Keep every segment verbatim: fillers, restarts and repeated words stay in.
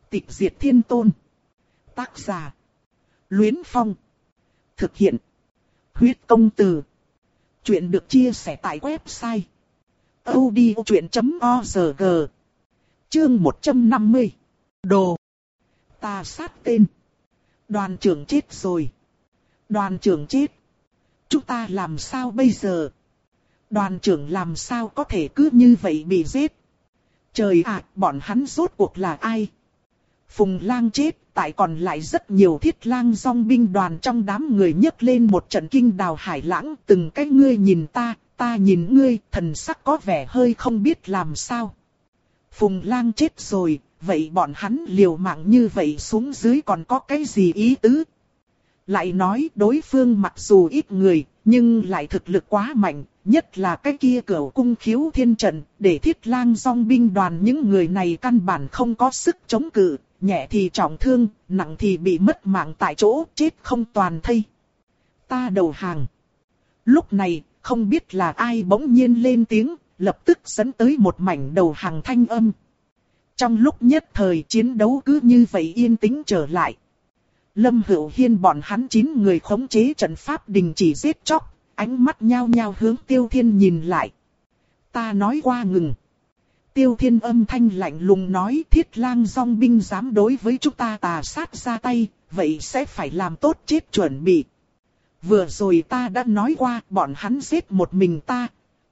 Tịch diệt thiên tôn. Tác giả. Luyến Phong. Thực hiện. Huyết công từ. Chuyện được chia sẻ tại website audiochuyện chấm org. Chương một trăm năm mươi. Đồ. Ta sát tên. Đoàn trưởng chết rồi. Đoàn trưởng chết. Chúng ta làm sao bây giờ? Đoàn trưởng làm sao có thể cứ như vậy bị giết? Trời ạ, bọn hắn rốt cuộc là ai? Phùng Lang chết, tại còn lại rất nhiều Thiết Lang dòng binh đoàn trong đám người nhấc lên một trận kinh đào hải lãng. Từng cái ngươi nhìn ta, ta nhìn ngươi, thần sắc có vẻ hơi không biết làm sao. Phùng Lang chết rồi, vậy bọn hắn liều mạng như vậy xuống dưới còn có cái gì ý tứ? Lại nói đối phương mặc dù ít người, nhưng lại thực lực quá mạnh, nhất là cái kia Cửu Cung Khiếu Thiên Trận, để Thiết Lang dòng binh đoàn những người này căn bản không có sức chống cự, nhẹ thì trọng thương, nặng thì bị mất mạng tại chỗ, chết không toàn thây. Ta đầu hàng. Lúc này, không biết là ai bỗng nhiên lên tiếng, lập tức dẫn tới một mảnh đầu hàng thanh âm. Trong lúc nhất thời chiến đấu cứ như vậy yên tĩnh trở lại. Lâm Hữu Hiên bọn hắn chín người khống chế trận pháp đình chỉ giết chóc, ánh mắt nhao nhao hướng Tiêu Thiên nhìn lại. Ta nói qua ngừng. Tiêu Thiên âm thanh lạnh lùng nói, Thiết Lang dòng binh dám đối với chúng ta tà sát ra tay, vậy sẽ phải làm tốt chết chuẩn bị. Vừa rồi ta đã nói qua, bọn hắn giết một mình ta.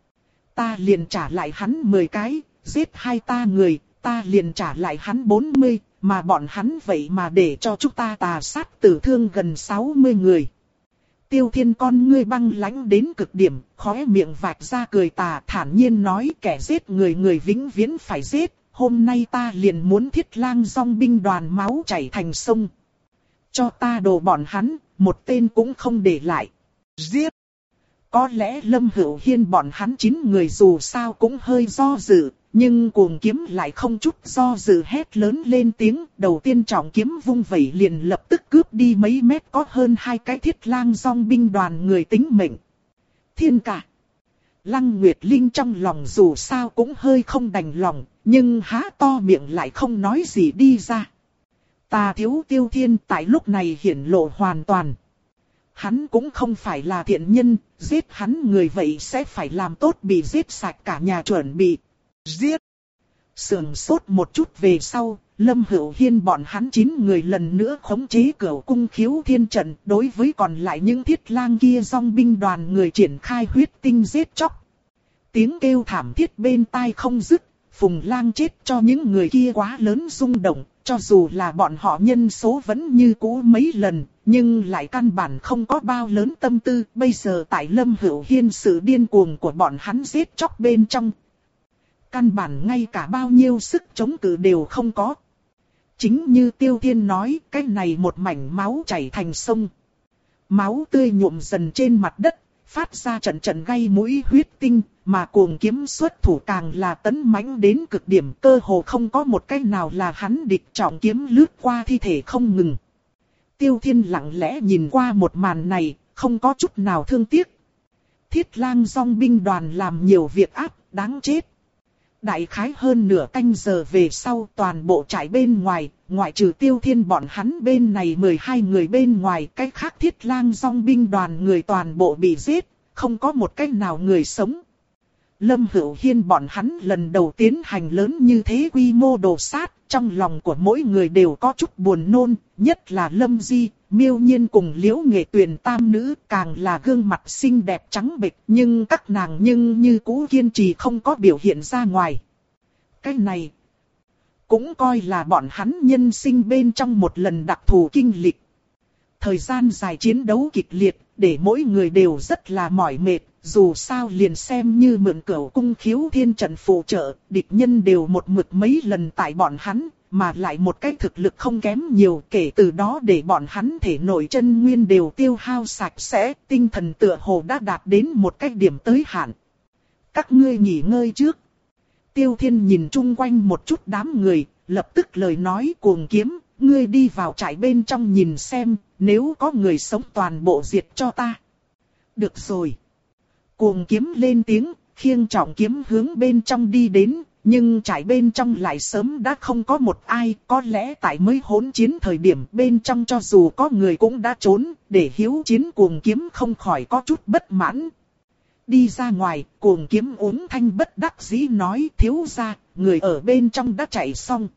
Ta liền trả lại hắn mười cái, giết hai ta người, ta liền trả lại hắn bốn mươi, mà bọn hắn vậy mà để cho chúng ta tà sát tử thương gần sáu mươi người. Tiêu Thiên con ngươi băng lãnh đến cực điểm, khóe miệng vạch ra cười tà, thản nhiên nói, kẻ giết người người vĩnh viễn phải giết, hôm nay ta liền muốn Thiết Lang dòng binh đoàn máu chảy thành sông. Cho ta đồ bọn hắn, một tên cũng không để lại. Giết! Có lẽ Lâm Hữu Hiên bọn hắn chín người dù sao cũng hơi do dự, nhưng Cuồng Kiếm lại không chút do dự hét lớn lên tiếng, đầu tiên trọng kiếm vung vẩy liền lập tức cướp đi mấy mét có hơn hai cái Thiết Lang dòng binh đoàn người tính mệnh. Thiên cả! Lăng Nguyệt Linh trong lòng dù sao cũng hơi không đành lòng, nhưng há to miệng lại không nói gì đi ra. Ta thiếu Tiêu Thiên tại lúc này hiển lộ hoàn toàn. Hắn cũng không phải là thiện nhân, giết hắn người vậy sẽ phải làm tốt bị giết sạch cả nhà chuẩn bị. Giết! Sườn sốt một chút về sau, Lâm Hữu Hiên bọn hắn chín người lần nữa khống chế Cửu Cung Khiếu Thiên Trận, đối với còn lại những Thiết Lang kia dòng binh đoàn người triển khai huyết tinh giết chóc. Tiếng kêu thảm thiết bên tai không dứt, Phùng Lang chết cho những người kia quá lớn rung động, cho dù là bọn họ nhân số vẫn như cũ mấy lần, nhưng lại căn bản không có bao lớn tâm tư. Bây giờ tại Lâm Hữu Hiên sự điên cuồng của bọn hắn giết chóc bên trong, căn bản ngay cả bao nhiêu sức chống cự đều không có. Chính như Tiêu Thiên nói, cái này một mảnh máu chảy thành sông. Máu tươi nhuộm dần trên mặt đất, phát ra trận trận gây mũi huyết tinh, mà Cuồng Kiếm xuất thủ càng là tấn mãnh đến cực điểm, cơ hồ không có một cái nào là hắn địch, trọng kiếm lướt qua thi thể không ngừng. Tiêu Thiên lặng lẽ nhìn qua một màn này, không có chút nào thương tiếc. Thiết Lang dòng binh đoàn làm nhiều việc ác, đáng chết. Đại khái hơn nửa canh giờ về sau, toàn bộ trại bên ngoài, ngoại trừ Tiêu Thiên bọn hắn bên này mười hai người bên ngoài, cái khác Thiết Lang dòng binh đoàn người toàn bộ bị giết, không có một cái nào người sống. Lâm Hữu Hiên bọn hắn lần đầu tiến hành lớn như thế quy mô đồ sát, trong lòng của mỗi người đều có chút buồn nôn, nhất là Lâm Di, Miêu Nhiên cùng Liễu Nghệ Tuyền tam nữ, càng là gương mặt xinh đẹp trắng bệch, nhưng các nàng nhưng như cũ kiên trì không có biểu hiện ra ngoài. Cái này cũng coi là bọn hắn nhân sinh bên trong một lần đặc thù kinh lịch. Thời gian dài chiến đấu kịch liệt, để mỗi người đều rất là mỏi mệt. Dù sao liền xem như mượn Cửu Cung Khiếu Thiên Trận phụ trợ, địch nhân đều một mực mấy lần tại bọn hắn, mà lại một cái thực lực không kém nhiều, kể từ đó để bọn hắn thể nội chân nguyên đều tiêu hao sạch sẽ, tinh thần tựa hồ đã đạt đến một cái điểm tới hạn. Các ngươi nghỉ ngơi trước. Tiêu Thiên nhìn chung quanh một chút đám người, lập tức lời nói, Cuồng Kiếm, ngươi đi vào trại bên trong nhìn xem, nếu có người sống toàn bộ diệt cho ta. Được rồi. Cuồng Kiếm lên tiếng, khiêng trọng kiếm hướng bên trong đi đến, nhưng trại bên trong lại sớm đã không có một ai, có lẽ tại mới hỗn chiến thời điểm bên trong cho dù có người cũng đã trốn, để Hiếu Chiến Cuồng Kiếm không khỏi có chút bất mãn. Đi ra ngoài, Cuồng Kiếm uống thanh bất đắc dĩ nói thiếu gia, người ở bên trong đã chạy xong.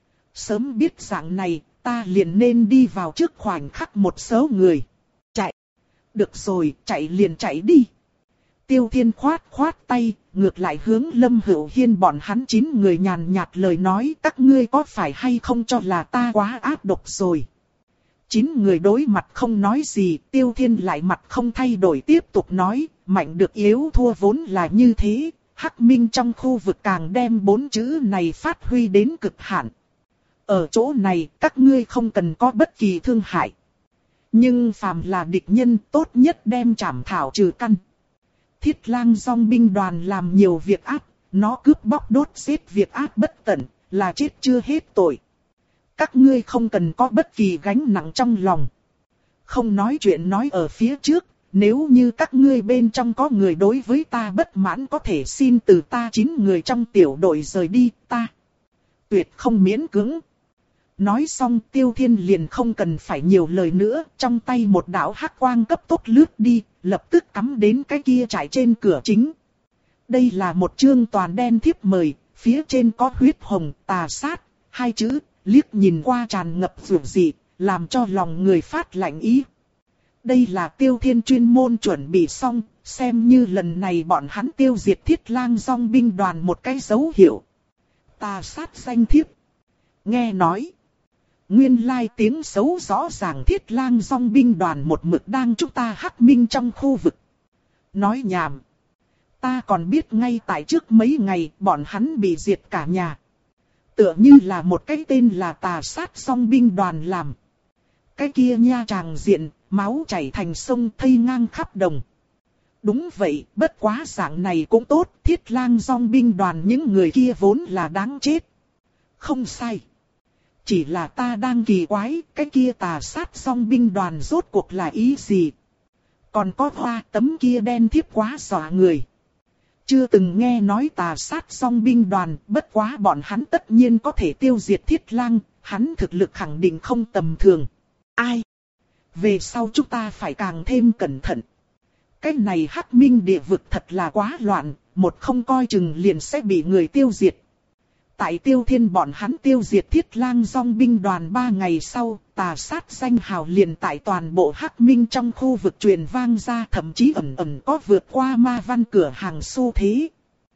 Sớm biết dạng này, ta liền nên đi vào trước khoảnh khắc một số người. Chạy. Được rồi, chạy liền chạy đi. Tiêu Thiên khoát khoát tay, ngược lại hướng Lâm Hữu Hiên bọn hắn chín người nhàn nhạt lời nói các ngươi có phải hay không cho là ta quá ác độc rồi. Chín người đối mặt không nói gì, Tiêu Thiên lại mặt không thay đổi tiếp tục nói, mạnh được yếu thua vốn là như thế, Hắc Minh trong khu vực càng đem bốn chữ này phát huy đến cực hạn. Ở chỗ này các ngươi không cần có bất kỳ thương hại. Nhưng phàm là địch nhân tốt nhất đem trảm thảo trừ căn. Thiết Lang Dòng binh đoàn làm nhiều việc ác, nó cướp bóc đốt giết việc ác bất tận, là chết chưa hết tội. Các ngươi không cần có bất kỳ gánh nặng trong lòng. Không nói chuyện nói ở phía trước, nếu như các ngươi bên trong có người đối với ta bất mãn có thể xin từ ta chín người trong tiểu đội rời đi, ta tuyệt không miễn cưỡng. Nói xong Tiêu Thiên liền không cần phải nhiều lời nữa, trong tay một đạo hắc quang cấp tốc lướt đi, lập tức cắm đến cái kia trải trên cửa chính. Đây là một chương toàn đen thiếp mời, phía trên có huyết hồng, tà sát, hai chữ, liếc nhìn qua tràn ngập dường dị, làm cho lòng người phát lạnh ý. Đây là Tiêu Thiên chuyên môn chuẩn bị xong, xem như lần này bọn hắn tiêu diệt Thiết Lang Dòng binh đoàn một cái dấu hiệu. Tà sát danh thiếp. Nghe nói. Nguyên lai tiếng xấu rõ ràng Thiết Lang Dòng binh đoàn một mực đang chúng ta Hắc Minh trong khu vực. Nói nhảm. Ta còn biết ngay tại trước mấy ngày bọn hắn bị diệt cả nhà. Tựa như là một cái tên là tà sát Dòng binh đoàn làm. Cái kia nha tràng diện, máu chảy thành sông thây ngang khắp đồng. Đúng vậy, bất quá dạng này cũng tốt, Thiết Lang Dòng binh đoàn những người kia vốn là đáng chết. Không sai. Chỉ là ta đang kỳ quái, cái kia tà sát Dòng binh đoàn rốt cuộc là ý gì? Còn có hoa tấm kia đen thiếp quá dọa người. Chưa từng nghe nói tà sát Dòng binh đoàn, bất quá bọn hắn tất nhiên có thể tiêu diệt Thiết Lang, hắn thực lực khẳng định không tầm thường. Ai? Về sau chúng ta phải càng thêm cẩn thận. Cái này Hắc Minh địa vực thật là quá loạn, một không coi chừng liền sẽ bị người tiêu diệt. Tại Tiêu Thiên bọn hắn tiêu diệt Thiết Lang Dòng binh đoàn ba ngày sau, tà sát danh hào liền tại toàn bộ Hắc Minh trong khu vực truyền vang ra, thậm chí ẩn ẩn có vượt qua ma văn cửa hàng xu thế.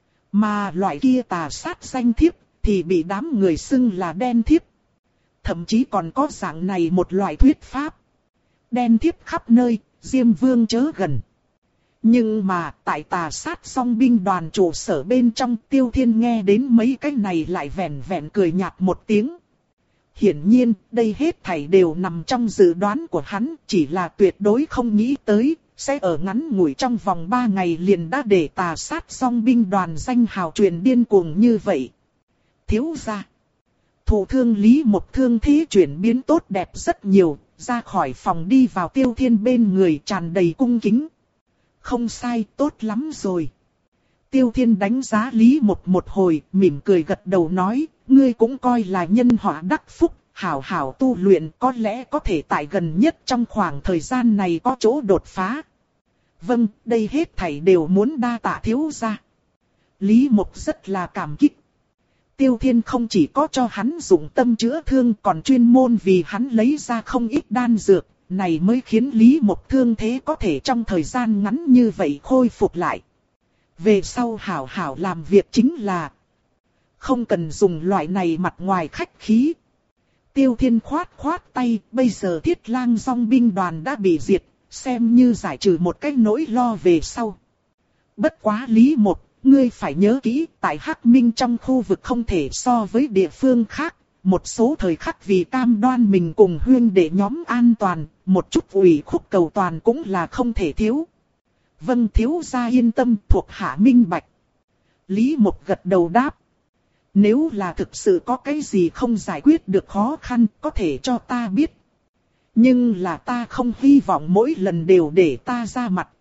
Mà loại kia tà sát danh thiếp thì bị đám người xưng là đen thiếp. Thậm chí còn có dạng này một loại thuyết pháp. Đen thiếp khắp nơi, Diêm Vương chớ gần. Nhưng mà tại tà sát Dòng binh đoàn trụ sở bên trong, Tiêu Thiên nghe đến mấy cái này lại vẻn vẹn cười nhạt một tiếng. Hiển nhiên đây hết thảy đều nằm trong dự đoán của hắn, chỉ là tuyệt đối không nghĩ tới, sẽ ở ngắn ngủi trong vòng ba ngày liền đã để tà sát Dòng binh đoàn danh hào truyền điên cuồng như vậy. Thiếu gia. Thủ thương Lý một thương thế chuyển biến tốt đẹp rất nhiều, ra khỏi phòng đi vào Tiêu Thiên bên người tràn đầy cung kính. Không sai, tốt lắm rồi. Tiêu Thiên đánh giá Lý một một hồi, mỉm cười gật đầu nói, ngươi cũng coi là nhân họa đắc phúc, hảo hảo tu luyện có lẽ có thể tại gần nhất trong khoảng thời gian này có chỗ đột phá. Vâng, đây hết thảy đều muốn đa tạ thiếu gia. Lý Mộc rất là cảm kích. Tiêu Thiên không chỉ có cho hắn dụng tâm chữa thương còn chuyên môn vì hắn lấy ra không ít đan dược, này mới khiến Lý Mộc thương thế có thể trong thời gian ngắn như vậy khôi phục lại. Về sau hảo hảo làm việc chính là không cần dùng loại này mặt ngoài khách khí. Tiêu Thiên khoát khoát tay, bây giờ Thiết Lang Dòng binh đoàn đã bị diệt, xem như giải trừ một cái nỗi lo về sau. Bất quá Lý Mộc, ngươi phải nhớ kỹ, tại Hắc Minh trong khu vực không thể so với địa phương khác, một số thời khắc vì cam đoan mình cùng huyên đệ nhóm an toàn, một chút ủy khúc cầu toàn cũng là không thể thiếu. Vâng thiếu gia yên tâm, thuộc hạ minh bạch. Lý Mộc gật đầu đáp. Nếu là thực sự có cái gì không giải quyết được khó khăn, có thể cho ta biết. Nhưng là ta không hy vọng mỗi lần đều để ta ra mặt,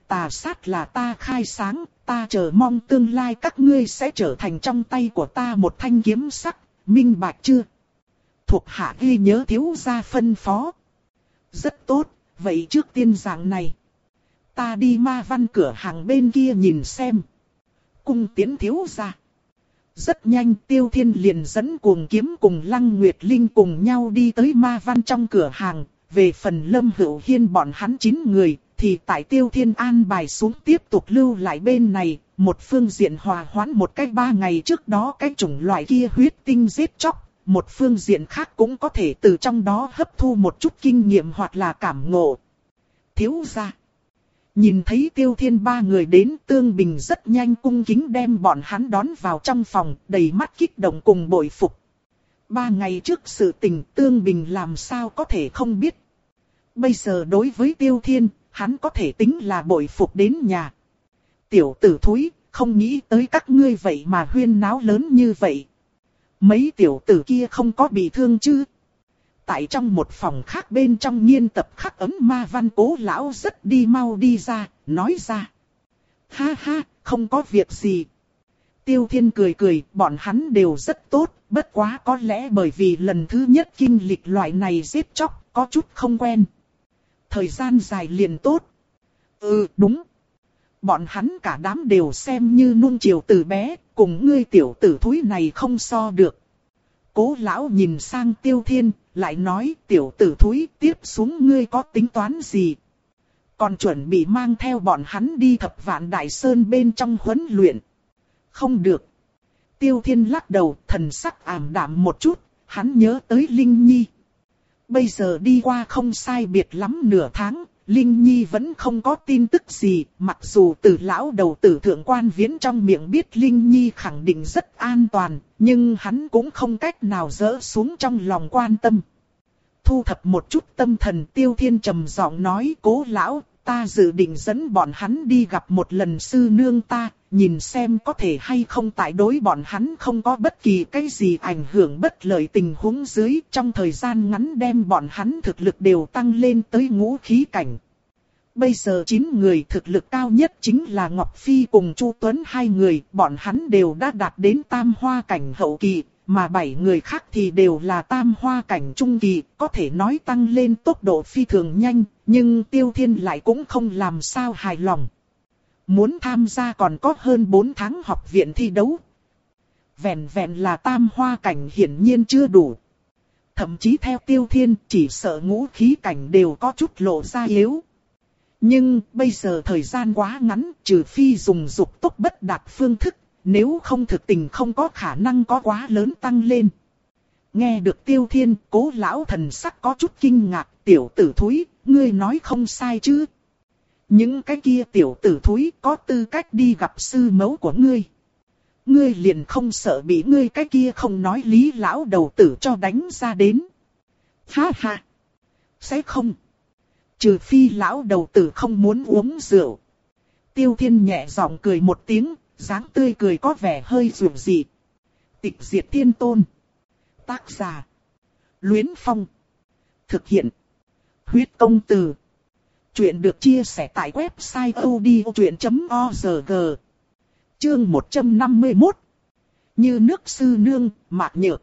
tà sát là ta khai sáng, ta chờ mong tương lai các ngươi sẽ trở thành trong tay của ta một thanh kiếm sắc, minh bạch chưa? Thuộc hạ ghi nhớ thiếu gia phân phó. Rất tốt, vậy trước tiên dạng này. Ta đi ma văn cửa hàng bên kia nhìn xem. Cung tiến thiếu gia. Rất nhanh Tiêu Thiên liền dẫn Cuồng Kiếm cùng Lăng Nguyệt Linh cùng nhau đi tới ma văn trong cửa hàng. Về phần Lâm Hữu Hiên bọn hắn chín người, thì tại Tiêu Thiên an bài xuống tiếp tục lưu lại bên này. Một phương diện hòa hoãn một cách ba ngày trước đó cái chủng loại kia huyết tinh giết chóc. Một phương diện khác cũng có thể từ trong đó hấp thu một chút kinh nghiệm hoặc là cảm ngộ. Thiếu gia. Nhìn thấy Tiêu Thiên ba người đến, Tương Bình rất nhanh cung kính đem bọn hắn đón vào trong phòng, đầy mắt kích động cùng bội phục. Ba ngày trước sự tình Tương Bình làm sao có thể không biết. Bây giờ đối với Tiêu Thiên, hắn có thể tính là bội phục đến nhà. Tiểu tử thúi, không nghĩ tới các ngươi vậy mà huyên náo lớn như vậy. Mấy tiểu tử kia không có bị thương chứ? Tại trong một phòng khác bên trong nghiên tập khắc ấm ma văn Cố lão rất đi mau đi ra, nói ra. Ha ha, không có việc gì. Tiêu Thiên cười cười, bọn hắn đều rất tốt, bất quá có lẽ bởi vì lần thứ nhất kinh lịch loại này giết chóc, có chút không quen. Thời gian dài liền tốt. Ừ, đúng. Bọn hắn cả đám đều xem như nuông chiều từ bé, cùng ngươi tiểu tử thúi này không so được. Cố lão nhìn sang Tiêu Thiên, lại nói tiểu tử thúi tiếp xuống ngươi có tính toán gì? Còn chuẩn bị mang theo bọn hắn đi Thập Vạn Đại Sơn bên trong huấn luyện. Không được. Tiêu Thiên lắc đầu, thần sắc ảm đạm một chút, hắn nhớ tới Linh Nhi. Bây giờ đi qua không sai biệt lắm nửa tháng, Linh Nhi vẫn không có tin tức gì, mặc dù từ lão đầu tử thượng quan viễn trong miệng biết Linh Nhi khẳng định rất an toàn, nhưng hắn cũng không cách nào dỡ xuống trong lòng quan tâm. Thu thập một chút tâm thần, Tiêu Thiên trầm giọng nói, Cố lão, ta dự định dẫn bọn hắn đi gặp một lần sư nương ta, nhìn xem có thể hay không tại đối bọn hắn không có bất kỳ cái gì ảnh hưởng bất lợi tình huống dưới, trong thời gian ngắn đem bọn hắn thực lực đều tăng lên tới ngũ khí cảnh. Bây giờ chín người thực lực cao nhất chính là Ngọc Phi cùng Chu Tuấn hai người, bọn hắn đều đã đạt đến tam hoa cảnh hậu kỳ, mà bảy người khác thì đều là tam hoa cảnh trung kỳ, có thể nói tăng lên tốc độ phi thường nhanh, nhưng Tiêu Thiên lại cũng không làm sao hài lòng. Muốn tham gia còn có hơn bốn tháng học viện thi đấu. Vẹn vẹn là tam hoa cảnh hiển nhiên chưa đủ. Thậm chí theo Tiêu Thiên chỉ sợ ngũ khí cảnh đều có chút lộ ra yếu. Nhưng bây giờ thời gian quá ngắn, trừ phi dùng dục tốc bất đạt phương thức, nếu không thực tình không có khả năng có quá lớn tăng lên. Nghe được Tiêu Thiên, Cố lão thần sắc có chút kinh ngạc, tiểu tử thúi, ngươi nói không sai chứ? Những cái kia tiểu tử thúi có tư cách đi gặp sư mẫu của ngươi. Ngươi liền không sợ bị ngươi cái kia không nói lý lão đầu tử cho đánh ra đến. Ha ha! Sẽ không. Trừ phi lão đầu tử không muốn uống rượu. Tiêu Thiên nhẹ giọng cười một tiếng, dáng tươi cười có vẻ hơi rụt rị. Tịch diệt thiên tôn. Tác giả. Luyến Phong. Thực hiện. Huyết công từ. Chuyện được chia sẻ tại website odchuyện chấm org. Chương một trăm năm mươi mốt. Như nước sư nương, Mạc Nhược.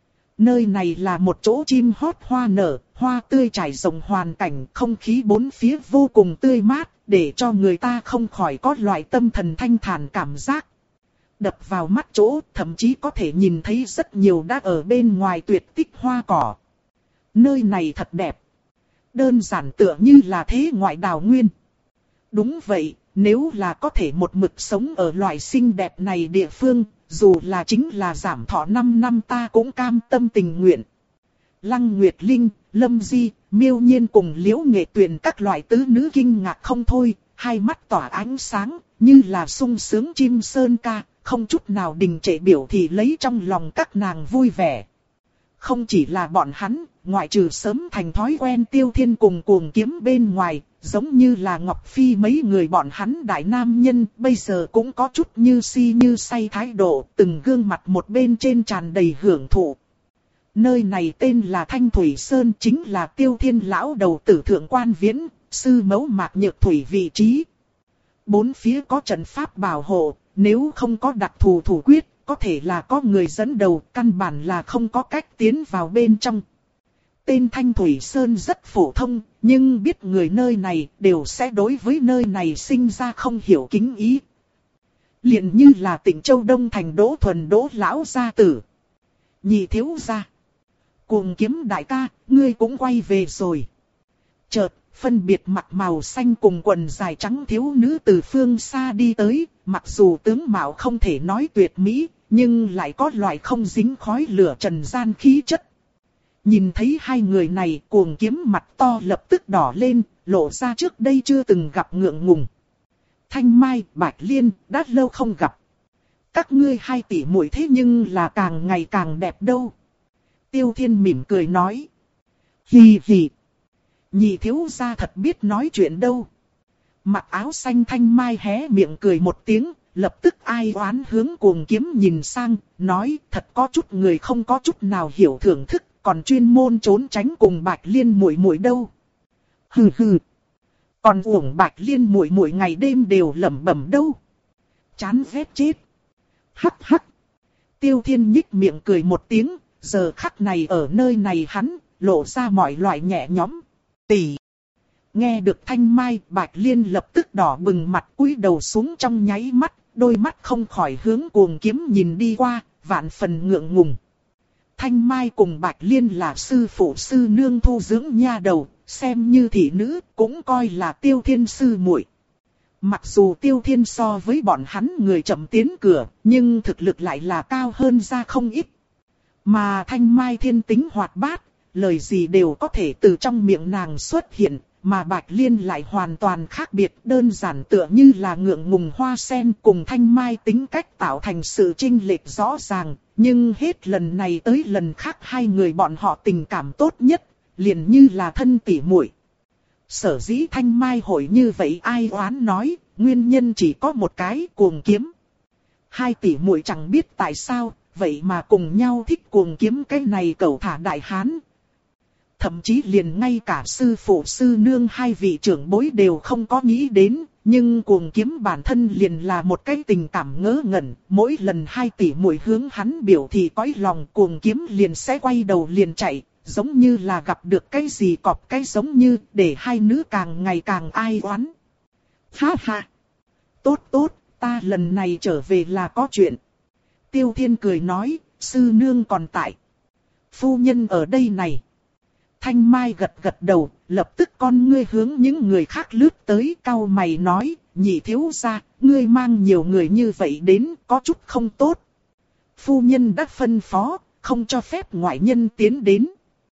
Nơi này là một chỗ chim hót hoa nở, hoa tươi trải rộng hoàn cảnh, không khí bốn phía vô cùng tươi mát, để cho người ta không khỏi có loại tâm thần thanh thản cảm giác. Đập vào mắt chỗ, thậm chí có thể nhìn thấy rất nhiều đã ở bên ngoài tuyệt tích hoa cỏ. Nơi này thật đẹp. Đơn giản tựa như là thế ngoại đào nguyên. Đúng vậy, nếu là có thể một mực sống ở loại xinh đẹp này địa phương, dù là chính là giảm thọ năm năm ta cũng cam tâm tình nguyện. Lăng Nguyệt Linh, Lâm Di, Miêu Nhiên cùng Liễu Nghệ Tuyền các loại tứ nữ kinh ngạc không thôi, hai mắt tỏa ánh sáng, như là sung sướng chim sơn ca, không chút nào đình trệ biểu thị lấy trong lòng các nàng vui vẻ. Không chỉ là bọn hắn, ngoại trừ sớm thành thói quen Tiêu Thiên cùng Cuồng Kiếm bên ngoài, giống như là Ngọc Phi mấy người bọn hắn đại nam nhân, bây giờ cũng có chút như si như say thái độ, từng gương mặt một bên trên tràn đầy hưởng thụ. Nơi này tên là Thanh Thủy Sơn, chính là Tiêu Thiên lão đầu tử thượng quan viễn, sư mẫu Mạc Nhược Thủy vị trí. Bốn phía có trận pháp bảo hộ, nếu không có đặc thù thủ quyết, có thể là có người dẫn đầu, căn bản là không có cách tiến vào bên trong. Tên Thanh Thủy Sơn rất phổ thông, nhưng biết người nơi này đều sẽ đối với nơi này sinh ra không hiểu kính ý. Liền như là Tịnh Châu Đông Thành Đỗ Thuần Đỗ lão gia tử. Nhị thiếu gia. Cuồng Kiếm đại ca, ngươi cũng quay về rồi. Chợt, phân biệt mặt màu xanh cùng quần dài trắng thiếu nữ từ phương xa đi tới, mặc dù tướng mạo không thể nói tuyệt mỹ, nhưng lại có loại không dính khói lửa trần gian khí chất. Nhìn thấy hai người này, Cuồng Kiếm mặt to lập tức đỏ lên, lộ ra trước đây chưa từng gặp ngượng ngùng. Thanh Mai, Bạch Liên, đã lâu không gặp. Các ngươi hai tỷ muội thế nhưng là càng ngày càng đẹp đâu. Tiêu Thiên mỉm cười nói. Hì hì. Nhị thiếu gia thật biết nói chuyện đâu. Mặc áo xanh Thanh Mai hé miệng cười một tiếng, lập tức ai oán hướng Cuồng Kiếm nhìn sang, nói thật có chút người không có chút nào hiểu thưởng thức, còn chuyên môn trốn tránh cùng Bạch Liên muội muội đâu. Hừ hừ. Còn uổng Bạch Liên muội muội ngày đêm đều lẩm bẩm đâu. Chán ghét chết. Hắc hắc. Tiêu Thiên nhích miệng cười một tiếng, giờ khắc này ở nơi này hắn, lộ ra mọi loại nhẹ nhõm. Tỷ. Nghe được Thanh Mai, Bạch Liên lập tức đỏ bừng mặt cúi đầu xuống trong nháy mắt, đôi mắt không khỏi hướng Cuồng Kiếm nhìn đi qua, vạn phần ngượng ngùng. Thanh Mai cùng Bạch Liên là sư phụ sư nương thu dưỡng nha đầu, xem như thị nữ, cũng coi là Tiêu Thiên sư muội. Mặc dù Tiêu Thiên so với bọn hắn người chậm tiến cửa, nhưng thực lực lại là cao hơn ra không ít. Mà Thanh Mai thiên tính hoạt bát, lời gì đều có thể từ trong miệng nàng xuất hiện, mà Bạch Liên lại hoàn toàn khác biệt, đơn giản tựa như là ngượng ngùng hoa sen cùng Thanh Mai tính cách tạo thành sự chênh lệch rõ ràng, nhưng hết lần này tới lần khác hai người bọn họ tình cảm tốt nhất, liền như là thân tỉ muội. Sở dĩ Thanh Mai hội như vậy ai oán nói, nguyên nhân chỉ có một cái, Cuồng Kiếm. Hai tỷ muội chẳng biết tại sao, vậy mà cùng nhau thích Cuồng Kiếm cái này cẩu thả đại hán. Thậm chí liền ngay cả sư phụ sư nương hai vị trưởng bối đều không có nghĩ đến, nhưng Cuồng Kiếm bản thân liền là một cái tình cảm ngớ ngẩn, mỗi lần hai tỷ muội hướng hắn biểu thị cõi lòng, Cuồng Kiếm liền sẽ quay đầu liền chạy, giống như là gặp được cái gì cọp cái giống như, để hai nữ càng ngày càng ai oán. Ha ha! Tốt tốt, ta lần này trở về là có chuyện. Tiêu Thiên cười nói, sư nương còn tại. Phu nhân ở đây này. Thanh Mai gật gật đầu, lập tức con ngươi hướng những người khác lướt tới, cau mày nói, nhị thiếu gia, ngươi mang nhiều người như vậy đến, có chút không tốt. Phu nhân đã phân phó, không cho phép ngoại nhân tiến đến.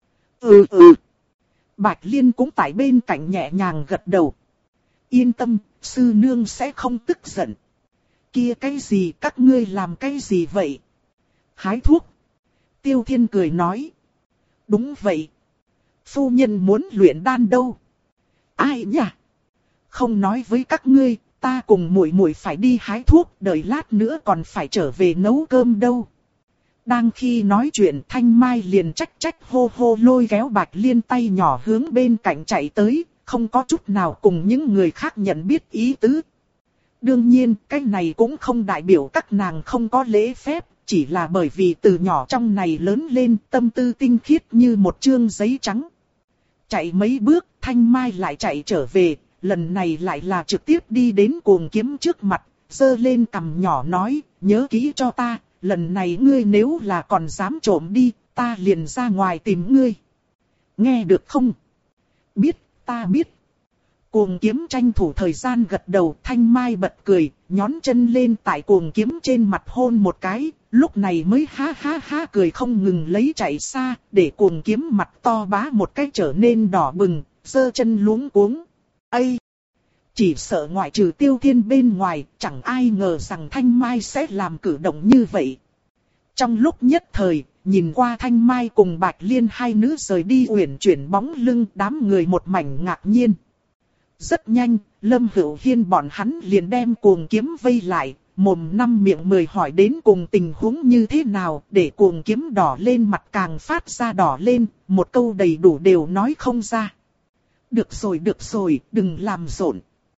Ừ ừ. Bạch Liên cũng tại bên cạnh nhẹ nhàng gật đầu. Yên tâm, sư nương sẽ không tức giận. Kia cái gì, các ngươi làm cái gì vậy? Hái thuốc. Tiêu Thiên cười nói. Đúng vậy. Phu nhân muốn luyện đan đâu? Ai nhỉ? Không nói với các ngươi, ta cùng muội muội phải đi hái thuốc, đợi lát nữa còn phải trở về nấu cơm đâu. Đang khi nói chuyện, Thanh Mai liền trách trách hô hô lôi kéo Bạch Liên tay nhỏ hướng bên cạnh chạy tới, không có chút nào cùng những người khác nhận biết ý tứ. Đương nhiên, cái này cũng không đại biểu các nàng không có lễ phép, chỉ là bởi vì từ nhỏ trong này lớn lên, tâm tư tinh khiết như một chương giấy trắng. Chạy mấy bước, Thanh Mai lại chạy trở về, lần này lại là trực tiếp đi đến Cuồng Kiếm trước mặt, giơ lên cằm nhỏ nói, nhớ kỹ cho ta, lần này ngươi nếu là còn dám trộm đi, ta liền ra ngoài tìm ngươi. Nghe được không? Biết, ta biết. Cuồng Kiếm tranh thủ thời gian gật đầu, Thanh Mai bật cười, nhón chân lên tại Cuồng Kiếm trên mặt hôn một cái, lúc này mới ha ha ha cười không ngừng lấy chạy xa, để Cuồng Kiếm mặt to bá một cái trở nên đỏ bừng, giơ chân luống cuống. Ây! Chỉ sợ ngoại trừ Tiêu Thiên bên ngoài, chẳng ai ngờ rằng Thanh Mai sẽ làm cử động như vậy. Trong lúc nhất thời, nhìn qua Thanh Mai cùng Bạch Liên hai nữ rời đi uyển chuyển bóng lưng, đám người một mảnh ngạc nhiên. Rất nhanh, Lâm Hữu Hiên bọn hắn liền đem Cuồng Kiếm vây lại, mồm năm miệng mười hỏi đến cùng tình huống như thế nào, để Cuồng Kiếm đỏ lên mặt càng phát ra đỏ lên, một câu đầy đủ đều nói không ra. Được rồi được rồi, đừng làm rộn.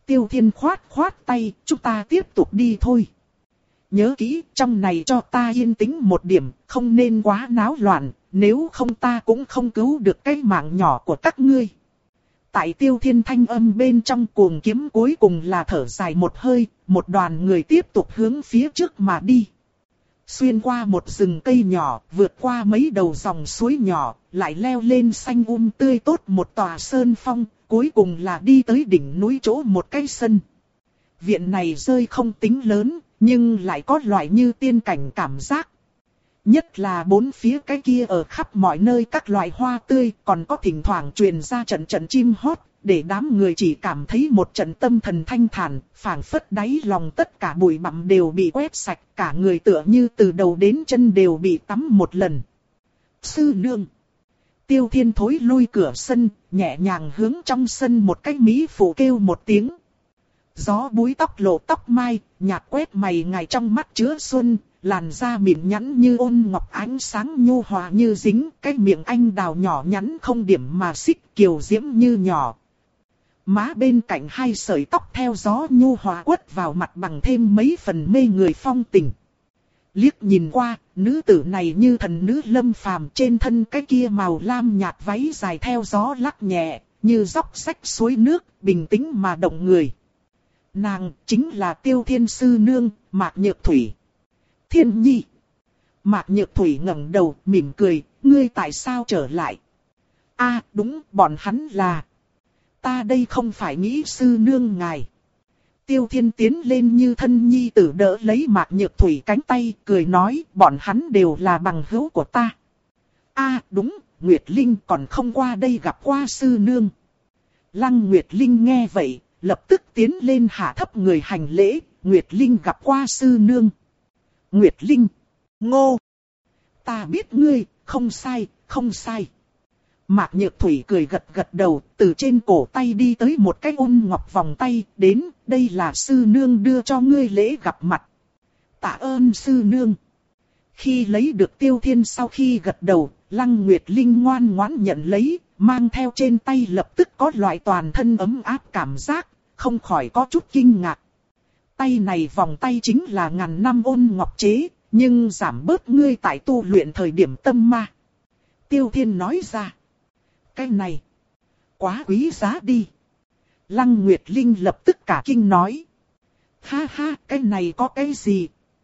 Tiêu Thiên khoát khoát tay, chúng ta tiếp tục đi thôi. Nhớ kỹ, trong này cho ta yên tĩnh một điểm, không nên quá náo loạn, nếu không ta cũng không cứu được cái mạng nhỏ của các ngươi. Tại Tiêu Thiên thanh âm bên trong cuồng kiếm cuối cùng là thở dài một hơi, một đoàn người tiếp tục hướng phía trước mà đi. Xuyên qua một rừng cây nhỏ, vượt qua mấy đầu dòng suối nhỏ, lại leo lên xanh um tươi tốt một tòa sơn phong, cuối cùng là đi tới đỉnh núi chỗ một cái sân. Viện này rơi không tính lớn, nhưng lại có loại như tiên cảnh cảm giác. Nhất là bốn phía cái kia ở khắp mọi nơi các loại hoa tươi, còn có thỉnh thoảng truyền ra trận trận chim hót, để đám người chỉ cảm thấy một trận tâm thần thanh thản, phảng phất đáy lòng tất cả bụi bặm đều bị quét sạch, cả người tựa như từ đầu đến chân đều bị tắm một lần. Sư nương. Tiêu Thiên thối lui cửa sân, nhẹ nhàng hướng trong sân một cái mỹ phụ kêu một tiếng. Gió búi tóc lộ tóc mai, nhạt quét mày ngài trong mắt chứa xuân, làn da mịn nhẵn như ôn ngọc ánh sáng nhu hòa như dính, cái miệng anh đào nhỏ nhắn không điểm mà xích kiều diễm như nhỏ. Má bên cạnh hai sợi tóc theo gió nhu hòa quất vào mặt bằng thêm mấy phần mê người phong tình. Liếc nhìn qua, nữ tử này như thần nữ lâm phàm, trên thân cái kia màu lam nhạt váy dài theo gió lắc nhẹ, như dốc rách suối nước, bình tĩnh mà động người. Nàng chính là Tiêu Thiên sư nương, Mạc Nhược Thủy. Thiên nhi. Mạc Nhược Thủy ngẩng đầu, mỉm cười, ngươi tại sao trở lại? A, đúng, bọn hắn là. Ta đây không phải nghĩ sư nương ngài. Tiêu Thiên tiến lên như thân nhi tử đỡ lấy Mạc Nhược Thủy cánh tay, cười nói, bọn hắn đều là bằng hữu của ta. A, đúng, Nguyệt Linh còn không qua đây gặp qua sư nương. Lăng Nguyệt Linh nghe vậy, lập tức tiến lên hạ thấp người hành lễ, Nguyệt Linh gặp qua sư nương. Nguyệt Linh, ngô. Ta biết ngươi, không sai, không sai. Mạc Nhược Thủy cười gật gật đầu, từ trên cổ tay đi tới một cái ôn ngọc vòng tay, đến, đây là sư nương đưa cho ngươi lễ gặp mặt. Tạ ơn sư nương. Khi lấy được Tiêu Thiên sau khi gật đầu, Lăng Nguyệt Linh ngoan ngoãn nhận lấy, mang theo trên tay lập tức có loại toàn thân ấm áp cảm giác, không khỏi có chút kinh ngạc. Tay này vòng tay chính là ngàn năm ôn ngọc chế, nhưng giảm bớt ngươi tại tu luyện thời điểm tâm ma. Tiêu Thiên nói ra. Cái này, quá quý giá đi. Lăng Nguyệt Linh lập tức cả kinh nói. Ha ha, cái này có cái gì?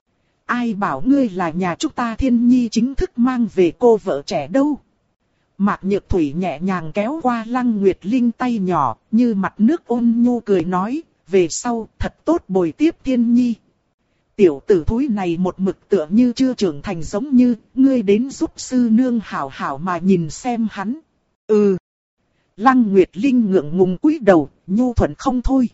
Ai bảo ngươi là nhà chúng ta Thiên Nhi chính thức mang về cô vợ trẻ đâu? Mạc Nhược Thủy nhẹ nhàng kéo qua Lăng Nguyệt Linh tay nhỏ, như mặt nước ôn nhu cười nói, về sau thật tốt bồi tiếp Thiên Nhi. Tiểu tử thúi này một mực tựa như chưa trưởng thành giống như, ngươi đến giúp sư nương hảo hảo mà nhìn xem hắn. Ừ. Lăng Nguyệt Linh ngượng ngùng cúi đầu, nhu thuận không thôi.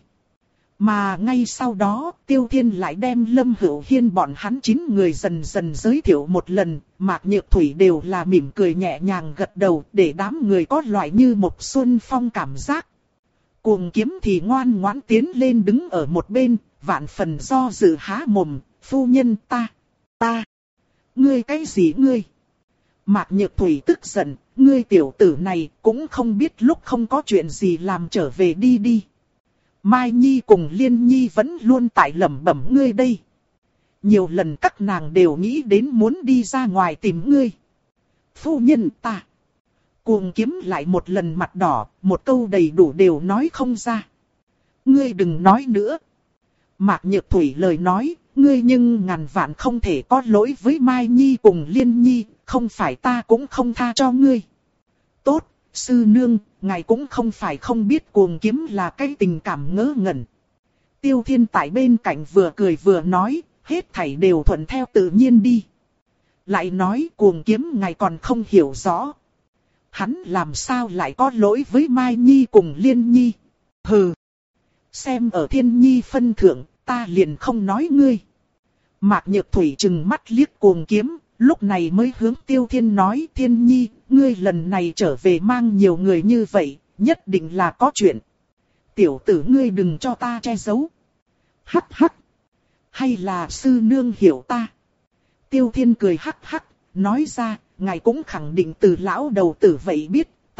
Mà ngay sau đó, Tiêu Thiên lại đem Lâm Hữu Hiên bọn hắn chín người dần dần giới thiệu một lần, Mạc Nhược Thủy đều là mỉm cười nhẹ nhàng gật đầu, để đám người có loại như một xuân phong cảm giác. Cuồng Kiếm thì ngoan ngoãn tiến lên đứng ở một bên, vạn phần do dự há mồm, phu nhân ta, ta, ngươi cái gì ngươi? Mạc Nhược Thủy tức giận, ngươi tiểu tử này cũng không biết lúc không có chuyện gì làm trở về đi đi. Mai Nhi cùng Liên Nhi vẫn luôn tại lẩm bẩm ngươi đây. Nhiều lần các nàng đều nghĩ đến muốn đi ra ngoài tìm ngươi. Phu nhân ta. Cuồng Kiếm lại một lần mặt đỏ, một câu đầy đủ đều nói không ra. Ngươi đừng nói nữa. Mạc Nhược Thủy lời nói, ngươi nhưng ngàn vạn không thể có lỗi với Mai Nhi cùng Liên Nhi, không phải ta cũng không tha cho ngươi. Tốt, sư nương, ngài cũng không phải không biết Cuồng Kiếm là cái tình cảm ngớ ngẩn. Tiêu Thiên tại bên cạnh vừa cười vừa nói, hết thảy đều thuận theo tự nhiên đi. Lại nói Cuồng Kiếm ngài còn không hiểu rõ. Hắn làm sao lại có lỗi với Mai Nhi cùng Liên Nhi? Hừ. Xem ở Thiên Nhi phân thượng, ta liền không nói ngươi. Mạc Nhược Thủy trừng mắt liếc Cuồng Kiếm, lúc này mới hướng Tiêu Thiên nói, Thiên Nhi, ngươi lần này trở về mang nhiều người như vậy, nhất định là có chuyện. Tiểu tử ngươi đừng cho ta che giấu. Hắc hắc. Hay là sư nương hiểu ta? Tiêu Thiên cười hắc hắc, nói ra, ngài cũng khẳng định từ lão đầu tử vậy biết,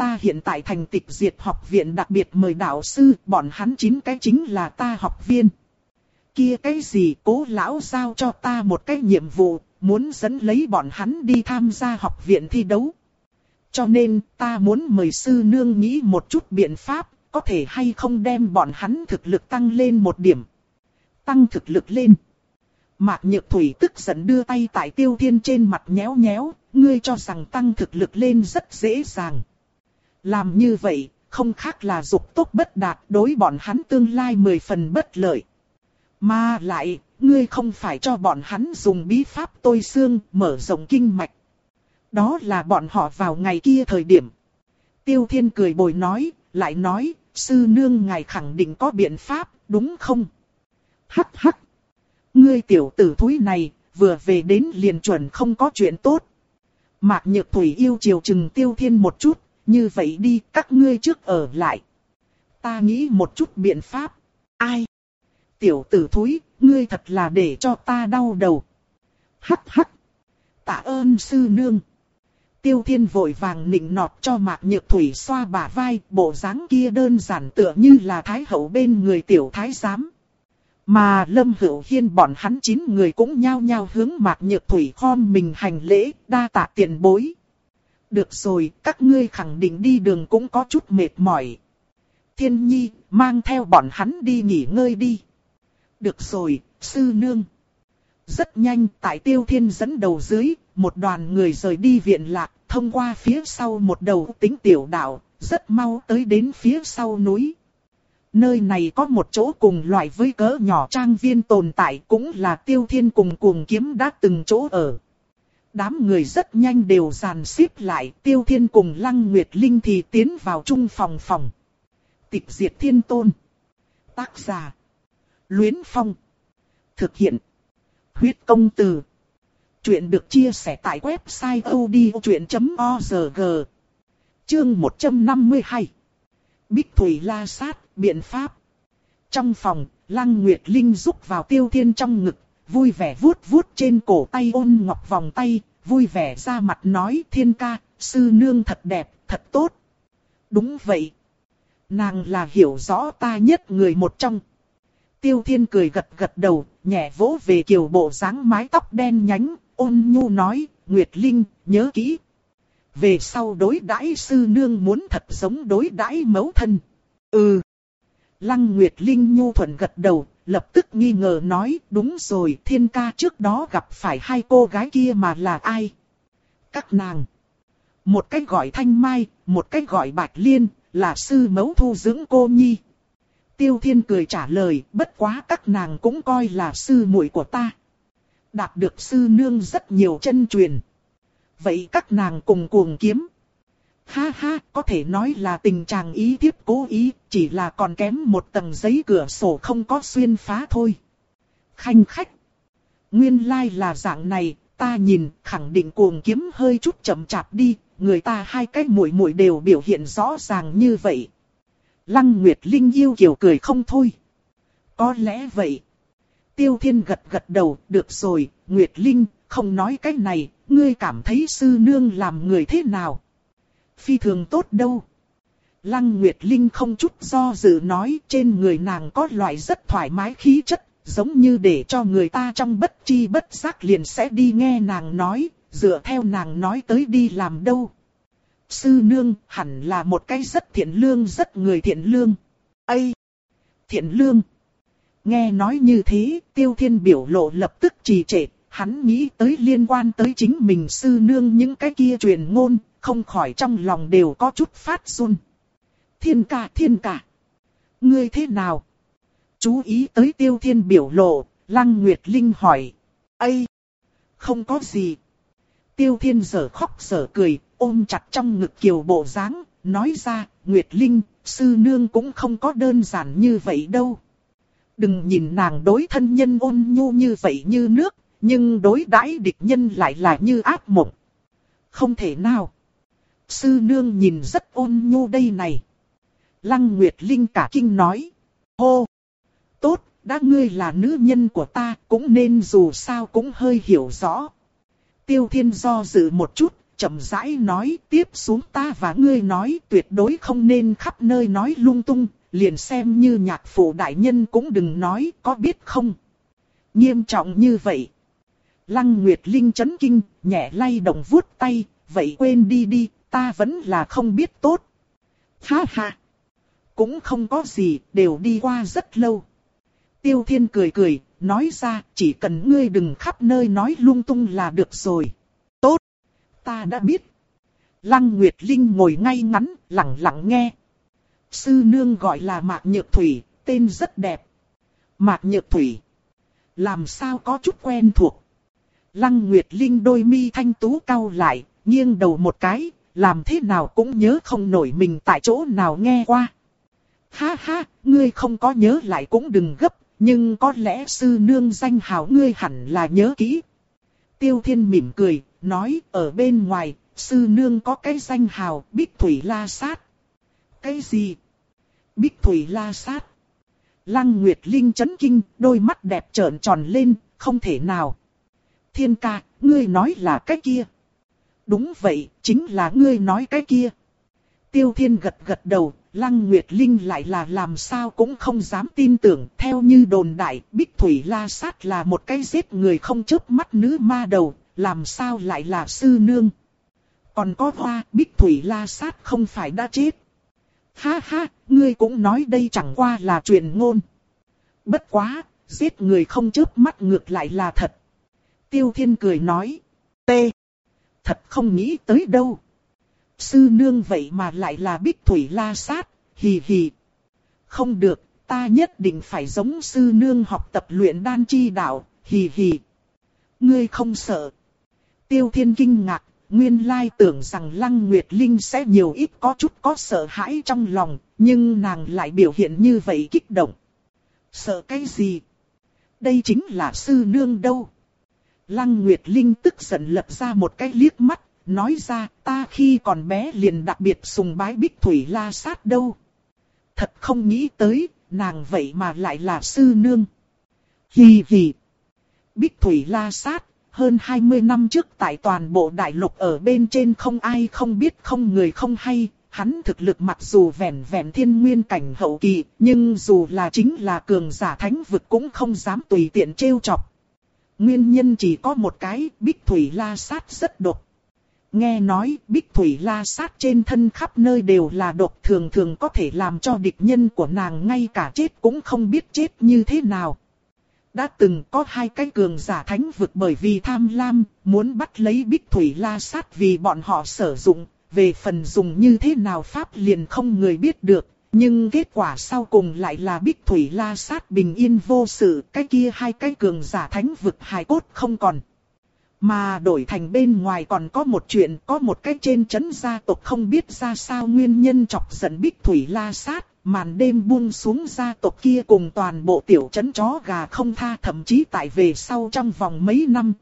ta hiện tại thành Tịch Diệt học viện đặc biệt mời đạo sư, bọn hắn chín cái chính là ta học viên. Kia cái gì, Cố lão giao cho ta một cái nhiệm vụ, muốn dẫn lấy bọn hắn đi tham gia học viện thi đấu. Cho nên ta muốn mời sư nương nghĩ một chút biện pháp, có thể hay không đem bọn hắn thực lực tăng lên một điểm. Tăng thực lực lên. Mạc Nhược Thủy tức giận đưa tay tại Tiêu Thiên trên mặt nhéo nhéo, ngươi cho rằng tăng thực lực lên rất dễ dàng. Làm như vậy, không khác là dục tốc bất đạt, đối bọn hắn tương lai mười phần bất lợi. Mà lại, ngươi không phải cho bọn hắn dùng bí pháp tôi xương, mở rộng kinh mạch. Đó là bọn họ vào ngày kia thời điểm. Tiêu Thiên cười bồi nói, lại nói, sư nương ngài khẳng định có biện pháp, đúng không? Hắc hắc. Ngươi tiểu tử thúi này, vừa về đến liền chuẩn không có chuyện tốt. Mạc Nhược Thủy yêu chiều chừng Tiêu Thiên một chút, như vậy đi, các ngươi trước ở lại. Ta nghĩ một chút biện pháp. Ai? Tiểu tử thúi, ngươi thật là để cho ta đau đầu. Hắc hắc. Tạ ơn sư nương. Tiêu Thiên vội vàng nịnh nọt cho Mạc Nhược Thủy xoa bả vai, bộ dáng kia đơn giản tựa như là thái hậu bên người tiểu thái giám. Mà Lâm Hữu Hiên bọn hắn chín người cũng nhao nhao hướng Mạc Nhược Thủy khom mình hành lễ, đa tạ tiền bối. Được rồi, các ngươi khẳng định đi đường cũng có chút mệt mỏi. Thiên Nhi, mang theo bọn hắn đi nghỉ ngơi đi. Được rồi, sư nương. Rất nhanh, tại Tiêu Thiên dẫn đầu dưới, một đoàn người rời đi viện lạc, thông qua phía sau một đầu tính tiểu đạo, rất mau tới đến phía sau núi. Nơi này có một chỗ cùng loại với cỡ nhỏ trang viên tồn tại, cũng là Tiêu Thiên cùng Cuồng Kiếm đã từng chỗ ở. Đám người rất nhanh đều dàn xếp lại, Tiêu Thiên cùng Lăng Nguyệt Linh thì tiến vào chung phòng phòng. Tịch Diệt Thiên Tôn. Tác giả: Luyến Phong. Thực hiện: Huyết Công Từ. Chuyện được chia sẻ tại website odchuyện chấm org. Chương một trăm năm mươi hai. Bích Thủy La Sát, biện pháp. Trong phòng, Lăng Nguyệt Linh rúc vào Tiêu Thiên trong ngực, vui vẻ vuốt vuốt trên cổ tay ôn ngọc vòng tay, vui vẻ ra mặt nói: Thiên ca, sư nương thật đẹp, thật tốt. Đúng vậy. Nàng là hiểu rõ ta nhất người một trong. Tiêu Thiên cười gật gật đầu, nhẹ vỗ về kiều bộ dáng mái tóc đen nhánh, ôn nhu nói: Nguyệt Linh, nhớ kỹ. Về sau đối đãi sư nương muốn thật giống đối đãi mẫu thân. Ừ. Lăng Nguyệt Linh nhu thuận gật đầu, lập tức nghi ngờ nói: đúng rồi, Thiên ca trước đó gặp phải hai cô gái kia mà là ai? Các nàng. Một cách gọi Thanh Mai, một cách gọi Bạch Liên, là sư mẫu thu dưỡng cô nhi. Tiêu Thiên cười trả lời: bất quá các nàng cũng coi là sư muội của ta. Đạt được sư nương rất nhiều chân truyền. Vậy các nàng cùng Cuồng Kiếm. Ha ha, có thể nói là tình chàng ý thiếp cố ý, chỉ là còn kém một tầng giấy cửa sổ không có xuyên phá thôi. Khanh khách. Nguyên lai là dạng này, ta nhìn khẳng định Cuồng Kiếm hơi chút chậm chạp đi, người ta hai cái muội muội đều biểu hiện rõ ràng như vậy. Lăng Nguyệt Linh yêu kiều cười không thôi. Có lẽ vậy. Tiêu Thiên gật gật đầu, được rồi, Nguyệt Linh, không nói cái này, ngươi cảm thấy sư nương làm người thế nào? Phi thường tốt đâu. Lăng Nguyệt Linh không chút do dự nói, trên người nàng có loại rất thoải mái khí chất, giống như để cho người ta trong bất chi bất giác liền sẽ đi nghe nàng nói, dựa theo nàng nói tới đi làm đâu. Sư nương hẳn là một cái rất thiện lương, rất người thiện lương. Ây! Thiện lương! Nghe nói như thế, Tiêu Thiên biểu lộ lập tức trì trệ, hắn nghĩ tới liên quan tới chính mình sư nương những cái kia truyền ngôn, không khỏi trong lòng đều có chút phát run. Thiên ca, thiên ca! Ngươi thế nào? Chú ý tới Tiêu Thiên biểu lộ, Lăng Nguyệt Linh hỏi. Ây! Không có gì. Tiêu Thiên giở khóc giở cười, ôm chặt trong ngực kiều bộ dáng, nói ra, Nguyệt Linh, sư nương cũng không có đơn giản như vậy đâu. Đừng nhìn nàng đối thân nhân ôn nhu như vậy như nước, nhưng đối đãi địch nhân lại là như ác mộng. Không thể nào. Sư nương nhìn rất ôn nhu đây này. Lăng Nguyệt Linh cả kinh nói. Hô! Tốt, đã ngươi là nữ nhân của ta, cũng nên dù sao cũng hơi hiểu rõ. Tiêu Thiên do dự một chút, chậm rãi nói, tiếp xuống ta và ngươi nói tuyệt đối không nên khắp nơi nói lung tung, liền xem như nhạc phụ đại nhân cũng đừng nói, có biết không? Nghiêm trọng như vậy. Lăng Nguyệt Linh chấn kinh, nhẹ lay động vuốt tay, vậy quên đi đi, ta vẫn là không biết tốt. Ha ha, cũng không có gì, đều đi qua rất lâu. Tiêu Thiên cười cười, nói ra, chỉ cần ngươi đừng khắp nơi nói lung tung là được rồi. Tốt, ta đã biết. Lăng Nguyệt Linh ngồi ngay ngắn, lặng lặng nghe. Sư nương gọi là Mạc Nhược Thủy, tên rất đẹp. Mạc Nhược Thủy, làm sao có chút quen thuộc. Lăng Nguyệt Linh đôi mi thanh tú cau lại, nghiêng đầu một cái, làm thế nào cũng nhớ không nổi mình tại chỗ nào nghe qua. Ha ha, ngươi không có nhớ lại cũng đừng gấp, nhưng có lẽ sư nương danh hào ngươi hẳn là nhớ kỹ. Tiêu Thiên mỉm cười, nói ở bên ngoài, sư nương có cái danh hào Bích Thủy La Sát. Cái gì? Bích Thủy La Sát? Lăng Nguyệt Linh chấn kinh, đôi mắt đẹp trợn tròn lên, không thể nào. Thiên ca, ngươi nói là cái kia. Đúng vậy, chính là ngươi nói cái kia. Tiêu Thiên gật gật đầu, Lăng Nguyệt Linh lại là làm sao cũng không dám tin tưởng. Theo như đồn đại, Bích Thủy La Sát là một cái giết người không chớp mắt nữ ma đầu, làm sao lại là sư nương. Còn có Hoa, Bích Thủy La Sát không phải đã chết. Ha ha, ngươi cũng nói đây chẳng qua là truyền ngôn. Bất quá, giết người không chớp mắt ngược lại là thật. Tiêu Thiên cười nói, tê, thật không nghĩ tới đâu. Sư nương vậy mà lại là Bích Thủy La Sát, hì hì. Không được, ta nhất định phải giống sư nương học tập luyện đan chi đạo, hì hì. Ngươi không sợ. Tiêu Thiên kinh ngạc, nguyên lai tưởng rằng Lăng Nguyệt Linh sẽ nhiều ít có chút có sợ hãi trong lòng, nhưng nàng lại biểu hiện như vậy kích động. Sợ cái gì? Đây chính là sư nương đâu. Lăng Nguyệt Linh tức giận lập ra một cái liếc mắt, nói ra ta khi còn bé liền đặc biệt sùng bái Bích Thủy La Sát đâu. Thật không nghĩ tới, nàng vậy mà lại là sư nương. Hì hì. Bích Thủy La Sát, hơn hai mươi năm trước tại toàn bộ đại lục ở bên trên không ai không biết không người không hay. Hắn thực lực mặc dù vẹn vẹn thiên nguyên cảnh hậu kỳ, nhưng dù là chính là cường giả thánh vực cũng không dám tùy tiện trêu chọc. Nguyên nhân chỉ có một cái, Bích Thủy La Sát rất độc. Nghe nói Bích Thủy La Sát trên thân khắp nơi đều là độc, thường thường có thể làm cho địch nhân của nàng ngay cả chết cũng không biết chết như thế nào. Đã từng có hai cái cường giả thánh vực bởi vì tham lam, muốn bắt lấy Bích Thủy La Sát vì bọn họ sử dụng, về phần dùng như thế nào pháp liền không người biết được. Nhưng kết quả sau cùng lại là Bích Thủy La Sát bình yên vô sự, cái kia hai cái cường giả thánh vực hài cốt không còn. Mà đổi thành bên ngoài còn có một chuyện, có một cái trên trấn gia tộc không biết ra sao nguyên nhân chọc giận Bích Thủy La Sát, màn đêm buông xuống gia tộc kia cùng toàn bộ tiểu trấn chó gà không tha, thậm chí tại về sau trong vòng mấy năm.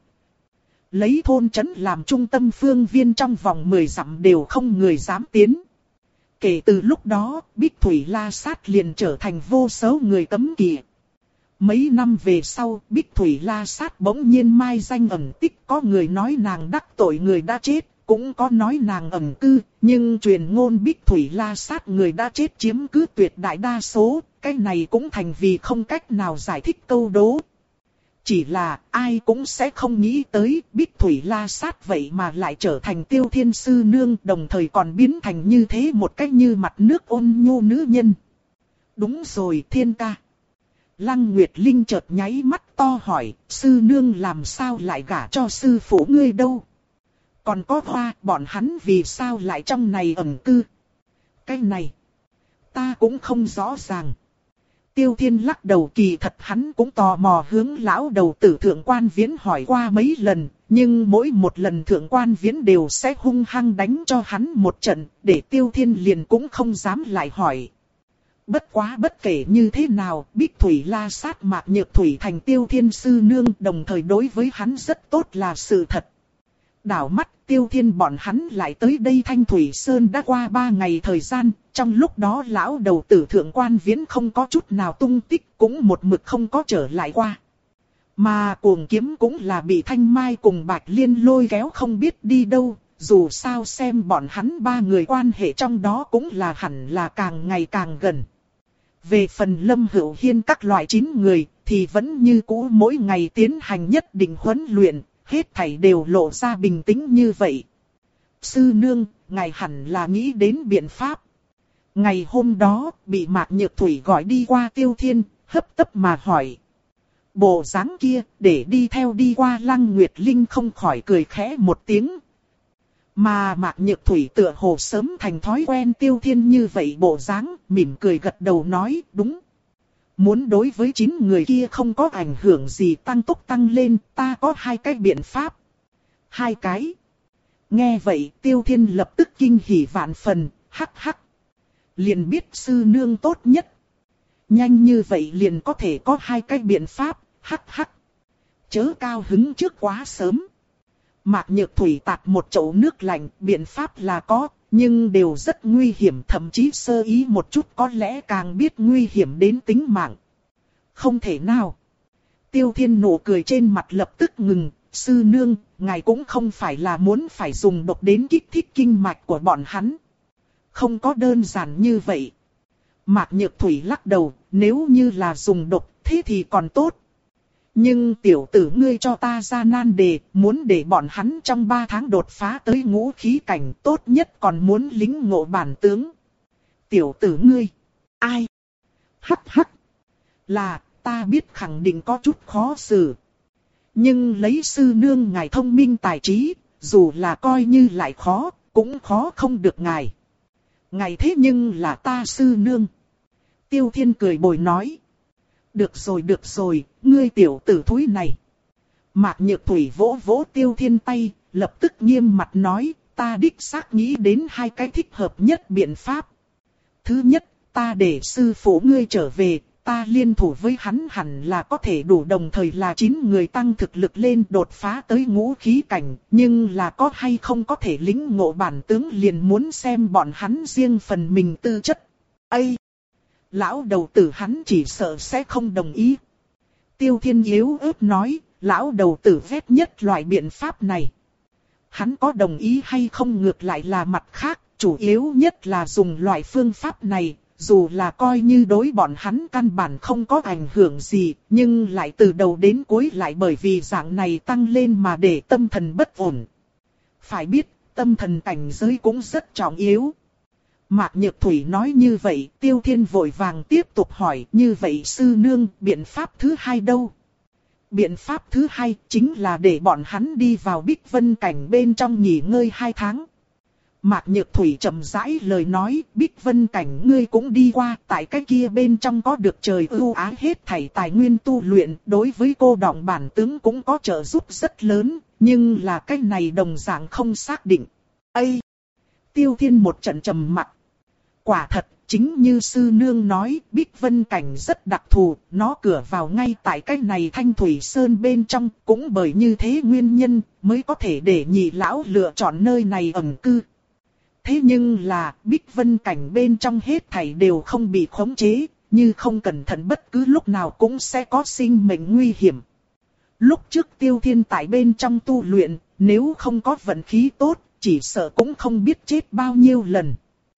Lấy thôn trấn làm trung tâm phương viên trong vòng mười dặm đều không người dám tiến. Kể từ lúc đó, Bích Thủy La Sát liền trở thành vô số người cấm kỵ. Mấy năm về sau, Bích Thủy La Sát bỗng nhiên mai danh ẩn tích, có người nói nàng đắc tội người đã chết, cũng có nói nàng ẩn cư, nhưng truyền ngôn Bích Thủy La Sát người đã chết chiếm cứ tuyệt đại đa số, cái này cũng thành vì không cách nào giải thích câu đố. Chỉ là ai cũng sẽ không nghĩ tới Bích Thủy La Sát vậy mà lại trở thành Tiêu Thiên sư nương, đồng thời còn biến thành như thế một cách như mặt nước ôn nhu nữ nhân. Đúng rồi Thiên ca. Lăng Nguyệt Linh chợt nháy mắt to hỏi, sư nương làm sao lại gả cho sư phụ ngươi đâu? Còn có Hoa, bọn hắn vì sao lại trong này ẩn cư? Cái này, ta cũng không rõ ràng. Tiêu Thiên lắc đầu, kỳ thật hắn cũng tò mò hướng lão đầu tử Thượng Quan Viễn hỏi qua mấy lần, nhưng mỗi một lần Thượng Quan Viễn đều sẽ hung hăng đánh cho hắn một trận, để Tiêu Thiên liền cũng không dám lại hỏi. Bất quá bất kể như thế nào, Bích Thủy La Sát Mạc Nhược Thủy thành Tiêu Thiên sư nương, đồng thời đối với hắn rất tốt là sự thật. Đảo mắt Tiêu Thiên bọn hắn lại tới đây Thanh Thủy Sơn đã qua ba ngày thời gian, trong lúc đó lão đầu tử Thượng Quan Viễn không có chút nào tung tích, cũng một mực không có trở lại qua. Mà Cuồng Kiếm cũng là bị Thanh Mai cùng Bạch Liên lôi kéo không biết đi đâu, dù sao xem bọn hắn ba người quan hệ trong đó cũng là hẳn là càng ngày càng gần. Về phần Lâm Hữu Hiên các loại chín người, thì vẫn như cũ mỗi ngày tiến hành nhất định huấn luyện, hết thảy đều lộ ra bình tĩnh như vậy. Sư nương, ngài hẳn là nghĩ đến biện pháp. Ngày hôm đó, bị Mạc Nhược Thủy gọi đi qua Tiêu Thiên, hấp tấp mà hỏi. Bộ dáng kia, để đi theo đi qua Lăng Nguyệt Linh không khỏi cười khẽ một tiếng. Mà Mạc Nhược Thủy tựa hồ sớm thành thói quen Tiêu Thiên như vậy bộ dáng, mỉm cười gật đầu nói, đúng. Muốn đối với chín người kia không có ảnh hưởng gì tăng tốc tăng lên, ta có hai cái biện pháp. Hai cái. Nghe vậy, Tiêu Thiên lập tức kinh hỉ vạn phần, hắc hắc. Liền biết sư nương tốt nhất. Nhanh như vậy liền có thể có hai cái biện pháp, hắc hắc. Chớ cao hứng trước quá sớm. Mạc Nhược Thủy tạt một chậu nước lạnh, biện pháp là có, nhưng đều rất nguy hiểm, thậm chí sơ ý một chút có lẽ càng biết nguy hiểm đến tính mạng. Không thể nào. Tiêu Thiên nụ cười trên mặt lập tức ngừng, sư nương, ngài cũng không phải là muốn phải dùng độc đến kích thích kinh mạch của bọn hắn. Không có đơn giản như vậy. Mạc Nhược Thủy lắc đầu, nếu như là dùng độc, thế thì còn tốt. Nhưng tiểu tử ngươi cho ta ra nan đề, muốn để bọn hắn trong ba tháng đột phá tới ngũ khí cảnh, tốt nhất còn muốn lính ngộ bản tướng. Tiểu tử ngươi, ai? Hắc hắc. Là, ta biết khẳng định có chút khó xử. Nhưng lấy sư nương ngài thông minh tài trí, dù là coi như lại khó, cũng khó không được ngài. Ngài thế nhưng là ta sư nương. Tiêu Thiên cười bồi nói. Được rồi được rồi, ngươi tiểu tử thúi này. Mạc Nhược Thủy vỗ vỗ Tiêu Thiên tay, lập tức nghiêm mặt nói, ta đích xác nghĩ đến hai cái thích hợp nhất biện pháp. Thứ nhất, ta để sư phụ ngươi trở về, ta liên thủ với hắn hẳn là có thể đủ đồng thời là chín người tăng thực lực lên đột phá tới ngũ khí cảnh, nhưng là có hay không có thể lĩnh ngộ bản tướng liền muốn xem bọn hắn riêng phần mình tư chất. Ây! Lão đầu tử hắn chỉ sợ sẽ không đồng ý. Tiêu Thiên yếu ớt nói, lão đầu tử ghét nhất loại biện pháp này. Hắn có đồng ý hay không ngược lại là mặt khác, chủ yếu nhất là dùng loại phương pháp này, dù là coi như đối bọn hắn căn bản không có ảnh hưởng gì, nhưng lại từ đầu đến cuối lại bởi vì dạng này tăng lên mà để tâm thần bất ổn. Phải biết, tâm thần cảnh giới cũng rất trọng yếu. Mạc Nhược Thủy nói như vậy, Tiêu Thiên vội vàng tiếp tục hỏi, như vậy sư nương, biện pháp thứ hai đâu? Biện pháp thứ hai chính là để bọn hắn đi vào Bích Vân cảnh bên trong nghỉ ngơi hai tháng. Mạc Nhược Thủy chậm rãi lời nói, Bích Vân cảnh ngươi cũng đi qua, tại cái kia bên trong có được trời ưu ái hết thảy tài nguyên tu luyện, đối với cô đọng bản tướng cũng có trợ giúp rất lớn, nhưng là cái này đồng dạng không xác định. Ây! Tiêu Thiên một trận trầm mặc. Quả thật, chính như sư nương nói, Bích Vân cảnh rất đặc thù, nó cửa vào ngay tại cái này Thanh Thủy Sơn bên trong, cũng bởi như thế nguyên nhân, mới có thể để nhị lão lựa chọn nơi này ẩn cư. Thế nhưng là, Bích Vân cảnh bên trong hết thảy đều không bị khống chế, như không cẩn thận bất cứ lúc nào cũng sẽ có sinh mệnh nguy hiểm. Lúc trước Tiêu Thiên tại bên trong tu luyện, nếu không có vận khí tốt, chỉ sợ cũng không biết chết bao nhiêu lần.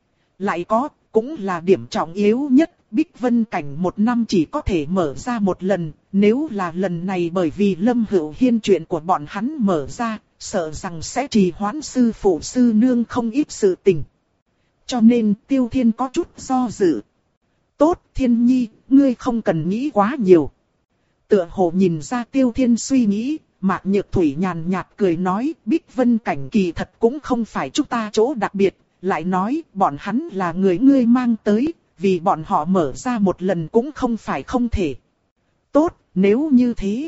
Lại có, cũng là điểm trọng yếu nhất, Bích Vân cảnh một năm chỉ có thể mở ra một lần, nếu là lần này bởi vì Lâm Hữu Hiên chuyện của bọn hắn mở ra, sợ rằng sẽ trì hoãn sư phụ sư nương không ít sự tình. Cho nên Tiêu Thiên có chút do dự. Tốt Thiên Nhi, ngươi không cần nghĩ quá nhiều. Tựa hồ nhìn ra Tiêu Thiên suy nghĩ, Mạc Nhược Thủy nhàn nhạt cười nói, Bích Vân cảnh kỳ thật cũng không phải chúng ta chỗ đặc biệt. Lại nói, bọn hắn là người ngươi mang tới, vì bọn họ mở ra một lần cũng không phải không thể. Tốt, nếu như thế.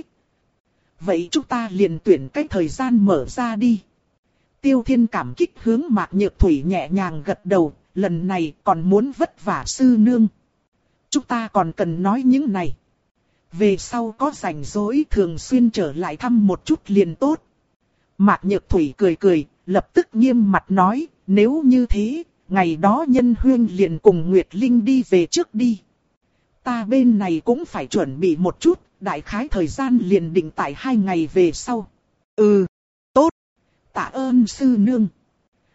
Vậy chúng ta liền tuyển cái thời gian mở ra đi. Tiêu Thiên cảm kích hướng Mạc Nhược Thủy nhẹ nhàng gật đầu, lần này còn muốn vất vả sư nương. Chúng ta còn cần nói những này. Về sau có rảnh rỗi thường xuyên trở lại thăm một chút liền tốt. Mạc Nhược Thủy cười cười, lập tức nghiêm mặt nói, nếu như thế, ngày đó Nhân Huyên liền cùng Nguyệt Linh đi về trước đi. Ta bên này cũng phải chuẩn bị một chút, đại khái thời gian liền định tại hai ngày về sau. Ừ, tốt, tạ ơn sư nương.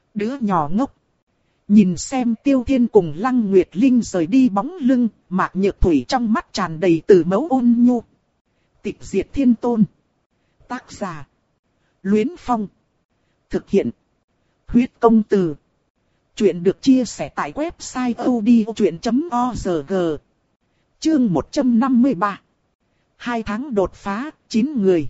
Đứa nhỏ ngốc. Nhìn xem Tiêu Thiên cùng Lăng Nguyệt Linh rời đi bóng lưng, Mạc Nhược Thủy trong mắt tràn đầy từ mẫu ôn nhu. Tịch diệt thiên tôn. Tác giả. Luyến Phong. Thực hiện. Huyết công từ. Chuyện được chia sẻ tại website odchuyện chấm org. Chương một trăm năm mươi ba. Hai tháng đột phá, chín người.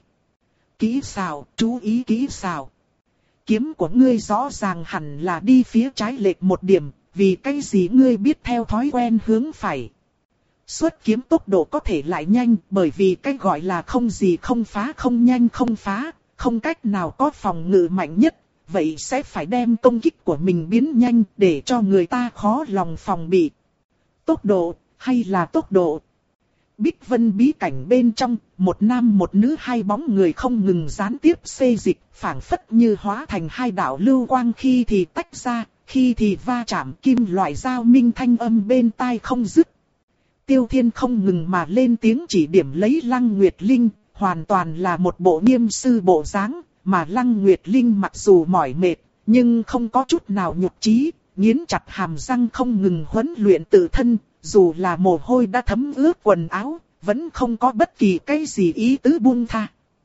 Kỹ xảo, chú ý kỹ xảo. Kiếm của ngươi rõ ràng hẳn là đi phía trái lệch một điểm, vì cái gì ngươi biết theo thói quen hướng phải. Xuất kiếm tốc độ có thể lại nhanh, bởi vì cái gọi là không gì không phá, không nhanh không phá, không cách nào có phòng ngự mạnh nhất, vậy sẽ phải đem công kích của mình biến nhanh để cho người ta khó lòng phòng bị. Tốc độ, hay là tốc độ? Bích Vân bí cảnh bên trong, một nam một nữ hai bóng người không ngừng gián tiếp xê dịch, phảng phất như hóa thành hai đạo lưu quang, khi thì tách ra, khi thì va chạm, kim loại giao minh thanh âm bên tai không dứt. Tiêu Thiên không ngừng mà lên tiếng chỉ điểm lấy Lăng Nguyệt Linh, hoàn toàn là một bộ nghiêm sư bộ dáng, mà Lăng Nguyệt Linh mặc dù mỏi mệt, nhưng không có chút nào nhục chí, nghiến chặt hàm răng không ngừng huấn luyện tự thân. Dù là mồ hôi đã thấm ướt quần áo, vẫn không có bất kỳ cái gì ý tứ buông tha.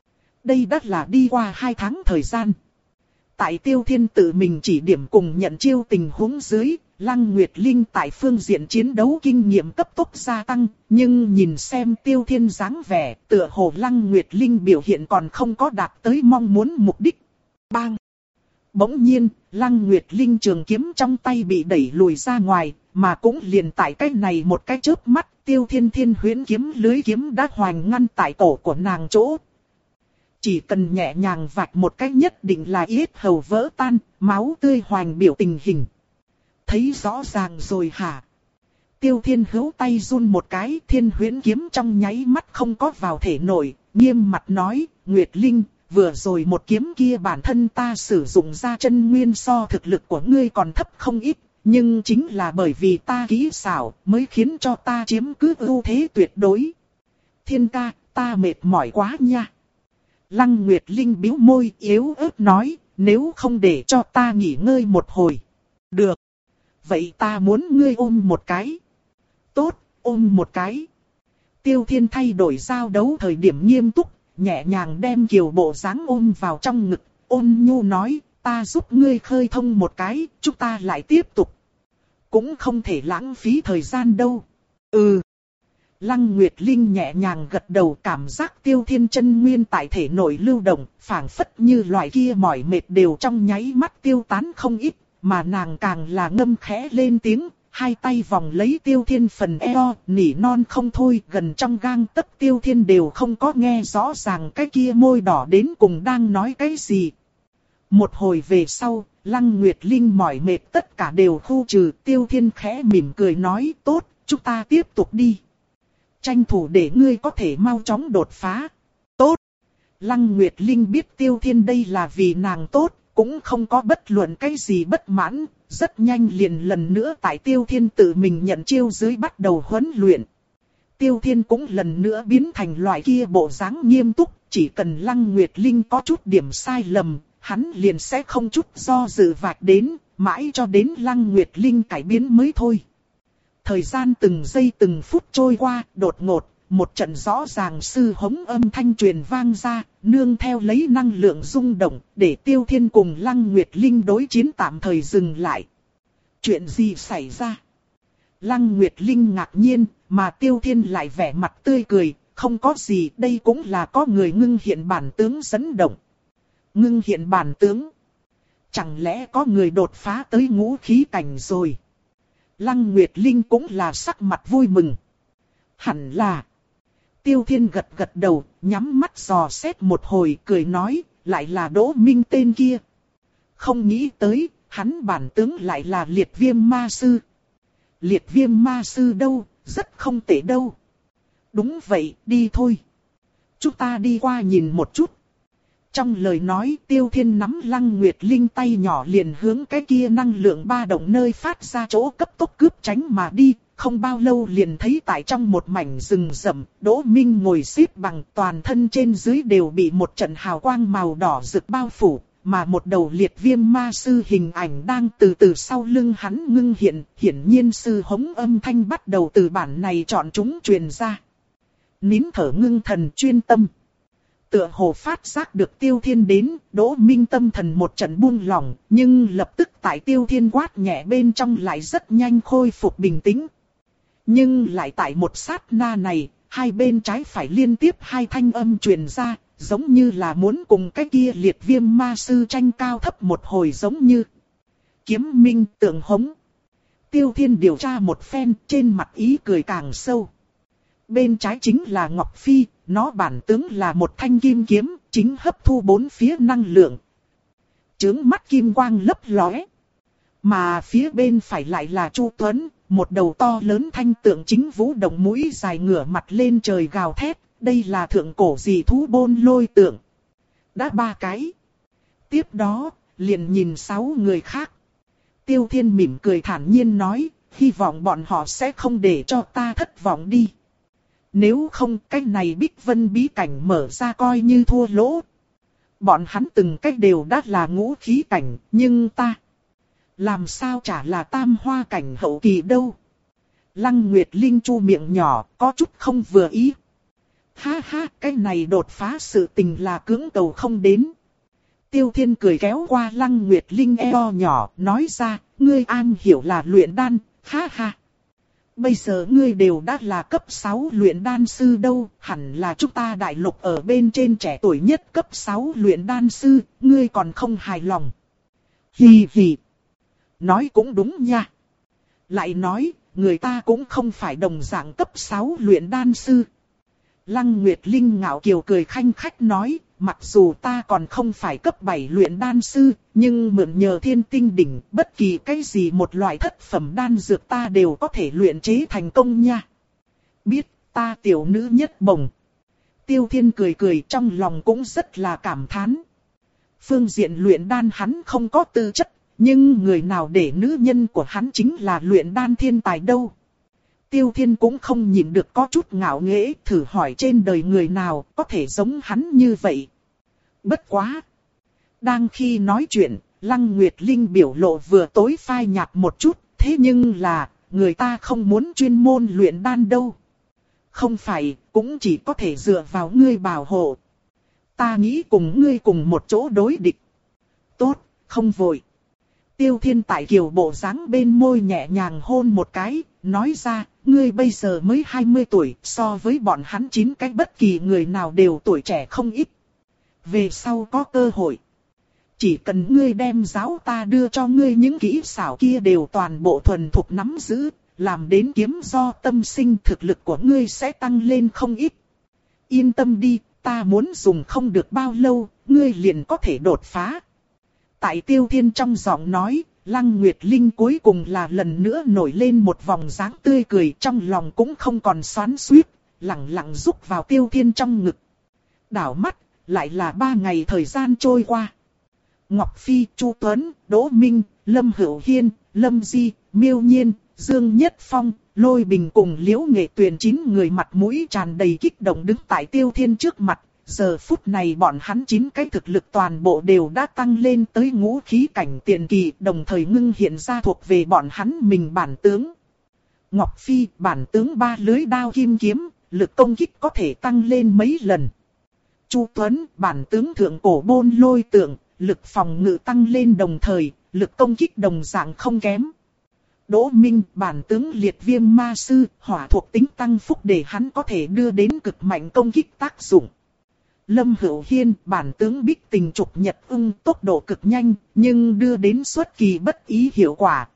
Đây đã là đi qua hai tháng thời gian. Tại Tiêu Thiên tự mình chỉ điểm cùng nhận chiêu tình huống dưới, Lăng Nguyệt Linh tại phương diện chiến đấu kinh nghiệm cấp tốc gia tăng, nhưng nhìn xem Tiêu Thiên dáng vẻ, tựa hồ Lăng Nguyệt Linh biểu hiện còn không có đạt tới mong muốn mục đích. Bang! Bỗng nhiên, Lăng Nguyệt Linh trường kiếm trong tay bị đẩy lùi ra ngoài, mà cũng liền tại cái này một cái chớp mắt, Tiêu Thiên Thiên huyễn kiếm lưới kiếm đã hoành ngăn tại cổ của nàng chỗ. Chỉ cần nhẹ nhàng vạch một cái nhất định là yết hầu vỡ tan, máu tươi hoành biểu tình hình. Thấy rõ ràng rồi hả? Tiêu Thiên hữu tay run một cái, thiên huyễn kiếm trong nháy mắt không có vào thể nổi, nghiêm mặt nói, Nguyệt Linh, vừa rồi một kiếm kia bản thân ta sử dụng ra chân nguyên so thực lực của ngươi còn thấp không ít. Nhưng chính là bởi vì ta kỹ xảo mới khiến cho ta chiếm cứ ưu thế tuyệt đối. Thiên ca, ta mệt mỏi quá nha. Lăng Nguyệt Linh bĩu môi yếu ớt nói, nếu không để cho ta nghỉ ngơi một hồi. Được. Vậy ta muốn ngươi ôm một cái. Tốt, ôm một cái. Tiêu Thiên thay đổi giao đấu thời điểm nghiêm túc, nhẹ nhàng đem kiều bộ dáng ôm vào trong ngực, ôn nhu nói, ta giúp ngươi khơi thông một cái, chúng ta lại tiếp tục. Cũng không thể lãng phí thời gian đâu. Ừ. Lăng Nguyệt Linh nhẹ nhàng gật đầu, cảm giác Tiêu Thiên chân nguyên tại thể nội lưu động, phảng phất như loại kia mỏi mệt đều trong nháy mắt tiêu tán không ít, mà nàng càng là ngâm khẽ lên tiếng, hai tay vòng lấy Tiêu Thiên phần eo, nỉ non không thôi, gần trong gang tấc Tiêu Thiên đều không có nghe rõ ràng cái kia môi đỏ đến cùng đang nói cái gì. Một hồi về sau, Lăng Nguyệt Linh mỏi mệt tất cả đều khu trừ, Tiêu Thiên khẽ mỉm cười nói, tốt, chúng ta tiếp tục đi. Tranh thủ để ngươi có thể mau chóng đột phá. Tốt. Lăng Nguyệt Linh biết Tiêu Thiên đây là vì nàng tốt, cũng không có bất luận cái gì bất mãn, rất nhanh liền lần nữa tại Tiêu Thiên tự mình nhận chiêu dưới bắt đầu huấn luyện. Tiêu Thiên cũng lần nữa biến thành loại kia bộ dáng nghiêm túc, chỉ cần Lăng Nguyệt Linh có chút điểm sai lầm, hắn liền sẽ không chút do dự vạch đến, mãi cho đến Lăng Nguyệt Linh cải biến mới thôi. Thời gian từng giây từng phút trôi qua, đột ngột, một trận rõ ràng sư hống âm thanh truyền vang ra, nương theo lấy năng lượng rung động, để Tiêu Thiên cùng Lăng Nguyệt Linh đối chiến tạm thời dừng lại. Chuyện gì xảy ra? Lăng Nguyệt Linh ngạc nhiên, mà Tiêu Thiên lại vẻ mặt tươi cười, không có gì, đây cũng là có người ngưng hiện bản tướng dẫn động. Ngưng hiện bản tướng? Chẳng lẽ có người đột phá tới ngũ khí cảnh rồi? Lăng Nguyệt Linh cũng là sắc mặt vui mừng. Hẳn là. Tiêu Thiên gật gật đầu, nhắm mắt dò xét một hồi, cười nói, lại là Đỗ Minh tên kia. Không nghĩ tới, hắn bản tướng lại là Liệt Viêm Ma Sư. Liệt Viêm Ma Sư đâu, rất không tệ đâu. Đúng vậy, đi thôi. Chúng ta đi qua nhìn một chút. Trong lời nói, Tiêu Thiên nắm Lăng Nguyệt Linh tay nhỏ liền hướng cái kia năng lượng ba động nơi phát ra chỗ cấp tốc cướp tránh mà đi. Không bao lâu liền thấy tại trong một mảnh rừng rậm, Đỗ Minh ngồi xếp bằng, toàn thân trên dưới đều bị một trận hào quang màu đỏ rực bao phủ, mà một đầu liệt viêm ma sư hình ảnh đang từ từ sau lưng hắn ngưng hiện, hiển nhiên sư hống âm thanh bắt đầu từ bản này chọn chúng truyền ra. Nín thở ngưng thần chuyên tâm. Tựa hồ phát giác được Tiêu Thiên đến, Đỗ Minh tâm thần một trận buông lỏng, nhưng lập tức tại Tiêu Thiên quát nhẹ bên trong lại rất nhanh khôi phục bình tĩnh. Nhưng lại tại một sát na này, hai bên trái phải liên tiếp hai thanh âm truyền ra, giống như là muốn cùng cái kia liệt viêm ma sư tranh cao thấp một hồi, giống như kiếm minh tượng hống. Tiêu Thiên điều tra một phen, trên mặt ý cười càng sâu. Bên trái chính là Ngọc Phi, nó bản tướng là một thanh kim kiếm, chính hấp thu bốn phía năng lượng. Chướng mắt kim quang lấp lóe. Mà phía bên phải lại là Chu Tuấn, một đầu to lớn thanh tượng chính vũ động mũi dài ngửa mặt lên trời gào thét. Đây là thượng cổ dị thú Bôn Lôi tượng. Đã ba cái. Tiếp đó, liền nhìn sáu người khác. Tiêu Thiên mỉm cười thản nhiên nói, hy vọng bọn họ sẽ không để cho ta thất vọng đi. Nếu không, cái này Bích Vân bí cảnh mở ra coi như thua lỗ. Bọn hắn từng cách đều đã là ngũ khí cảnh, nhưng ta làm sao chả là tam hoa cảnh hậu kỳ đâu. Lăng Nguyệt Linh chu miệng nhỏ, có chút không vừa ý. Ha ha, cái này đột phá sự tình là cưỡng cầu không đến. Tiêu Thiên cười kéo qua Lăng Nguyệt Linh eo nhỏ, nói ra, ngươi an hiểu là luyện đan, ha ha. Bây giờ ngươi đều đã là cấp sáu luyện đan sư đâu, hẳn là chúng ta đại lục ở bên trên trẻ tuổi nhất cấp sáu luyện đan sư, ngươi còn không hài lòng. Hì hì. Nói cũng đúng nha. Lại nói, người ta cũng không phải đồng dạng cấp sáu luyện đan sư. Lăng Nguyệt Linh ngạo kiều cười khanh khách nói, mặc dù ta còn không phải cấp bảy luyện đan sư, nhưng mượn nhờ thiên tinh đỉnh, bất kỳ cái gì một loại thất phẩm đan dược ta đều có thể luyện chế thành công nha. Biết, ta tiểu nữ nhất bồng. Tiêu Thiên cười cười, trong lòng cũng rất là cảm thán. Phương diện luyện đan hắn không có tư chất, nhưng người nào để nữ nhân của hắn chính là luyện đan thiên tài đâu. Tiêu Thiên cũng không nhìn được có chút ngạo nghễ, thử hỏi trên đời người nào có thể giống hắn như vậy. Bất quá. Đang khi nói chuyện, Lăng Nguyệt Linh biểu lộ vừa tối phai nhạt một chút, thế nhưng là, người ta không muốn chuyên môn luyện đan đâu. Không phải, cũng chỉ có thể dựa vào ngươi bảo hộ. Ta nghĩ cùng ngươi cùng một chỗ đối địch. Tốt, không vội. Tiêu Thiên tại kiều bộ dáng bên môi nhẹ nhàng hôn một cái, nói ra, ngươi bây giờ mới hai mươi tuổi, so với bọn hắn chín cái bất kỳ người nào đều tuổi trẻ không ít. Về sau có cơ hội. Chỉ cần ngươi đem giáo ta đưa cho ngươi những kỹ xảo kia đều toàn bộ thuần thục nắm giữ, làm đến kiếm do tâm sinh, thực lực của ngươi sẽ tăng lên không ít. Yên tâm đi, ta muốn dùng không được bao lâu, ngươi liền có thể đột phá. Tại Tiêu Thiên trong giọng nói, Lăng Nguyệt Linh cuối cùng là lần nữa nổi lên một vòng dáng tươi cười, trong lòng cũng không còn xoắn xuýt, lặng lặng rúc vào Tiêu Thiên trong ngực. Đảo mắt, lại là ba ngày thời gian trôi qua. Ngọc Phi, Chu Tuấn, Đỗ Minh, Lâm Hữu Hiên, Lâm Di, Miêu Nhiên, Dương Nhất Phong, Lôi Bình cùng Liễu Nghệ Tuyền chín người mặt mũi tràn đầy kích động đứng tại Tiêu Thiên trước mặt. Giờ phút này bọn hắn chín cái thực lực toàn bộ đều đã tăng lên tới ngũ khí cảnh tiền kỳ, đồng thời ngưng hiện ra thuộc về bọn hắn mình bản tướng. Ngọc Phi, bản tướng ba lưới đao kim kiếm, lực công kích có thể tăng lên mấy lần. Chu Tuấn, bản tướng thượng cổ Bôn Lôi tượng, lực phòng ngự tăng lên đồng thời, lực công kích đồng dạng không kém. Đỗ Minh, bản tướng liệt viêm ma sư, hỏa thuộc tính tăng phúc để hắn có thể đưa đến cực mạnh công kích tác dụng. Lâm Hữu Hiên, bản tướng Bích Tình Trục Nhật Ưng, tốc độ cực nhanh, nhưng đưa đến xuất kỳ bất ý hiệu quả.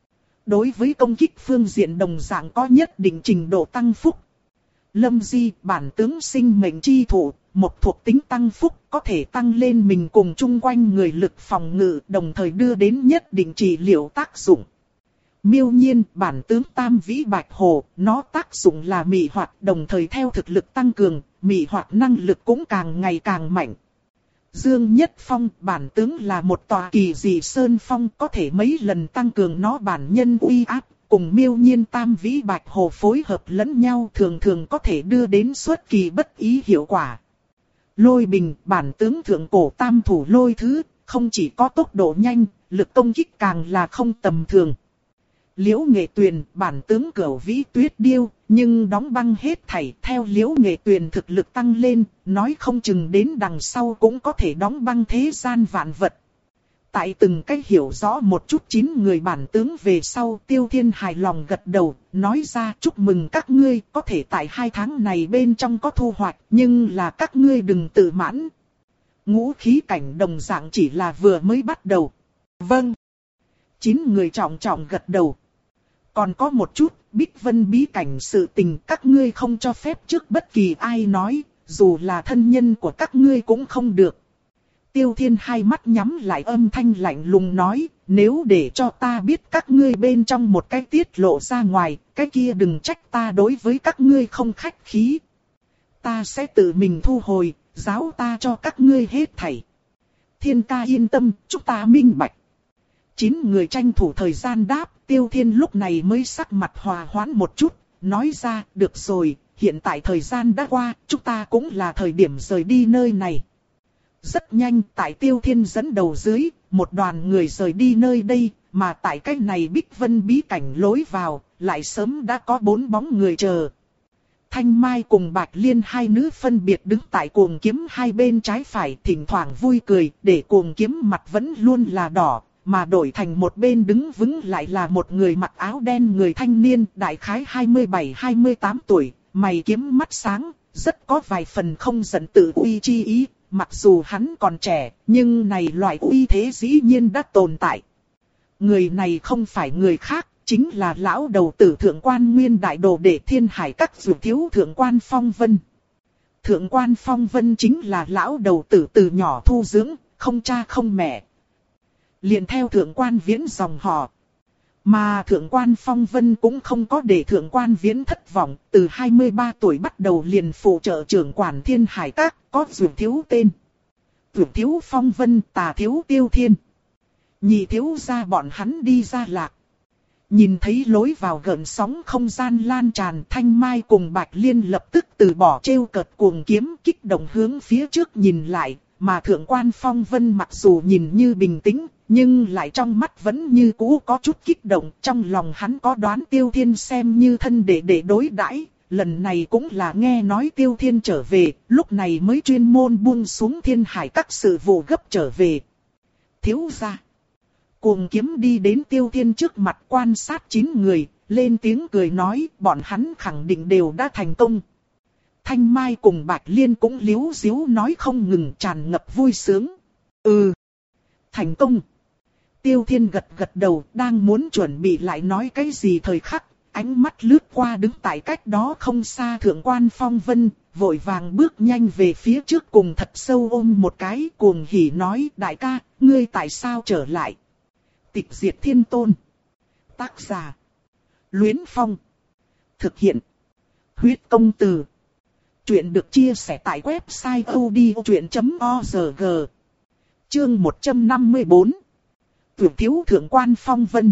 Đối với công kích phương diện đồng dạng có nhất định trình độ tăng phúc. Lâm Di, bản tướng Sinh Mệnh Chi Thủ, một thuộc tính tăng phúc có thể tăng lên mình cùng chung quanh người lực phòng ngự, đồng thời đưa đến nhất định trị liệu tác dụng. Miêu Nhiên, bản tướng Tam Vĩ Bạch Hồ, nó tác dụng là mị hoạt, đồng thời theo thực lực tăng cường, mị hoạt năng lực cũng càng ngày càng mạnh. Dương Nhất Phong, bản tướng là một tòa kỳ dị sơn phong, có thể mấy lần tăng cường nó bản nhân uy áp, cùng Miêu Nhiên Tam Vĩ Bạch Hồ phối hợp lẫn nhau, thường thường có thể đưa đến xuất kỳ bất ý hiệu quả. Lôi Bình, bản tướng thượng cổ tam thủ lôi thứ, không chỉ có tốc độ nhanh, lực công kích càng là không tầm thường. Liễu Nghệ Tuyền bản tướng Cửu Vĩ Tuyết Điêu, nhưng đóng băng hết thảy. Theo Liễu Nghệ Tuyền thực lực tăng lên, nói không chừng đến đằng sau cũng có thể đóng băng thế gian vạn vật. Tại từng cách hiểu rõ một chút chín người bản tướng về sau, Tiêu Thiên hài lòng gật đầu, nói ra chúc mừng các ngươi có thể tại hai tháng này bên trong có thu hoạch, nhưng là các ngươi đừng tự mãn. Ngũ khí cảnh đồng dạng chỉ là vừa mới bắt đầu. Vâng. Chín người trọng trọng gật đầu. Còn có một chút, Bích Vân bí cảnh sự tình các ngươi không cho phép trước bất kỳ ai nói, dù là thân nhân của các ngươi cũng không được. Tiêu Thiên hai mắt nhắm lại, âm thanh lạnh lùng nói, nếu để cho ta biết các ngươi bên trong một cái tiết lộ ra ngoài, cái kia đừng trách ta đối với các ngươi không khách khí. Ta sẽ tự mình thu hồi, giáo ta cho các ngươi hết thảy. Thiên ca yên tâm, chúng ta minh bạch. Chín người tranh thủ thời gian đáp, Tiêu Thiên lúc này mới sắc mặt hòa hoãn một chút, nói ra, được rồi, hiện tại thời gian đã qua, chúng ta cũng là thời điểm rời đi nơi này. Rất nhanh, tại Tiêu Thiên dẫn đầu dưới, một đoàn người rời đi nơi đây, mà tại cái này Bích Vân bí cảnh lối vào, lại sớm đã có bốn bóng người chờ. Thanh Mai cùng Bạch Liên hai nữ phân biệt đứng tại cuồng kiếm hai bên trái phải, thỉnh thoảng vui cười, để cuồng kiếm mặt vẫn luôn là đỏ, mà đổi thành một bên đứng vững lại là một người mặc áo đen người thanh niên, đại khái hai mươi bảy hai mươi tám tuổi, mày kiếm mắt sáng, rất có vài phần không giận tự uy chi ý. Mặc dù hắn còn trẻ, nhưng này loại uy thế dĩ nhiên đã tồn tại. Người này không phải người khác, chính là lão đầu tử Thượng Quan Nguyên đại đồ đệ Thiên Hải Các Dược Thiếu Thượng Quan Phong Vân. Thượng Quan Phong Vân chính là lão đầu tử từ nhỏ thu dưỡng, không cha không mẹ. Liền theo Thượng Quan Viễn dòng họ. Mà Thượng Quan Phong Vân cũng không có để Thượng Quan Viễn thất vọng, từ hai mươi ba tuổi bắt đầu liền phụ trợ trưởng quản Thiên Hải Các, có Dược Thiếu tên. Dược Thiếu Phong Vân, Tà Thiếu Tiêu Thiên. Nhị thiếu gia bọn hắn đi ra lạc. Nhìn thấy lối vào gợn sóng không gian lan tràn, Thanh Mai cùng Bạch Liên lập tức từ bỏ trêu cợt cuồng kiếm, kích động hướng phía trước nhìn lại, mà Thượng Quan Phong Vân mặc dù nhìn như bình tĩnh, nhưng lại trong mắt vẫn như cũ có chút kích động, trong lòng hắn có đoán Tiêu Thiên xem như thân để để đối đãi, lần này cũng là nghe nói Tiêu Thiên trở về, lúc này mới chuyên môn buông xuống Thiên Hải Các sự vụ gấp trở về. Thiếu gia. Cuồng kiếm đi đến Tiêu Thiên trước mặt quan sát chín người, lên tiếng cười nói, bọn hắn khẳng định đều đã thành công. Thanh Mai cùng Bạch Liên cũng líu díu nói không ngừng, tràn ngập vui sướng. Ừ. Thành công. Tiêu Thiên gật gật đầu, đang muốn chuẩn bị lại nói cái gì thời khắc, ánh mắt lướt qua đứng tại cách đó không xa Thượng Quan Phong Vân, vội vàng bước nhanh về phía trước cùng thật sâu ôm một cái, cuồng hỉ nói, đại ca, ngươi tại sao trở lại? Tịch Diệt Thiên Tôn. Tác giả. Luyến Phong. Thực hiện. Huyết Công Từ. Chuyện được chia sẻ tại website odchuyện chấm org. Chương một trăm năm mươi tư. Tuyệt thiếu Thượng Quan Phong Vân.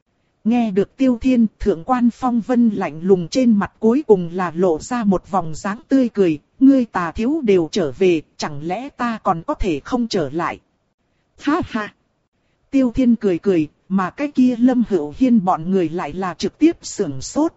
Nghe được Tiêu Thiên, Thượng Quan Phong Vân lạnh lùng trên mặt cuối cùng là lộ ra một vòng dáng tươi cười. Ngươi Tà thiếu đều trở về, chẳng lẽ ta còn có thể không trở lại? Ha ha. Tiêu Thiên cười cười, mà cái kia Lâm Hữu Hiên bọn người lại là trực tiếp sưởng sốt.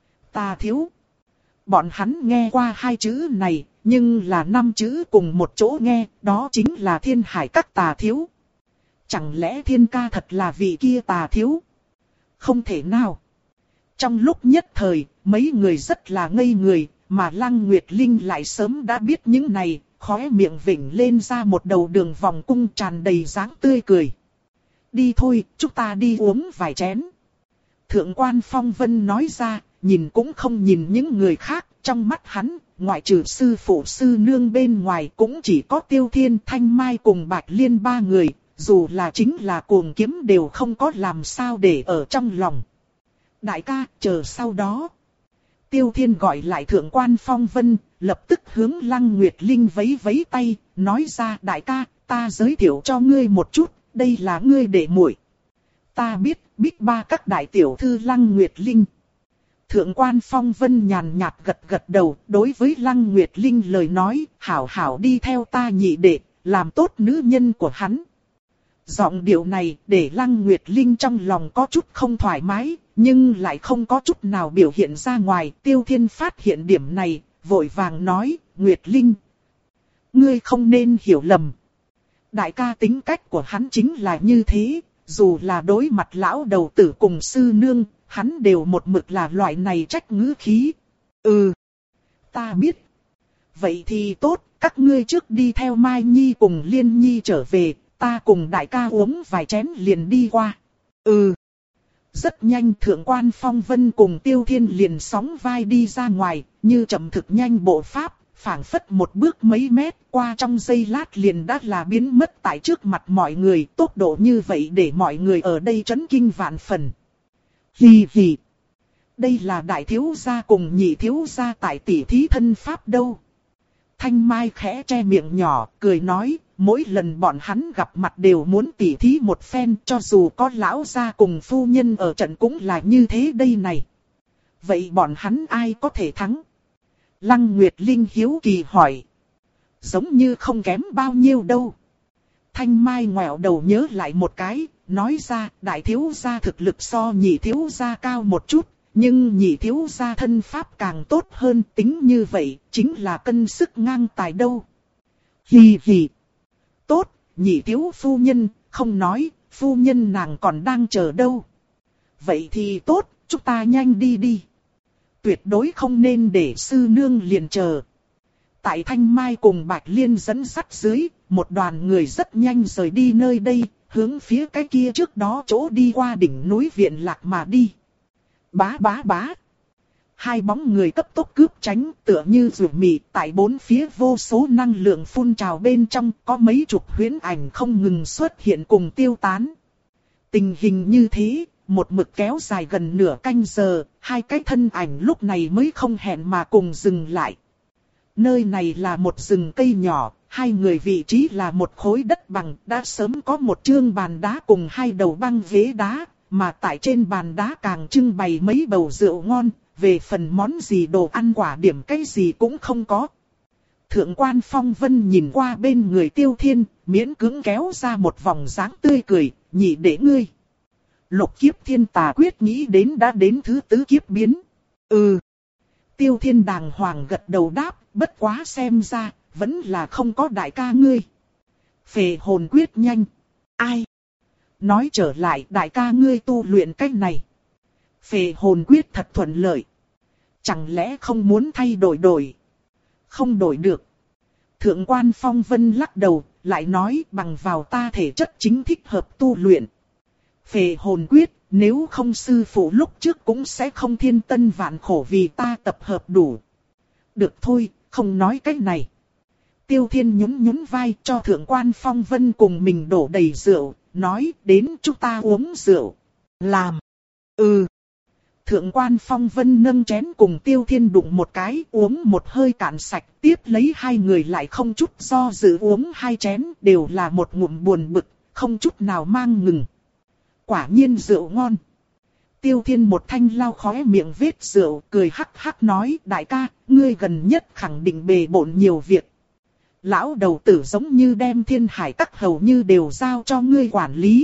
Tà thiếu. Bọn hắn nghe qua hai chữ này, nhưng là năm chữ cùng một chỗ nghe, đó chính là Thiên Hải Các Tà thiếu. Chẳng lẽ Thiên ca thật là vị kia Tà thiếu? Không thể nào. Trong lúc nhất thời, mấy người rất là ngây người, mà Lăng Nguyệt Linh lại sớm đã biết những này, khóe miệng vểnh lên ra một đầu đường vòng cung tràn đầy dáng tươi cười. Đi thôi, chúng ta đi uống vài chén. Thượng Quan Phong Vân nói ra, nhìn cũng không nhìn những người khác, trong mắt hắn, ngoại trừ sư phụ sư nương bên ngoài cũng chỉ có Tiêu Thiên, Thanh Mai cùng Bạch Liên ba người, dù là chính là cuồng kiếm đều không có làm sao để ở trong lòng. Đại ca, chờ sau đó. Tiêu Thiên gọi lại Thượng Quan Phong Vân, lập tức hướng Lăng Nguyệt Linh vẫy vẫy tay, nói ra, đại ca, ta giới thiệu cho ngươi một chút, đây là ngươi đệ muội. Ta biết, biết ba các đại tiểu thư Lăng Nguyệt Linh. Thượng Quan Phong Vân nhàn nhạt gật gật đầu, đối với Lăng Nguyệt Linh lời nói, hảo hảo đi theo ta nhị đệ, làm tốt nữ nhân của hắn. Giọng điệu này để Lăng Nguyệt Linh trong lòng có chút không thoải mái, nhưng lại không có chút nào biểu hiện ra ngoài. Tiêu Thiên phát hiện điểm này, vội vàng nói, Nguyệt Linh, ngươi không nên hiểu lầm. Đại ca tính cách của hắn chính là như thế, dù là đối mặt lão đầu tử cùng sư nương, hắn đều một mực là loại này trách ngữ khí. Ừ, ta biết. Vậy thì tốt, các ngươi trước đi theo Mai Nhi cùng Liên Nhi trở về, ta cùng đại ca uống vài chén liền đi qua. Ừ. Rất nhanh Thượng quan Phong Vân cùng Tiêu Thiên liền sóng vai đi ra ngoài, như chậm thực nhanh bộ pháp, phảng phất một bước mấy mét qua trong giây lát liền đã là biến mất tại trước mặt mọi người. Tốc độ như vậy để mọi người ở đây chấn kinh vạn phần. Hì hì. Đây là đại thiếu gia cùng nhị thiếu gia tại tỷ thí thân pháp đâu. Thanh Mai khẽ che miệng nhỏ, cười nói, mỗi lần bọn hắn gặp mặt đều muốn tỉ thí một phen, cho dù có lão gia cùng phu nhân ở trận cũng là như thế đây này. Vậy bọn hắn ai có thể thắng? Lăng Nguyệt Linh hiếu kỳ hỏi. Giống như không kém bao nhiêu đâu. Thanh Mai ngoẹo đầu nhớ lại một cái, nói ra, đại thiếu gia thực lực so nhị thiếu gia cao một chút. Nhưng nhị thiếu gia thân pháp càng tốt hơn, tính như vậy, chính là cân sức ngang tài đâu. Hì hì. Tốt, nhị thiếu phu nhân, không nói, phu nhân nàng còn đang chờ đâu. Vậy thì tốt, chúng ta nhanh đi đi. Tuyệt đối không nên để sư nương liền chờ. Tại Thanh Mai cùng Bạch Liên dẫn dắt dưới, một đoàn người rất nhanh rời đi nơi đây, hướng phía cái kia trước đó chỗ đi qua đỉnh núi Viện Lạc mà đi. Bá bá bá. Hai bóng người cấp tốc cướp tránh, tựa như rùa mị, tại bốn phía vô số năng lượng phun trào bên trong, có mấy chục huyễn ảnh không ngừng xuất hiện cùng tiêu tán. Tình hình như thế, một mực kéo dài gần nửa canh giờ, hai cái thân ảnh lúc này mới không hẹn mà cùng dừng lại. Nơi này là một rừng cây nhỏ, hai người vị trí là một khối đất bằng, đã sớm có một chương bàn đá cùng hai đầu băng ghế đá. Mà tại trên bàn đá càng trưng bày mấy bầu rượu ngon, về phần món gì đồ ăn quả điểm cái gì cũng không có. Thượng quan Phong Vân nhìn qua bên người Tiêu Thiên, miễn cưỡng kéo ra một vòng dáng tươi cười, nhị để ngươi. Lục kiếp thiên tà quyết nghĩ đến đã đến thứ tứ kiếp biến. Ừ. Tiêu Thiên đàng hoàng gật đầu đáp, bất quá xem ra, vẫn là không có đại ca ngươi. Phệ hồn quyết nhanh. Ai? Nói trở lại đại ca ngươi tu luyện cách này. Phệ hồn quyết thật thuận lợi. Chẳng lẽ không muốn thay đổi đổi? Không đổi được. Thượng quan Phong Vân lắc đầu, lại nói bằng vào ta thể chất chính thích hợp tu luyện. Phệ hồn quyết, nếu không sư phụ lúc trước cũng sẽ không thiên tân vạn khổ vì ta tập hợp đủ. Được thôi, không nói cách này. Tiêu Thiên nhún nhún vai cho Thượng quan Phong Vân cùng mình đổ đầy rượu. Nói đến chúng ta uống rượu. Làm. Ừ. Thượng quan Phong Vân nâng chén cùng Tiêu Thiên đụng một cái uống một hơi cạn sạch. Tiếp lấy hai người lại không chút do dự uống hai chén đều là một ngụm buồn bực, không chút nào mang ngừng. Quả nhiên rượu ngon. Tiêu Thiên một thanh lau khóe miệng vết rượu cười hắc hắc nói đại ca, ngươi gần nhất khẳng định bề bộn nhiều việc. Lão đầu tử giống như đem Thiên Hải Các hầu như đều giao cho ngươi quản lý.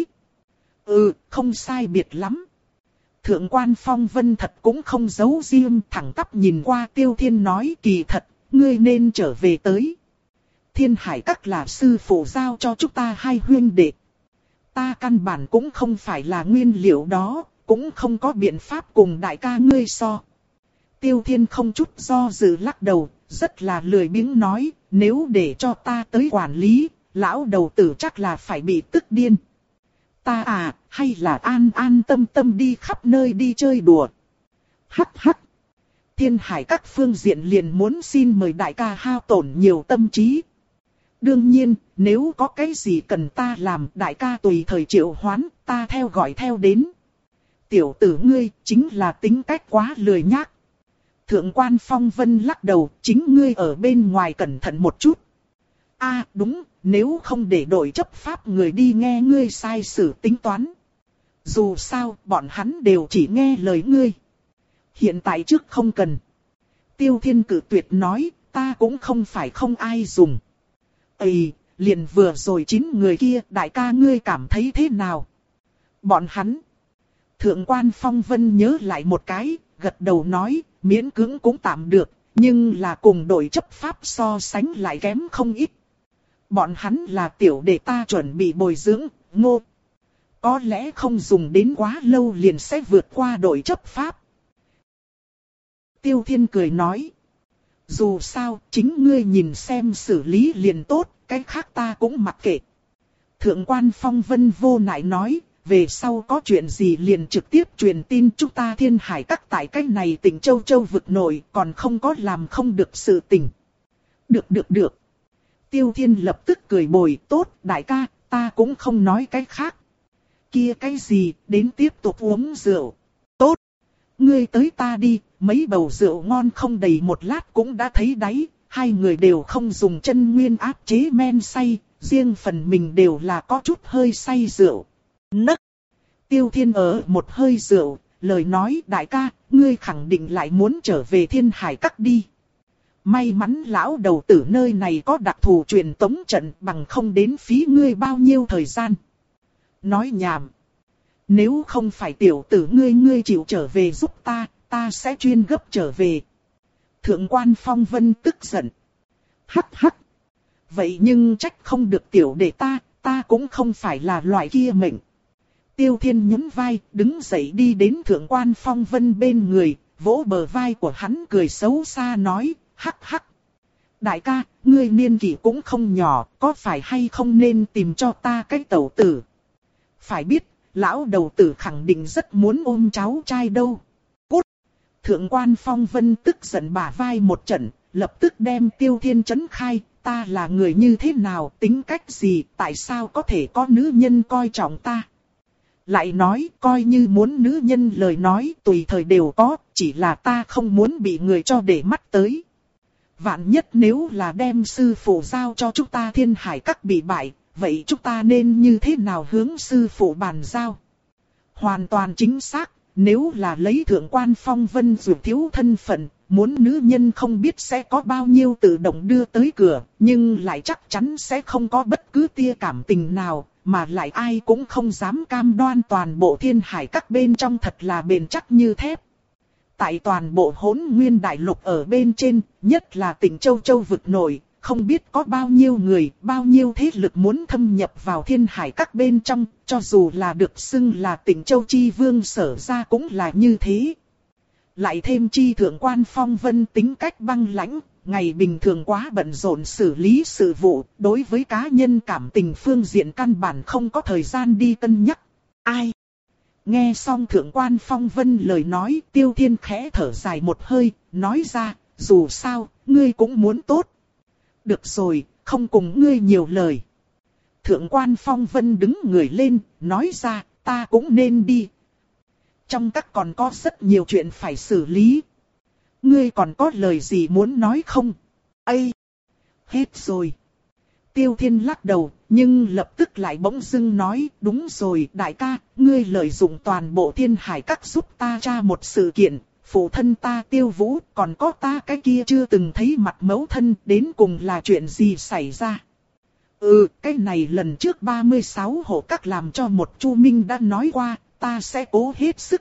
Ừ, không sai biệt lắm. Thượng quan Phong Vân thật cũng không giấu riêng, thẳng tắp nhìn qua Tiêu Thiên nói kỳ thật, ngươi nên trở về tới. Thiên Hải Các là sư phụ giao cho chúng ta hai huynh đệ. Ta căn bản cũng không phải là nguyên liệu đó, cũng không có biện pháp cùng đại ca ngươi so. Tiêu Thiên không chút do dự lắc đầu, rất là lười biếng nói, nếu để cho ta tới quản lý, lão đầu tử chắc là phải bị tức điên. Ta à, hay là an an tâm tâm đi khắp nơi đi chơi đùa. Hắc hắc. Thiên Hải Các phương diện liền muốn xin mời đại ca hao tổn nhiều tâm trí. Đương nhiên, nếu có cái gì cần ta làm, đại ca tùy thời triệu hoán, ta theo gọi theo đến. Tiểu tử ngươi, chính là tính cách quá lười nhác. Thượng quan Phong Vân lắc đầu, chính ngươi ở bên ngoài cẩn thận một chút. A à, đúng, nếu không để đội chấp pháp người đi nghe ngươi sai sử tính toán. Dù sao, bọn hắn đều chỉ nghe lời ngươi. Hiện tại trước không cần. Tiêu Thiên cử tuyệt nói, ta cũng không phải không ai dùng. Ây, liền vừa rồi chín người kia, đại ca ngươi cảm thấy thế nào? Bọn hắn. Thượng quan Phong Vân nhớ lại một cái, gật đầu nói, miễn cưỡng cũng tạm được, nhưng là cùng đội chấp pháp so sánh lại kém không ít. Bọn hắn là tiểu đệ ta chuẩn bị bồi dưỡng, ngô. Có lẽ không dùng đến quá lâu liền sẽ vượt qua đội chấp pháp. Tiêu Thiên cười nói. Dù sao, chính ngươi nhìn xem xử lý liền tốt, cái khác ta cũng mặc kệ. Thượng quan Phong Vân vô nại nói, về sau có chuyện gì liền trực tiếp truyền tin chúng ta Thiên Hải Các tại cái này tỉnh Châu Châu vực nội còn không có làm không được sự tình. Được được được. Tiêu Thiên lập tức cười bồi, tốt đại ca, ta cũng không nói cái khác. Kia cái gì, đến tiếp tục uống rượu. Tốt. Ngươi tới ta đi, mấy bầu rượu ngon không đầy một lát cũng đã thấy đáy. Hai người đều không dùng chân nguyên áp chế men say, riêng phần mình đều là có chút hơi say rượu. Nấc. Tiêu Thiên ở một hơi rượu, lời nói đại ca, ngươi khẳng định lại muốn trở về Thiên Hải Các đi. May mắn lão đầu tử nơi này có đặc thù truyền tống trận bằng không đến phí ngươi bao nhiêu thời gian. Nói nhảm. Nếu không phải tiểu tử ngươi ngươi chịu trở về giúp ta, ta sẽ chuyên gấp trở về. Thượng quan Phong Vân tức giận. Hắc hắc. Vậy nhưng trách không được tiểu đệ ta, ta cũng không phải là loại kia mệnh. Tiêu Thiên nhún vai, đứng dậy đi đến Thượng quan Phong Vân bên người, vỗ bờ vai của hắn cười xấu xa nói, hắc hắc. Đại ca, ngươi niên kỷ cũng không nhỏ, có phải hay không nên tìm cho ta cái tẩu tử? Phải biết, lão đầu tử khẳng định rất muốn ôm cháu trai đâu. Cút! Thượng quan Phong Vân tức giận bả vai một trận, lập tức đem Tiêu Thiên trấn khai, ta là người như thế nào, tính cách gì, tại sao có thể có nữ nhân coi trọng ta? Lại nói, coi như muốn nữ nhân lời nói, tùy thời đều có, chỉ là ta không muốn bị người cho để mắt tới. Vạn nhất nếu là đem sư phụ giao cho chúng ta Thiên Hải Các bị bại, vậy chúng ta nên như thế nào hướng sư phụ bàn giao? Hoàn toàn chính xác, nếu là lấy Thượng quan Phong Vân dù thiếu thân phận, muốn nữ nhân không biết sẽ có bao nhiêu tự động đưa tới cửa, nhưng lại chắc chắn sẽ không có bất cứ tia cảm tình nào, mà lại ai cũng không dám cam đoan toàn bộ Thiên Hải Các bên trong thật là bền chắc như thép. Tại toàn bộ Hỗn Nguyên Đại Lục ở bên trên, nhất là tỉnh Châu Châu vực nội, không biết có bao nhiêu người, bao nhiêu thế lực muốn thâm nhập vào Thiên Hải Các bên trong, cho dù là được xưng là tỉnh Châu Chi Vương Sở ra cũng là như thế. Lại thêm chi Thượng quan Phong Vân tính cách băng lãnh, ngày bình thường quá bận rộn xử lý sự vụ, đối với cá nhân cảm tình phương diện căn bản không có thời gian đi cân nhắc. Ai? Nghe xong Thượng quan Phong Vân lời nói, Tiêu Thiên khẽ thở dài một hơi, nói ra, dù sao, ngươi cũng muốn tốt. Được rồi, không cùng ngươi nhiều lời. Thượng quan Phong Vân đứng người lên, nói ra, ta cũng nên đi. Trong các còn có rất nhiều chuyện phải xử lý. Ngươi còn có lời gì muốn nói không? Ây! Hết rồi. Tiêu Thiên lắc đầu, nhưng lập tức lại bỗng dưng nói, đúng rồi đại ca, ngươi lợi dụng toàn bộ Thiên Hải Các giúp ta tra một sự kiện, phụ thân ta Tiêu Vũ, còn có ta cái kia chưa từng thấy mặt mẫu thân, đến cùng là chuyện gì xảy ra. Ừ, cái này lần trước ba mươi sáu hộ các làm cho một Chu Minh đã nói qua, ta sẽ cố hết sức.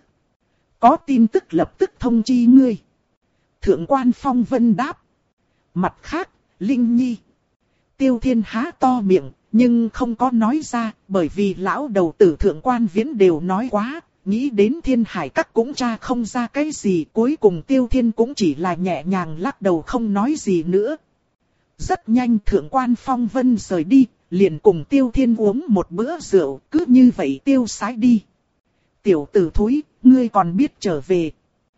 Có tin tức lập tức thông chi ngươi. Thượng quan Phong Vân đáp. Mặt khác, Linh Nhi. Tiêu Thiên há to miệng, nhưng không có nói ra, bởi vì lão đầu tử Thượng quan Viễn đều nói quá, nghĩ đến Thiên Hải Các cũng tra không ra cái gì, cuối cùng Tiêu Thiên cũng chỉ là nhẹ nhàng lắc đầu không nói gì nữa. Rất nhanh Thượng quan Phong Vân rời đi, liền cùng Tiêu Thiên uống một bữa rượu, cứ như vậy tiêu sái đi. Tiểu tử thúi, ngươi còn biết trở về.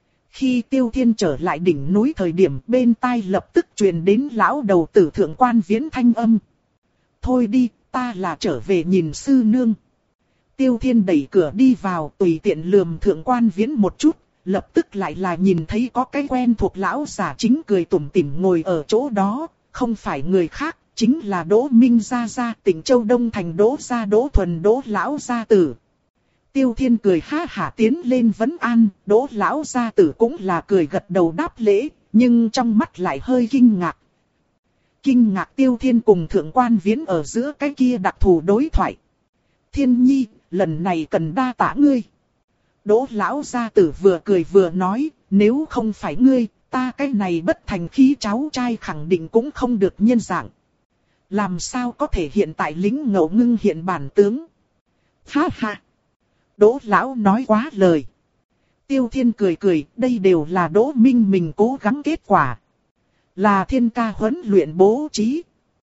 Khi Tiêu Thiên trở lại đỉnh núi thời điểm bên tai lập tức truyền đến lão đầu tử Thượng quan Viễn thanh âm. Thôi đi, ta là trở về nhìn sư nương. Tiêu Thiên đẩy cửa đi vào tùy tiện lườm Thượng quan Viễn một chút, lập tức lại là nhìn thấy có cái quen thuộc lão giả chính cười tủm tỉm ngồi ở chỗ đó, không phải người khác, chính là Đỗ Minh Gia Gia, tỉnh Châu Đông thành Đỗ Gia Đỗ Thuần Đỗ lão gia tử. Tiêu Thiên cười ha hả tiến lên vấn an, Đỗ lão gia tử cũng là cười gật đầu đáp lễ, nhưng trong mắt lại hơi kinh ngạc. kinh ngạc Tiêu Thiên cùng Thượng Quan Viễn ở giữa cái kia đặc thù đối thoại. Thiên nhi, lần này cần đa tạ ngươi. Đỗ lão gia tử vừa cười vừa nói, nếu không phải ngươi, ta cái này bất thành khí cháu trai khẳng định cũng không được nhân dạng. Làm sao có thể hiện tại lính ngẫu ngưng hiện bản tướng. Ha ha. Đỗ lão nói quá lời. Tiêu Thiên cười cười, đây đều là Đỗ Minh mình cố gắng kết quả. Là Thiên ca huấn luyện bố trí.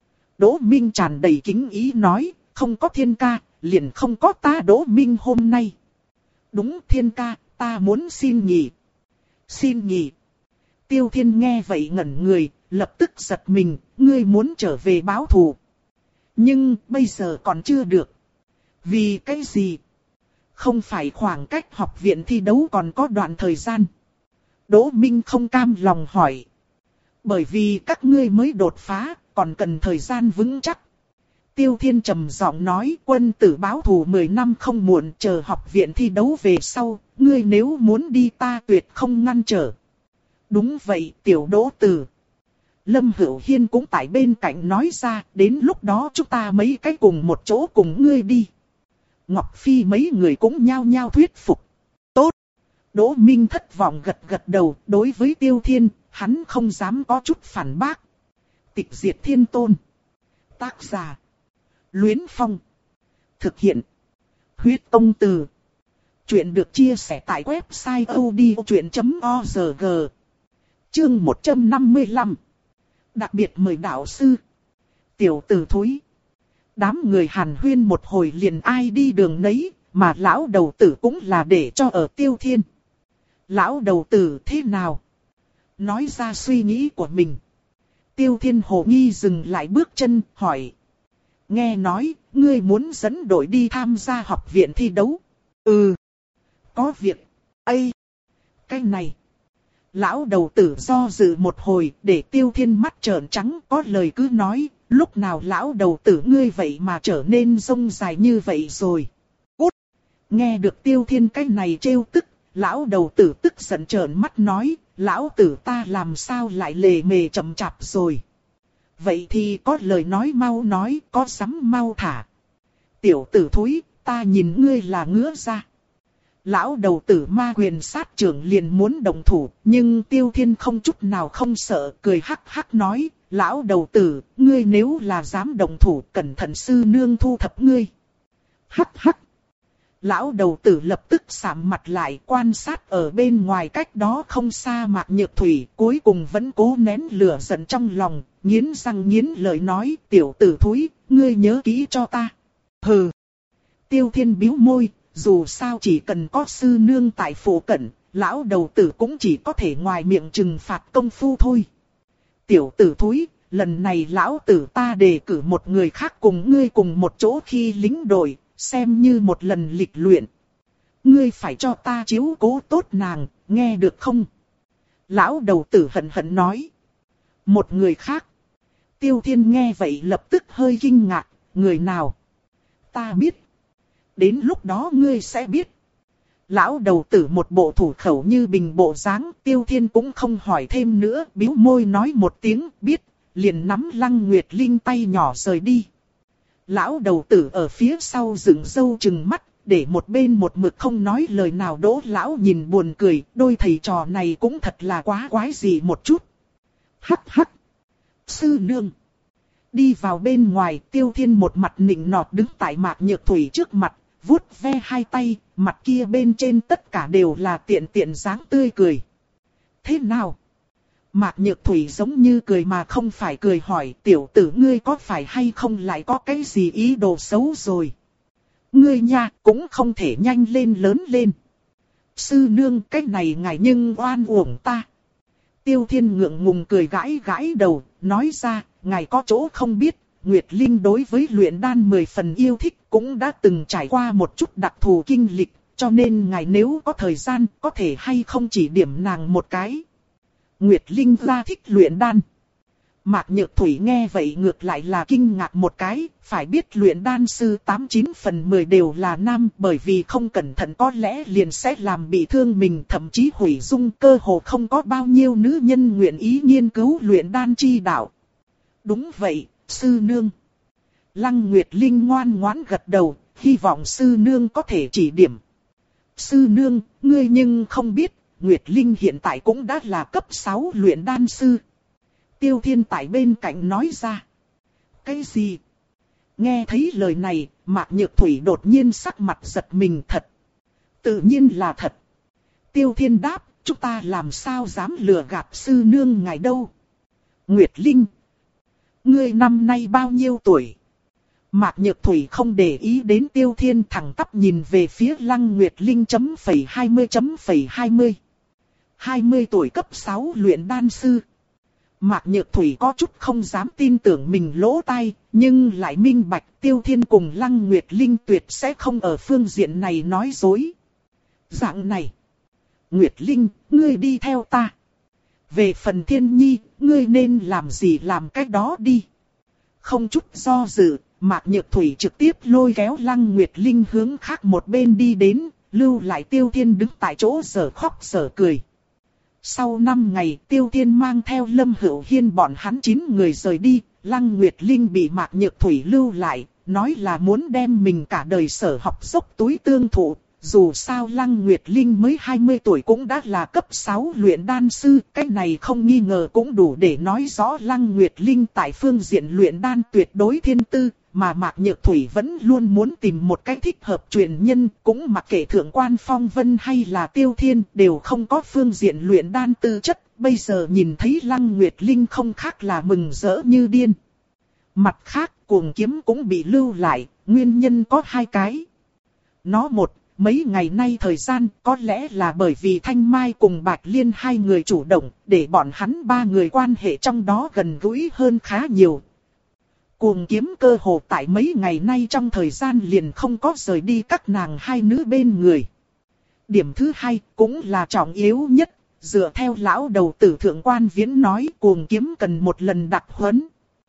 Đỗ Minh tràn đầy kính ý nói, không có Thiên ca, liền không có ta Đỗ Minh hôm nay. Đúng Thiên ca, ta muốn xin nghỉ. Xin nghỉ. Tiêu Thiên nghe vậy ngẩn người, lập tức giật mình, ngươi muốn trở về báo thù. Nhưng bây giờ còn chưa được. Vì cái gì? Không phải khoảng cách học viện thi đấu còn có đoạn thời gian. Đỗ Minh không cam lòng hỏi. Bởi vì các ngươi mới đột phá, còn cần thời gian vững chắc. Tiêu Thiên trầm giọng nói, quân tử báo thù mười năm không muộn, chờ học viện thi đấu về sau, ngươi nếu muốn đi ta tuyệt không ngăn trở. Đúng vậy, tiểu Đỗ tử. Lâm Hữu Hiên cũng tại bên cạnh nói ra, đến lúc đó chúng ta mấy cái cùng một chỗ cùng ngươi đi. Ngọc Phi mấy người cũng nhao nhao thuyết phục. Tốt. Đỗ Minh thất vọng gật gật đầu, đối với Tiêu Thiên, hắn không dám có chút phản bác. Tịch diệt thiên tôn. Tác giả. Luyến Phong. Thực hiện. Huyết Tông Từ. Chuyện được chia sẻ tại website odchuyện chấm org. Chương một trăm năm mươi lăm. Đặc biệt mời đạo sư. Tiểu tử thúi. Đám người hàn huyên một hồi liền ai đi đường nấy, mà lão đầu tử cũng là để cho ở Tiêu Thiên. Lão đầu tử thế nào? Nói ra suy nghĩ của mình. Tiêu Thiên hồ nghi dừng lại bước chân, hỏi. Nghe nói, ngươi muốn dẫn đội đi tham gia học viện thi đấu. Ừ. Có việc. Ây. Cái này. Lão đầu tử do dự một hồi, để Tiêu Thiên mắt trợn trắng, có lời cứ nói. Lúc nào lão đầu tử ngươi vậy mà trở nên rông dài như vậy rồi. Cút. Nghe được Tiêu Thiên cái này trêu tức, lão đầu tử tức giận trợn mắt nói, lão tử ta làm sao lại lề mề chậm chạp rồi. Vậy thì có lời nói mau nói, có sắm mau thả. Tiểu tử thúi, ta nhìn ngươi là ngứa ra. Lão đầu tử ma quyền sát trưởng liền muốn động thủ, nhưng Tiêu Thiên không chút nào không sợ, cười hắc hắc nói, lão đầu tử, ngươi nếu là dám động thủ, cẩn thận sư nương thu thập ngươi. Hắc hắc. Lão đầu tử lập tức sạm mặt lại, quan sát ở bên ngoài cách đó không xa Mạc Nhược Thủy, cuối cùng vẫn cố nén lửa giận trong lòng, nghiến răng nghiến lợi nói, tiểu tử thúi, ngươi nhớ kỹ cho ta. Hừ. Tiêu Thiên bĩu môi, dù sao chỉ cần có sư nương tại phủ cận, lão đầu tử cũng chỉ có thể ngoài miệng trừng phạt công phu thôi. Tiểu tử thúi, lần này lão tử ta đề cử một người khác cùng ngươi cùng một chỗ khi lính đội, xem như một lần lịch luyện. Ngươi phải cho ta chiếu cố tốt nàng, nghe được không? Lão đầu tử hận hận nói. Một người khác. Tiêu Thiên nghe vậy lập tức hơi kinh ngạc, người nào? Ta biết. Đến lúc đó ngươi sẽ biết. Lão đầu tử một bộ thủ khẩu như bình bộ dáng, Tiêu Thiên cũng không hỏi thêm nữa, bĩu môi nói một tiếng, biết, liền nắm Lăng Nguyệt Linh tay nhỏ rời đi. Lão đầu tử ở phía sau dựng râu trừng mắt, để một bên một mực không nói lời nào. Đỗ lão nhìn buồn cười, đôi thầy trò này cũng thật là quá quái gì một chút. Hắc hắc. Sư nương. Đi vào bên ngoài, Tiêu Thiên một mặt nịnh nọt đứng tại Mạc Nhược Thủy trước mặt, vuốt ve hai tay, mặt kia bên trên tất cả đều là tiện tiện dáng tươi cười. Thế nào? Mạc Nhược Thủy giống như cười mà không phải cười hỏi, tiểu tử ngươi có phải hay không lại có cái gì ý đồ xấu rồi? Ngươi nha, cũng không thể nhanh lên lớn lên. Sư nương, cái này ngài nhưng oan uổng ta. Tiêu Thiên ngượng ngùng cười gãi gãi đầu, nói ra, ngài có chỗ không biết, Nguyệt Linh đối với luyện đan mười phần yêu thích, cũng đã từng trải qua một chút đặc thù kinh lịch, cho nên ngài nếu có thời gian, có thể hay không chỉ điểm nàng một cái. Nguyệt Linh ra thích luyện đan. Mạc Nhược Thủy nghe vậy ngược lại là kinh ngạc một cái, phải biết luyện đan sư tám chín phần mười đều là nam, bởi vì không cẩn thận có lẽ liền sẽ làm bị thương mình, thậm chí hủy dung, cơ hồ không có bao nhiêu nữ nhân nguyện ý nghiên cứu luyện đan chi đạo. Đúng vậy, sư nương. Lăng Nguyệt Linh ngoan ngoãn gật đầu, hy vọng sư nương có thể chỉ điểm. Sư nương, ngươi nhưng không biết, Nguyệt Linh hiện tại cũng đã là cấp sáu luyện đan sư. Tiêu Thiên tại bên cạnh nói ra. Cái gì? Nghe thấy lời này, Mạc Nhược Thủy đột nhiên sắc mặt giật mình thật. Tự nhiên là thật. Tiêu Thiên đáp, chúng ta làm sao dám lừa gạt sư nương ngài đâu. Nguyệt Linh, ngươi năm nay bao nhiêu tuổi? Mạc Nhược Thủy không để ý đến Tiêu Thiên, thẳng tắp nhìn về phía Lăng Nguyệt Linh chấm phẩy hai mươi chấm phẩy hai mươi. hai mươi tuổi cấp sáu luyện đan sư. Mạc Nhược Thủy có chút không dám tin tưởng mình lỗ tai, nhưng lại minh bạch Tiêu Thiên cùng Lăng Nguyệt Linh tuyệt sẽ không ở phương diện này nói dối. Dạng này. Nguyệt Linh, ngươi đi theo ta. Về phần Thiên Nhi, ngươi nên làm gì làm cách đó đi. Không chút do dự, Mạc Nhược Thủy trực tiếp lôi kéo Lăng Nguyệt Linh hướng khác một bên đi đến, lưu lại Tiêu Thiên đứng tại chỗ giở khóc giở cười. Sau năm ngày, Tiêu Thiên mang theo Lâm Hữu Hiên bọn hắn chín người rời đi, Lăng Nguyệt Linh bị Mạc Nhược Thủy lưu lại, nói là muốn đem mình cả đời sở học dốc túi tương thụ. Dù sao Lăng Nguyệt Linh mới hai mươi tuổi cũng đã là cấp sáu luyện đan sư, cái này không nghi ngờ cũng đủ để nói rõ Lăng Nguyệt Linh tại phương diện luyện đan tuyệt đối thiên tư, mà Mạc Nhược Thủy vẫn luôn muốn tìm một cách thích hợp truyền nhân, cũng mặc kệ Thượng quan Phong Vân hay là Tiêu Thiên đều không có phương diện luyện đan tư chất, bây giờ nhìn thấy Lăng Nguyệt Linh không khác là mừng rỡ như điên. Mặt khác, Cuồng Kiếm cũng bị lưu lại, nguyên nhân có hai cái. Nó một, mấy ngày nay thời gian có lẽ là bởi vì Thanh Mai cùng Bạch Liên hai người chủ động, để bọn hắn ba người quan hệ trong đó gần gũi hơn khá nhiều. Cuồng Kiếm cơ hồ tại mấy ngày nay trong thời gian liền không có rời đi các nàng hai nữ bên người. Điểm thứ hai cũng là trọng yếu nhất, dựa theo lão đầu tử Thượng quan Viễn nói, Cuồng Kiếm cần một lần đặc huấn.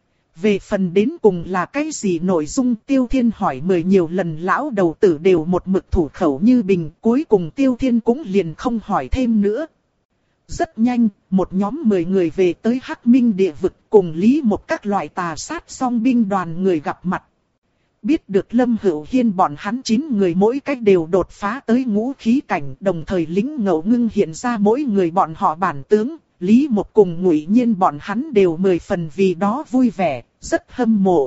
Về phần đến cùng là cái gì nội dung, Tiêu Thiên hỏi mười nhiều lần lão đầu tử đều một mực thủ khẩu như bình, cuối cùng Tiêu Thiên cũng liền không hỏi thêm nữa. Rất nhanh, một nhóm mười người về tới Hắc Minh địa vực cùng Lý một các loại tà sát song binh đoàn người gặp mặt. Biết được Lâm Hữu Hiên bọn hắn chín người mỗi cách đều đột phá tới ngũ khí cảnh, đồng thời lính ngẫu ngưng hiện ra mỗi người bọn họ bản tướng. Lý một cùng Ngụy Nhiên bọn hắn đều mười phần vì đó vui vẻ, rất hâm mộ.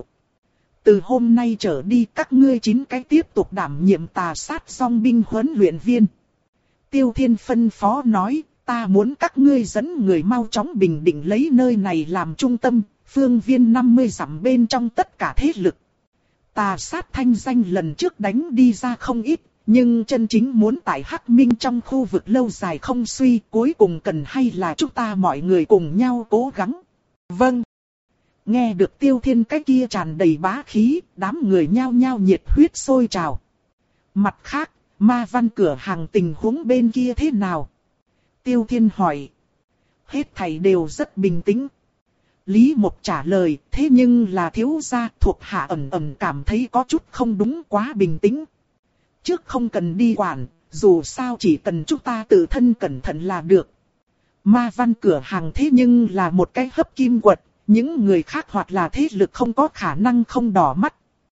Từ hôm nay trở đi các ngươi chín cái tiếp tục đảm nhiệm tà sát song binh huấn luyện viên. Tiêu Thiên phân phó nói, ta muốn các ngươi dẫn người mau chóng bình định lấy nơi này làm trung tâm, phương viên năm mươi dặm bên trong tất cả thế lực. Tà sát thanh danh lần trước đánh đi ra không ít. Nhưng chân chính muốn tại Hắc Minh trong khu vực lâu dài không suy, cuối cùng cần hay là chúng ta mọi người cùng nhau cố gắng. Vâng. Nghe được Tiêu Thiên cái kia tràn đầy bá khí, đám người nhao nhao nhiệt huyết sôi trào. Mặt khác, Ma Văn cửa hàng tình huống bên kia thế nào? Tiêu Thiên hỏi. Hết thảy đều rất bình tĩnh. Lý Mộc trả lời, thế nhưng là thiếu gia thuộc hạ ẩn ẩn cảm thấy có chút không đúng, quá bình tĩnh. Trước không cần đi quản, dù sao chỉ cần chúng ta tự thân cẩn thận là được. Ma Văn cửa hàng thế nhưng là một cái hấp kim quật, những người khác hoặc là thế lực không có khả năng không đỏ mắt.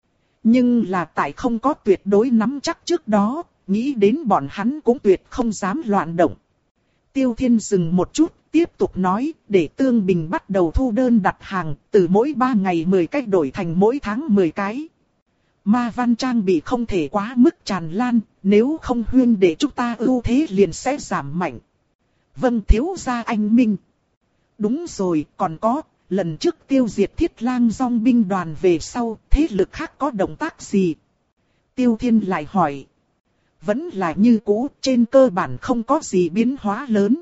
Nhưng là tại không có tuyệt đối nắm chắc trước đó, nghĩ đến bọn hắn cũng tuyệt không dám loạn động. Tiêu Thiên dừng một chút, tiếp tục nói, để Tương Bình bắt đầu thu đơn đặt hàng, từ mỗi ba ngày mười cái đổi thành mỗi tháng mười cái. Ma Văn trang bị không thể quá mức tràn lan, nếu không huyên để chúng ta ưu thế liền sẽ giảm mạnh. Vâng thiếu gia anh Minh. Đúng rồi, còn có, lần trước tiêu diệt Thiết Lang dòng binh đoàn về sau, thế lực khác có động tác gì? Tiêu Thiên lại hỏi. Vẫn là như cũ, trên cơ bản không có gì biến hóa lớn.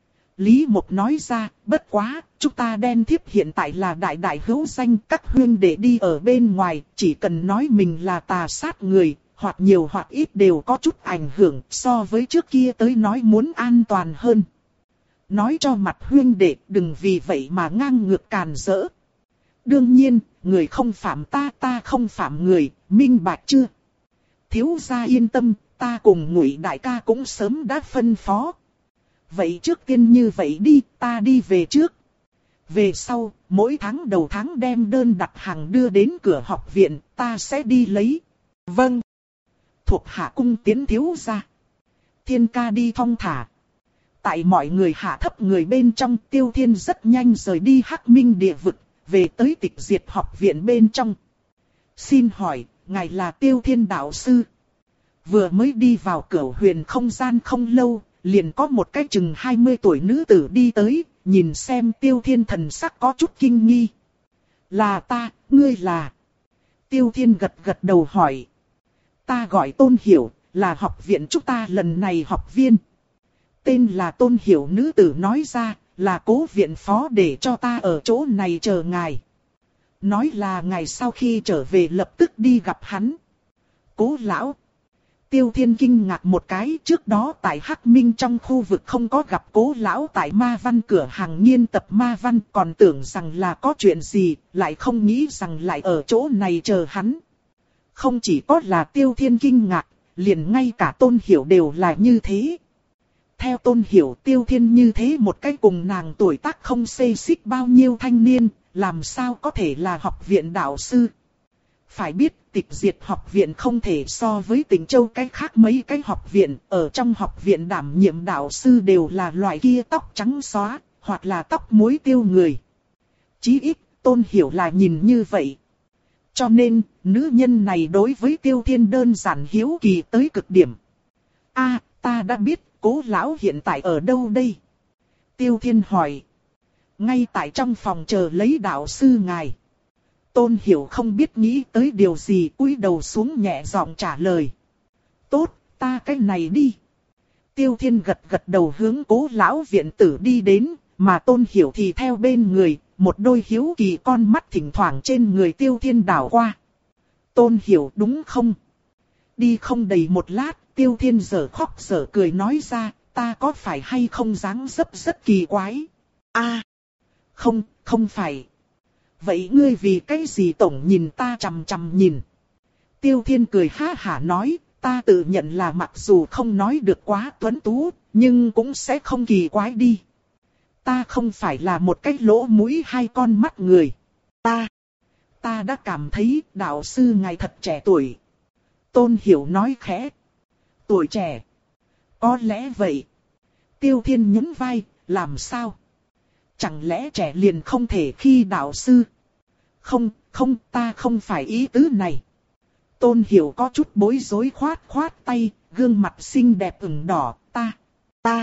Lý Mộc nói ra, bất quá, chúng ta đen thiếp hiện tại là đại đại hữu danh, các huyên đệ đi ở bên ngoài, chỉ cần nói mình là tà sát người, hoặc nhiều hoặc ít đều có chút ảnh hưởng, so với trước kia tới nói muốn an toàn hơn. Nói cho mặt huyên đệ, đừng vì vậy mà ngang ngược càn rỡ. Đương nhiên, người không phạm ta, ta không phạm người, minh bạch chưa? Thiếu gia yên tâm, ta cùng Ngụy đại ca cũng sớm đã phân phó. Vậy trước tiên như vậy đi, ta đi về trước. Về sau, mỗi tháng đầu tháng đem đơn đặt hàng đưa đến cửa học viện, ta sẽ đi lấy. Vâng. Thuộc hạ cung tiến thiếu gia. Thiên ca đi thong thả. Tại mọi người hạ thấp người bên trong, Tiêu Thiên rất nhanh rời đi Hắc Minh địa vực, về tới Tịch Diệt học viện bên trong. Xin hỏi, ngài là Tiêu Thiên đạo sư? Vừa mới đi vào cửa huyền không gian không lâu, liền có một cái chừng hai mươi tuổi nữ tử đi tới, nhìn xem Tiêu Thiên thần sắc có chút kinh nghi. Là ta, ngươi là? Tiêu Thiên gật gật đầu hỏi. Ta gọi Tôn Hiểu, là học viện chúng ta lần này học viên. Tên là Tôn Hiểu nữ tử nói ra, là cố viện phó để cho ta ở chỗ này chờ ngài. Nói là ngài sau khi trở về lập tức đi gặp hắn. Cố lão. Tiêu Thiên kinh ngạc một cái, trước đó tại Hắc Minh trong khu vực không có gặp cố lão tại ma văn cửa hàng nghiên tập ma văn, còn tưởng rằng là có chuyện gì, lại không nghĩ rằng lại ở chỗ này chờ hắn. Không chỉ có là Tiêu Thiên kinh ngạc, liền ngay cả Tôn Hiểu đều là như thế. Theo Tôn Hiểu, Tiêu Thiên như thế một cái cùng nàng tuổi tác không xê xích bao nhiêu thanh niên, làm sao có thể là học viện đạo sư. Phải biết, Tịch Diệt học viện không thể so với Tịnh Châu cái khác mấy cái học viện, ở trong học viện đảm nhiệm đạo sư đều là loại kia tóc trắng xóa, hoặc là tóc muối tiêu người. Chí ít, Tôn Hiểu là nhìn như vậy. Cho nên, nữ nhân này đối với Tiêu Thiên đơn giản hiếu kỳ tới cực điểm. A, ta đã biết, cố lão hiện tại ở đâu đây? Tiêu Thiên hỏi. Ngay tại trong phòng chờ lấy đạo sư ngài. Tôn Hiểu không biết nghĩ tới điều gì, cúi đầu xuống nhẹ giọng trả lời. Tốt, ta cái này đi. Tiêu Thiên gật gật đầu hướng cố lão viện tử đi đến, mà Tôn Hiểu thì theo bên người, một đôi hiếu kỳ con mắt thỉnh thoảng trên người Tiêu Thiên đảo qua. Tôn Hiểu đúng không? Đi không đầy một lát, Tiêu Thiên giở khóc giở cười nói ra, ta có phải hay không dáng dấp rất kỳ quái? A, không, không phải. Vậy ngươi vì cái gì tổng nhìn ta chằm chằm nhìn? Tiêu Thiên cười ha hả nói, ta tự nhận là mặc dù không nói được quá tuấn tú, nhưng cũng sẽ không kỳ quái đi. Ta không phải là một cái lỗ mũi hai con mắt người. Ta, ta đã cảm thấy đạo sư ngài thật trẻ tuổi. Tôn Hiểu nói khẽ. Tuổi trẻ. Có lẽ vậy. Tiêu Thiên nhún vai, làm sao? Chẳng lẽ trẻ liền không thể khi đạo sư? Không, không, ta không phải ý tứ này. Tôn Hiểu có chút bối rối khoát khoát tay, gương mặt xinh đẹp ửng đỏ, ta, ta.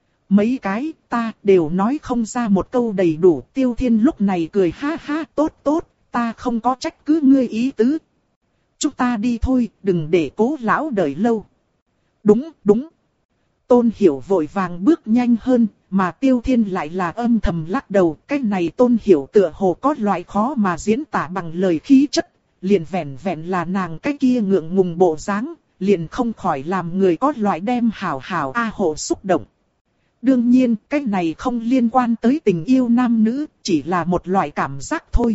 Mấy cái, ta đều nói không ra một câu đầy đủ. Tiêu Thiên lúc này cười ha ha, tốt tốt, ta không có trách cứ ngươi ý tứ. Chúng ta đi thôi, đừng để cố lão đợi lâu. Đúng, đúng. Tôn Hiểu vội vàng bước nhanh hơn, mà Tiêu Thiên lại là âm thầm lắc đầu. Cái này Tôn Hiểu tựa hồ có loại khó mà diễn tả bằng lời khí chất. Liền vẹn vẹn là nàng cái kia ngượng ngùng bộ dáng, liền không khỏi làm người có loại đem hảo hảo a hộ xúc động. Đương nhiên, cái này không liên quan tới tình yêu nam nữ, chỉ là một loại cảm giác thôi.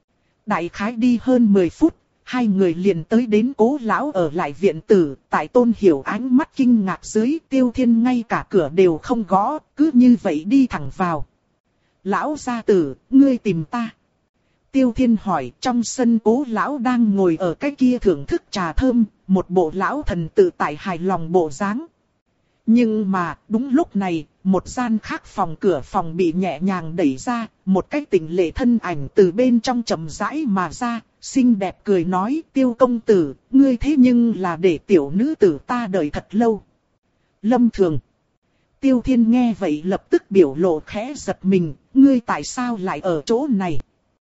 Đại khái đi hơn mười phút, hai người liền tới đến cố lão ở lại viện tử. Tại Tôn Hiểu ánh mắt kinh ngạc dưới, Tiêu Thiên ngay cả cửa đều không gõ, cứ như vậy đi thẳng vào. Lão gia tử, ngươi tìm ta. Tiêu Thiên hỏi, trong sân cố lão đang ngồi ở cái kia thưởng thức trà thơm, một bộ lão thần tự tại hài lòng bộ dáng. Nhưng mà, đúng lúc này, một gian khác phòng cửa phòng bị nhẹ nhàng đẩy ra, một cái tỉnh lệ thân ảnh từ bên trong chậm rãi mà ra, xinh đẹp cười nói, Tiêu công tử, ngươi thế nhưng là để tiểu nữ tử ta đợi thật lâu. Lâm Thường. Tiêu Thiên nghe vậy lập tức biểu lộ khẽ giật mình, ngươi tại sao lại ở chỗ này?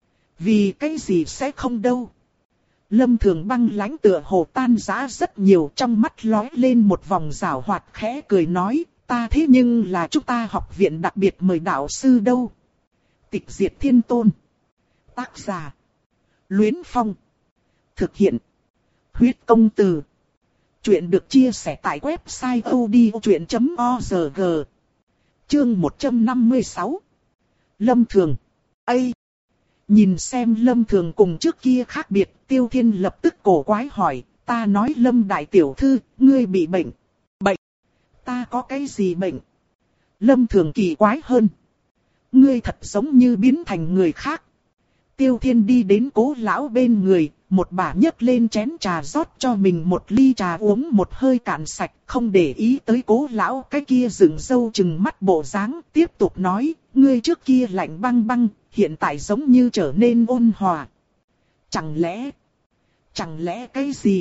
Vì cái gì sẽ không đâu? Lâm Thường băng lãnh tựa hồ tan rã rất nhiều, trong mắt lóe lên một vòng rảo hoạt khẽ cười nói, ta thế nhưng là chúng ta học viện đặc biệt mời đạo sư đâu. Tịch Diệt Thiên Tôn. Tác giả. Luyến Phong. Thực hiện. Huyết Công Từ. Chuyện được chia sẻ tại website odchuyện chấm org. Chương một trăm năm mươi sáu. Lâm Thường. Ây! Nhìn xem Lâm Thường cùng trước kia khác biệt, Tiêu Thiên lập tức cổ quái hỏi, ta nói Lâm đại tiểu thư, ngươi bị bệnh. Bệnh? Ta có cái gì bệnh? Lâm Thường kỳ quái hơn. Ngươi thật giống như biến thành người khác. Tiêu Thiên đi đến Cố lão bên người, một bả nhấc lên chén trà rót cho mình một ly trà uống một hơi cạn sạch, không để ý tới Cố lão cái kia dựng râu chừng mắt bộ dáng, tiếp tục nói, ngươi trước kia lạnh băng băng, hiện tại giống như trở nên ôn hòa. Chẳng lẽ, chẳng lẽ cái gì?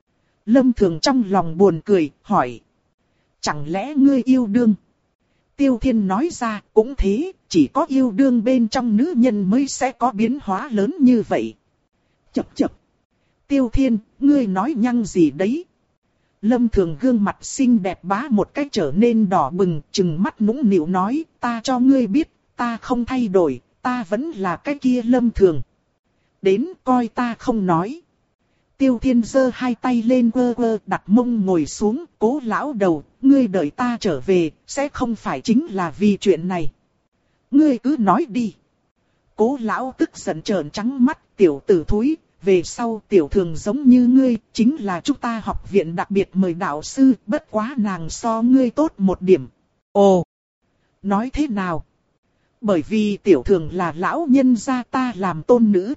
Lâm Thường trong lòng buồn cười, hỏi. Chẳng lẽ ngươi yêu đương? Tiêu Thiên nói ra, cũng thế, chỉ có yêu đương bên trong nữ nhân mới sẽ có biến hóa lớn như vậy. Chập chập. Tiêu Thiên, ngươi nói nhăng gì đấy? Lâm Thường gương mặt xinh đẹp bá một cách trở nên đỏ bừng, trừng mắt nũng nịu nói, ta cho ngươi biết, ta không thay đổi, ta vẫn là cái kia Lâm Thường. Đến coi ta không nói. Tiêu Thiên giơ hai tay lên quơ quơ, đặt mông ngồi xuống, Cố lão đầu, ngươi đợi ta trở về, sẽ không phải chính là vì chuyện này. Ngươi cứ nói đi. Cố lão tức giận trợn trắng mắt, tiểu tử thúi, về sau tiểu thường giống như ngươi, chính là chúng ta học viện đặc biệt mời đạo sư, bất quá nàng so ngươi tốt một điểm. Ồ, nói thế nào? Bởi vì tiểu thường là lão nhân gia ta làm tôn nữ.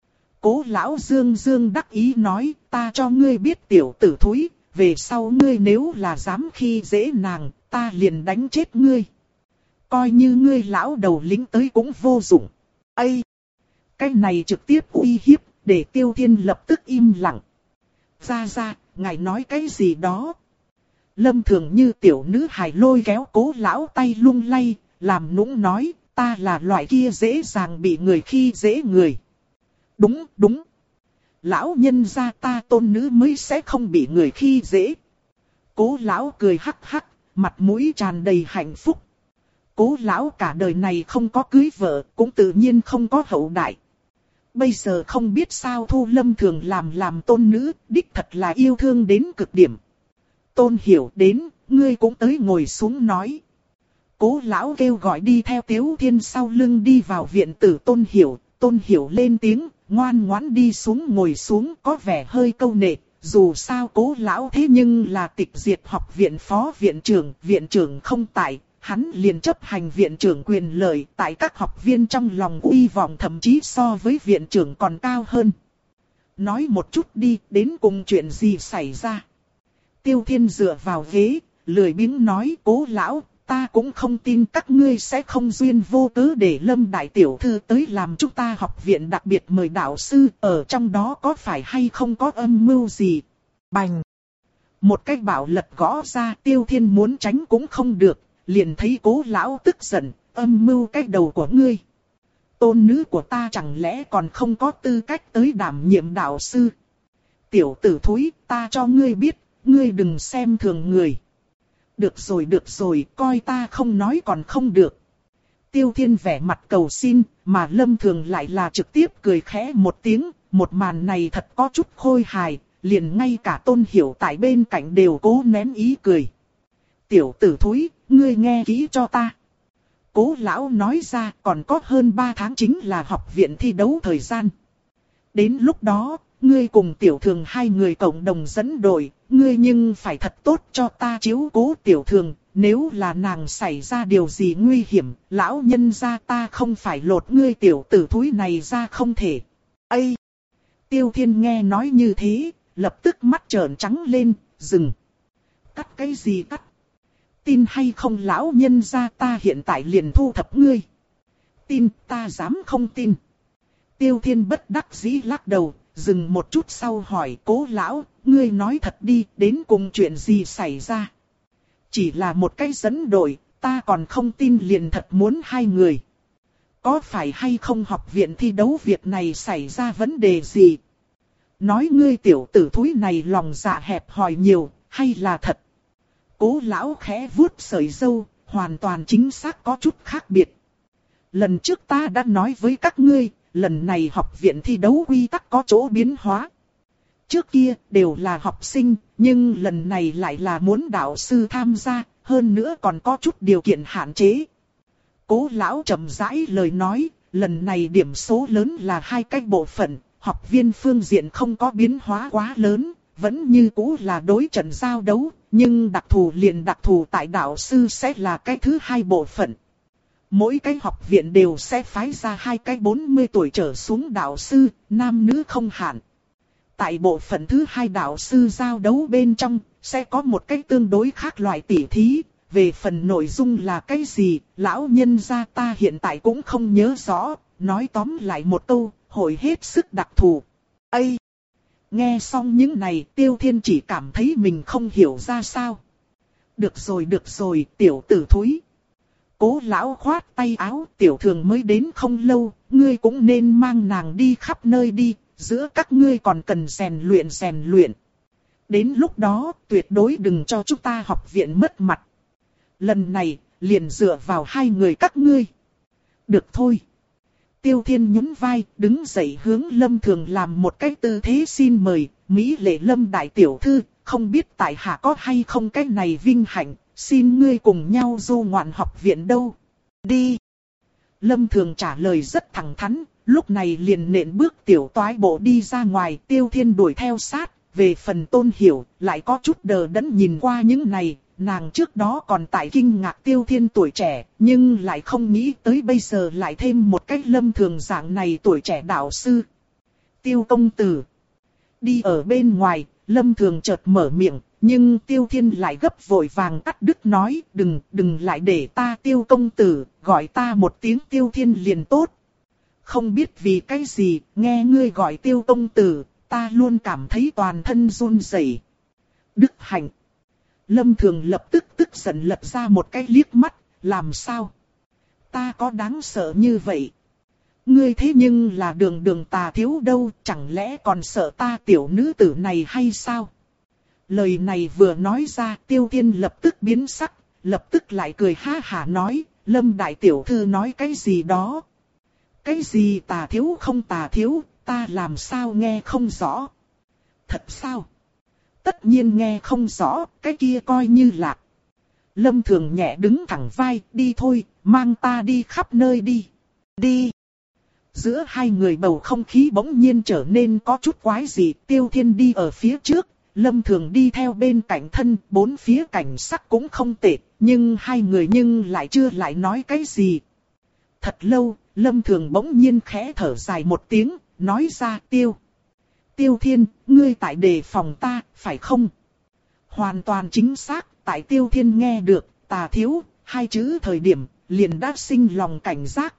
Cố lão dương dương đắc ý nói, ta cho ngươi biết tiểu tử thúi, về sau ngươi nếu là dám khi dễ nàng, ta liền đánh chết ngươi. Coi như ngươi lão đầu lính tới cũng vô dụng. Ây! Cái này trực tiếp uy hiếp, để Tiêu Thiên lập tức im lặng. Ra ra, ngài nói cái gì đó? Lâm Thường như tiểu nữ hài lôi kéo Cố lão tay lung lay, làm nũng nói, ta là loại kia dễ dàng bị người khi dễ người. Đúng, đúng. Lão nhân gia ta tôn nữ mới sẽ không bị người khi dễ. Cố lão cười hắc hắc, mặt mũi tràn đầy hạnh phúc. Cố lão cả đời này không có cưới vợ, cũng tự nhiên không có hậu đại. Bây giờ không biết sao thu Lâm Thường làm làm tôn nữ, đích thật là yêu thương đến cực điểm. Tôn Hiểu đến, ngươi cũng tới ngồi xuống nói. Cố lão kêu gọi đi theo Tiếu Thiên sau lưng đi vào viện tử Tôn Hiểu. Tôn Hiểu lên tiếng, ngoan ngoãn đi xuống ngồi xuống, có vẻ hơi câu nệ. Dù sao Cố lão thế nhưng là tịch diệt học viện phó viện trưởng, viện trưởng không tại, hắn liền chấp hành viện trưởng quyền lợi, tại các học viên trong lòng uy vọng thậm chí so với viện trưởng còn cao hơn. Nói một chút đi, đến cùng chuyện gì xảy ra? Tiêu Thiên dựa vào ghế, lười biếng nói, Cố lão, ta cũng không tin các ngươi sẽ không duyên vô cớ để Lâm đại tiểu thư tới làm chúng ta học viện đặc biệt mời đạo sư, ở trong đó có phải hay không có âm mưu gì? Bành! Một cái bạo lật gõ ra, Tiêu Thiên muốn tránh cũng không được, liền thấy Cố lão tức giận, âm mưu cái đầu của ngươi. Tôn nữ của ta chẳng lẽ còn không có tư cách tới đảm nhiệm đạo sư? Tiểu tử thúi, ta cho ngươi biết, ngươi đừng xem thường người. Được rồi được rồi, coi ta không nói còn không được. Tiêu Thiên vẻ mặt cầu xin, mà Lâm Thường lại là trực tiếp cười khẽ một tiếng, một màn này thật có chút khôi hài, liền ngay cả Tôn Hiểu tại bên cạnh đều cố nén ý cười. Tiểu tử thúi, ngươi nghe kỹ cho ta. Cố lão nói ra còn có hơn ba tháng chính là học viện thi đấu thời gian. Đến lúc đó, ngươi cùng tiểu thường hai người cộng đồng dẫn đội, ngươi nhưng phải thật tốt cho ta chiếu cố tiểu thường, nếu là nàng xảy ra điều gì nguy hiểm, lão nhân gia ta không phải lột ngươi tiểu tử thúi này ra không thể. Ây! Tiêu Thiên nghe nói như thế, lập tức mắt trợn trắng lên, dừng. Cắt cái gì cắt? Tin hay không lão nhân gia ta hiện tại liền thu thập ngươi. Tin, ta dám không tin. Tiêu Thiên bất đắc dĩ lắc đầu, dừng một chút sau hỏi Cố lão, ngươi nói thật đi, đến cùng chuyện gì xảy ra? Chỉ là một cái dẫn đội, ta còn không tin liền thật muốn hai người. Có phải hay không học viện thi đấu việc này xảy ra vấn đề gì? Nói ngươi tiểu tử thúi này lòng dạ hẹp hòi nhiều, hay là thật? Cố lão khẽ vuốt sợi râu, hoàn toàn chính xác có chút khác biệt. Lần trước ta đã nói với các ngươi, lần này học viện thi đấu quy tắc có chỗ biến hóa. Trước kia đều là học sinh, nhưng lần này lại là muốn đạo sư tham gia, hơn nữa còn có chút điều kiện hạn chế. Cố lão chậm rãi lời nói, lần này điểm số lớn là hai cái bộ phận, học viên phương diện không có biến hóa quá lớn, vẫn như cũ là đối trận giao đấu, nhưng đặc thù liền đặc thù tại đạo sư sẽ là cái thứ hai bộ phận. Mỗi cái học viện đều sẽ phái ra hai cái bốn mươi tuổi trở xuống đạo sư, nam nữ không hạn. Tại bộ phận thứ hai đạo sư giao đấu bên trong, sẽ có một cái tương đối khác loại tỉ thí. Về phần nội dung là cái gì, lão nhân gia ta hiện tại cũng không nhớ rõ, nói tóm lại một câu, hội hết sức đặc thù. Ây! Nghe xong những này, Tiêu Thiên chỉ cảm thấy mình không hiểu ra sao. Được rồi được rồi, tiểu tử thúi. Cố lão khoát tay áo, tiểu thường mới đến không lâu, ngươi cũng nên mang nàng đi khắp nơi đi, giữa các ngươi còn cần rèn luyện rèn luyện. Đến lúc đó, tuyệt đối đừng cho chúng ta học viện mất mặt. Lần này, liền dựa vào hai người các ngươi. Được thôi. Tiêu Thiên nhún vai, đứng dậy hướng Lâm Thường làm một cái tư thế xin mời, Mỹ lệ Lâm đại tiểu thư, không biết tại hạ có hay không cái này vinh hạnh, xin ngươi cùng nhau du ngoạn học viện đâu. Đi. Lâm Thường trả lời rất thẳng thắn, lúc này liền nện bước tiểu toái bộ đi ra ngoài, Tiêu Thiên đuổi theo sát, về phần Tôn Hiểu, lại có chút đờ đẫn nhìn qua những này. Nàng trước đó còn tại kinh ngạc Tiêu Thiên tuổi trẻ, nhưng lại không nghĩ tới bây giờ lại thêm một cái Lâm Thường dạng này tuổi trẻ đạo sư. Tiêu công tử. Đi ở bên ngoài, Lâm Thường chợt mở miệng, nhưng Tiêu Thiên lại gấp vội vàng cắt đứt nói, đừng, đừng lại để ta Tiêu công tử, gọi ta một tiếng Tiêu Thiên liền tốt. Không biết vì cái gì, nghe ngươi gọi Tiêu công tử, ta luôn cảm thấy toàn thân run rẩy. Đức hạnh. Lâm Thường lập tức tức giận lật ra một cái liếc mắt, làm sao? Ta có đáng sợ như vậy? Ngươi thế nhưng là đường đường tà thiếu đâu, chẳng lẽ còn sợ ta tiểu nữ tử này hay sao? Lời này vừa nói ra, Tiêu Thiên lập tức biến sắc, lập tức lại cười ha hả nói, Lâm đại tiểu thư nói cái gì đó? Cái gì tà thiếu không tà thiếu, ta làm sao nghe không rõ? Thật sao? Tất nhiên nghe không rõ, cái kia coi như lạc. Lâm Thường nhẹ đứng thẳng vai, đi thôi, mang ta đi khắp nơi đi. Đi. Giữa hai người bầu không khí bỗng nhiên trở nên có chút quái dị, Tiêu Thiên đi ở phía trước, Lâm Thường đi theo bên cạnh thân, bốn phía cảnh sắc cũng không tệ, nhưng hai người nhưng lại chưa lại nói cái gì. Thật lâu, Lâm Thường bỗng nhiên khẽ thở dài một tiếng, nói ra Tiêu. Tiêu Thiên, ngươi tại đề phòng ta, phải không? Hoàn toàn chính xác, tại Tiêu Thiên nghe được, tà thiếu, hai chữ thời điểm, liền đã sinh lòng cảnh giác.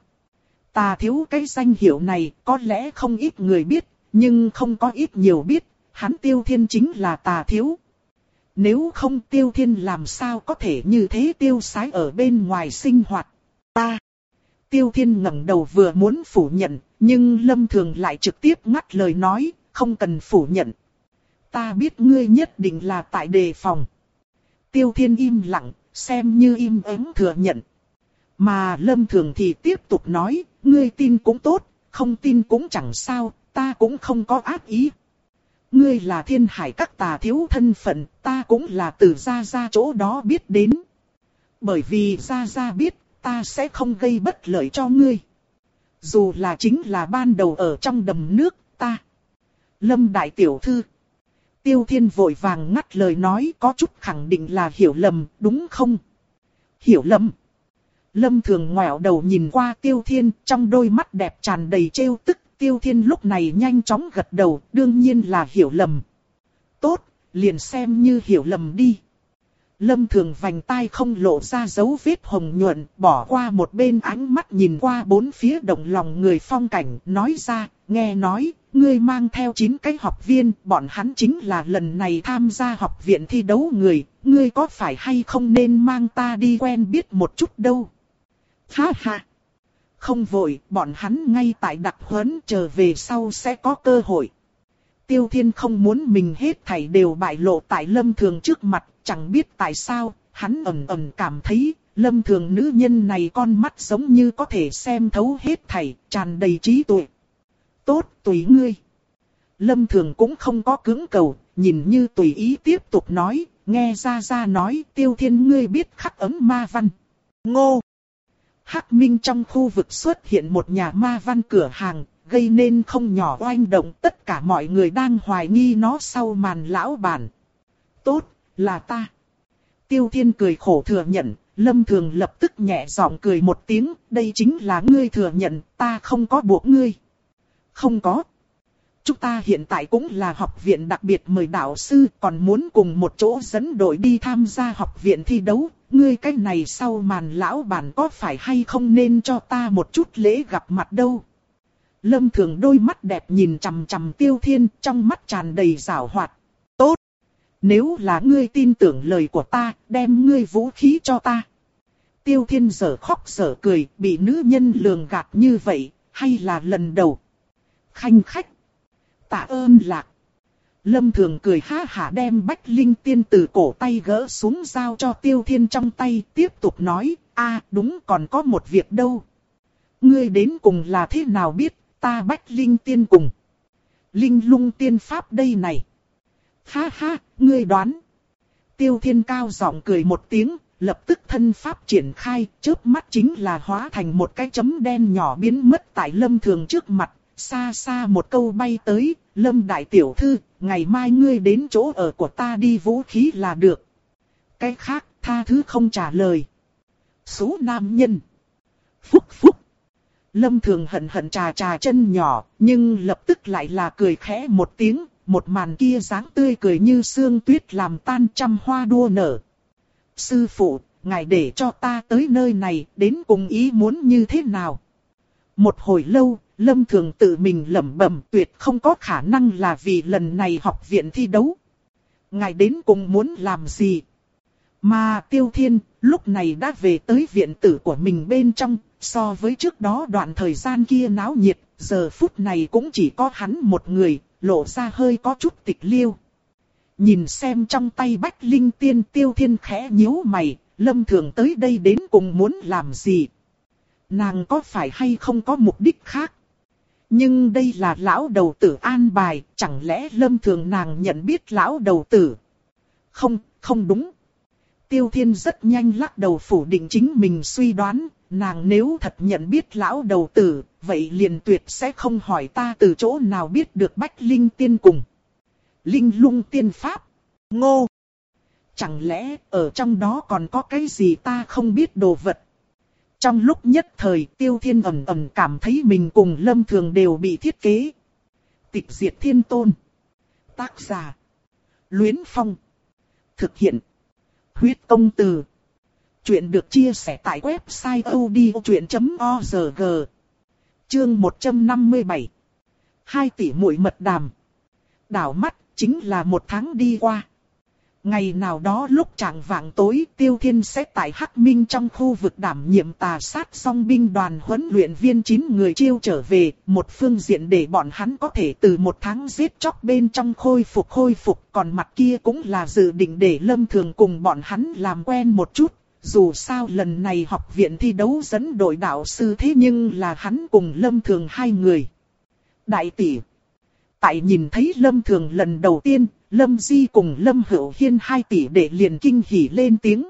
Tà thiếu cái danh hiệu này, có lẽ không ít người biết, nhưng không có ít nhiều biết, hắn Tiêu Thiên chính là tà thiếu. Nếu không Tiêu Thiên làm sao có thể như thế tiêu sái ở bên ngoài sinh hoạt. Ta. Tiêu Thiên ngẩng đầu vừa muốn phủ nhận, nhưng Lâm Thường lại trực tiếp ngắt lời nói, không cần phủ nhận. Ta biết ngươi nhất định là tại đề phòng. Tiêu Thiên im lặng, xem như im ắng thừa nhận. Mà Lâm Thường thì tiếp tục nói, ngươi tin cũng tốt, không tin cũng chẳng sao, ta cũng không có ác ý. Ngươi là Thiên Hải các tà thiếu thân phận, ta cũng là từ Gia Gia chỗ đó biết đến. Bởi vì Gia Gia biết, ta sẽ không gây bất lợi cho ngươi. Dù là chính là ban đầu ở trong đầm nước, ta. Lâm đại tiểu thư. Tiêu Thiên vội vàng ngắt lời nói, có chút khẳng định là hiểu lầm, đúng không? Hiểu lầm. Lâm Thường ngoẹo đầu nhìn qua Tiêu Thiên, trong đôi mắt đẹp tràn đầy trêu tức. Tiêu Thiên lúc này nhanh chóng gật đầu, đương nhiên là hiểu lầm. Tốt, liền xem như hiểu lầm đi. Lâm Thường vành tai không lộ ra dấu vết hồng nhuận, bỏ qua một bên ánh mắt nhìn qua bốn phía động lòng người phong cảnh, nói ra, nghe nói, ngươi mang theo chín cái học viên, bọn hắn chính là lần này tham gia học viện thi đấu người, ngươi có phải hay không nên mang ta đi quen biết một chút đâu. Ha ha! Không vội, bọn hắn ngay tại đặc huấn trở về sau sẽ có cơ hội. Tiêu Thiên không muốn mình hết thảy đều bại lộ tại Lâm Thường trước mặt, chẳng biết tại sao, hắn ẩn ẩn cảm thấy, Lâm Thường nữ nhân này con mắt giống như có thể xem thấu hết thảy, tràn đầy trí tuệ. Tốt, tùy ngươi. Lâm Thường cũng không có cưỡng cầu, nhìn như tùy ý tiếp tục nói, nghe Gia Gia nói, Tiêu Thiên ngươi biết khắc ấm ma văn. Ngô! Hắc Minh trong khu vực xuất hiện một nhà ma văn cửa hàng, gây nên không nhỏ oanh động, tất cả mọi người đang hoài nghi nó sau màn lão bản. Tốt, là ta. Tiêu Thiên cười khổ thừa nhận, Lâm Thường lập tức nhẹ giọng cười một tiếng, đây chính là ngươi thừa nhận, ta không có buộc ngươi. Không có. Chúng ta hiện tại cũng là học viện đặc biệt mời đạo sư, còn muốn cùng một chỗ dẫn đội đi tham gia học viện thi đấu. Ngươi cái này sau màn lão bản có phải hay không nên cho ta một chút lễ gặp mặt đâu. Lâm Thường đôi mắt đẹp nhìn chằm chằm Tiêu Thiên, trong mắt tràn đầy giảo hoạt. Tốt! Nếu là ngươi tin tưởng lời của ta, đem ngươi vũ khí cho ta. Tiêu Thiên dở khóc dở cười, bị nữ nhân lường gạt như vậy, hay là lần đầu. Khanh khách! Tạ ơn Lạc! Lâm Thường cười ha hả đem Bách Linh Tiên từ cổ tay gỡ xuống giao cho Tiêu Thiên trong tay, tiếp tục nói, a đúng còn có một việc đâu. Ngươi đến cùng là thế nào biết, ta Bách Linh Tiên cùng. Linh Lung Tiên Pháp đây này. Ha ha, ngươi đoán. Tiêu Thiên cao giọng cười một tiếng, lập tức thân pháp triển khai, chớp mắt chính là hóa thành một cái chấm đen nhỏ biến mất tại Lâm Thường trước mặt. Xa xa một câu bay tới, Lâm đại tiểu thư, ngày mai ngươi đến chỗ ở của ta đi vũ khí là được. Cái khác, tha thứ không trả lời. Số nam nhân. Phúc phúc. Lâm Thường hận hận trà trà chân nhỏ, nhưng lập tức lại là cười khẽ một tiếng, một màn kia dáng tươi cười như sương tuyết làm tan trăm hoa đua nở. Sư phụ, ngài để cho ta tới nơi này, đến cùng ý muốn như thế nào? Một hồi lâu, Lâm Thường tự mình lẩm bẩm tuyệt không có khả năng là vì lần này học viện thi đấu. Ngài đến cùng muốn làm gì? Mà Tiêu Thiên, lúc này đã về tới viện tử của mình bên trong, so với trước đó đoạn thời gian kia náo nhiệt, giờ phút này cũng chỉ có hắn một người, lộ ra hơi có chút tịch liêu. Nhìn xem trong tay Bách Linh Tiên, Tiêu Thiên khẽ nhíu mày, Lâm Thường tới đây đến cùng muốn làm gì? Nàng có phải hay không có mục đích khác? Nhưng đây là lão đầu tử an bài, chẳng lẽ Lâm Thường nàng nhận biết lão đầu tử? Không, không đúng. Tiêu Thiên rất nhanh lắc đầu phủ định chính mình suy đoán, nàng nếu thật nhận biết lão đầu tử, vậy liền tuyệt sẽ không hỏi ta từ chỗ nào biết được Bách Linh Tiên cùng. Linh Lung Tiên Pháp. Ngô! Chẳng lẽ ở trong đó còn có cái gì ta không biết đồ vật? Trong lúc nhất thời, Tiêu Thiên ẩn ẩn cảm thấy mình cùng Lâm Thường đều bị thiết kế. Tịch diệt thiên tôn. Tác giả. Luyến Phong. Thực hiện. Huyết công từ. Chuyện được chia sẻ tại website odchuyện chấm org. Chương một trăm năm mươi bảy. Hai tỷ muội mật đàm. Đảo mắt, chính là một tháng đi qua. Ngày nào đó lúc chạng vạng tối, Tiêu Thiên sẽ tại Hắc Minh trong khu vực đảm nhiệm tà sát song binh đoàn huấn luyện viên chín người chiêu trở về, một phương diện để bọn hắn có thể từ một tháng giết chóc bên trong khôi phục khôi phục, còn mặt kia cũng là dự định để Lâm Thường cùng bọn hắn làm quen một chút. Dù sao lần này học viện thi đấu dẫn đội đạo sư thế nhưng là hắn cùng Lâm Thường hai người. Đại tỷ. Tại nhìn thấy Lâm Thường lần đầu tiên, Lâm Di cùng Lâm Hữu Hiên hai tỷ đệ liền kinh hỉ lên tiếng.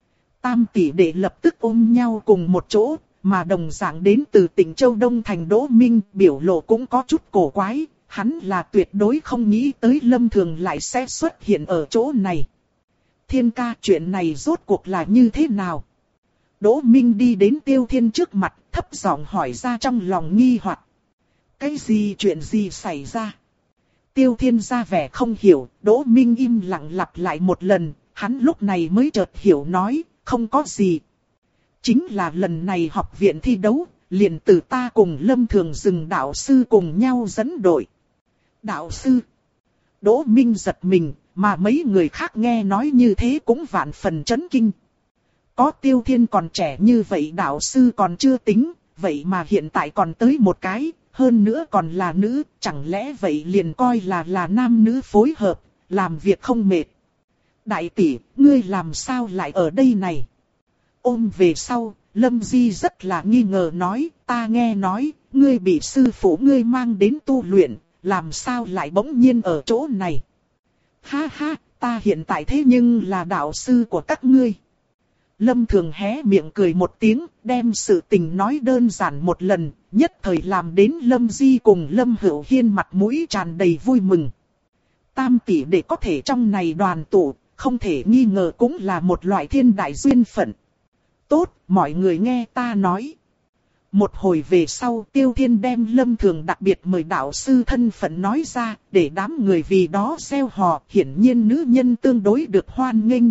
Tam tỷ đệ lập tức ôm nhau cùng một chỗ, mà đồng dạng đến từ tỉnh Châu Đông thành Đỗ Minh, biểu lộ cũng có chút cổ quái, hắn là tuyệt đối không nghĩ tới Lâm Thường lại sẽ xuất hiện ở chỗ này. Thiên ca, chuyện này rốt cuộc là như thế nào? Đỗ Minh đi đến Tiêu Thiên trước mặt, thấp giọng hỏi ra trong lòng nghi hoặc. Cái gì, chuyện gì xảy ra? Tiêu Thiên ra vẻ không hiểu, Đỗ Minh im lặng lặp lại một lần, hắn lúc này mới chợt hiểu nói, không có gì. Chính là lần này học viện thi đấu, liền từ ta cùng Lâm Thường dừng đạo sư cùng nhau dẫn đội. Đạo sư? Đỗ Minh giật mình, mà mấy người khác nghe nói như thế cũng vạn phần chấn kinh. Có Tiêu Thiên còn trẻ như vậy đạo sư còn chưa tính, vậy mà hiện tại còn tới một cái. Hơn nữa còn là nữ, chẳng lẽ vậy liền coi là là nam nữ phối hợp, làm việc không mệt. Đại tỷ, ngươi làm sao lại ở đây này? Ôm về sau, Lâm Di rất là nghi ngờ nói, ta nghe nói, ngươi bị sư phụ ngươi mang đến tu luyện, làm sao lại bỗng nhiên ở chỗ này? Ha ha, ta hiện tại thế nhưng là đạo sư của các ngươi. Lâm Thường hé miệng cười một tiếng, đem sự tình nói đơn giản một lần, nhất thời làm đến Lâm Di cùng Lâm Hữu Hiên mặt mũi tràn đầy vui mừng. Tam tỷ để có thể trong này đoàn tụ, không thể nghi ngờ cũng là một loại thiên đại duyên phận. tốt, mọi người nghe ta nói. Một hồi về sau Tiêu Thiên đem Lâm Thường đặc biệt mời đạo sư thân phận nói ra, để đám người vì đó reo hò, hiển nhiên nữ nhân tương đối được hoan nghênh.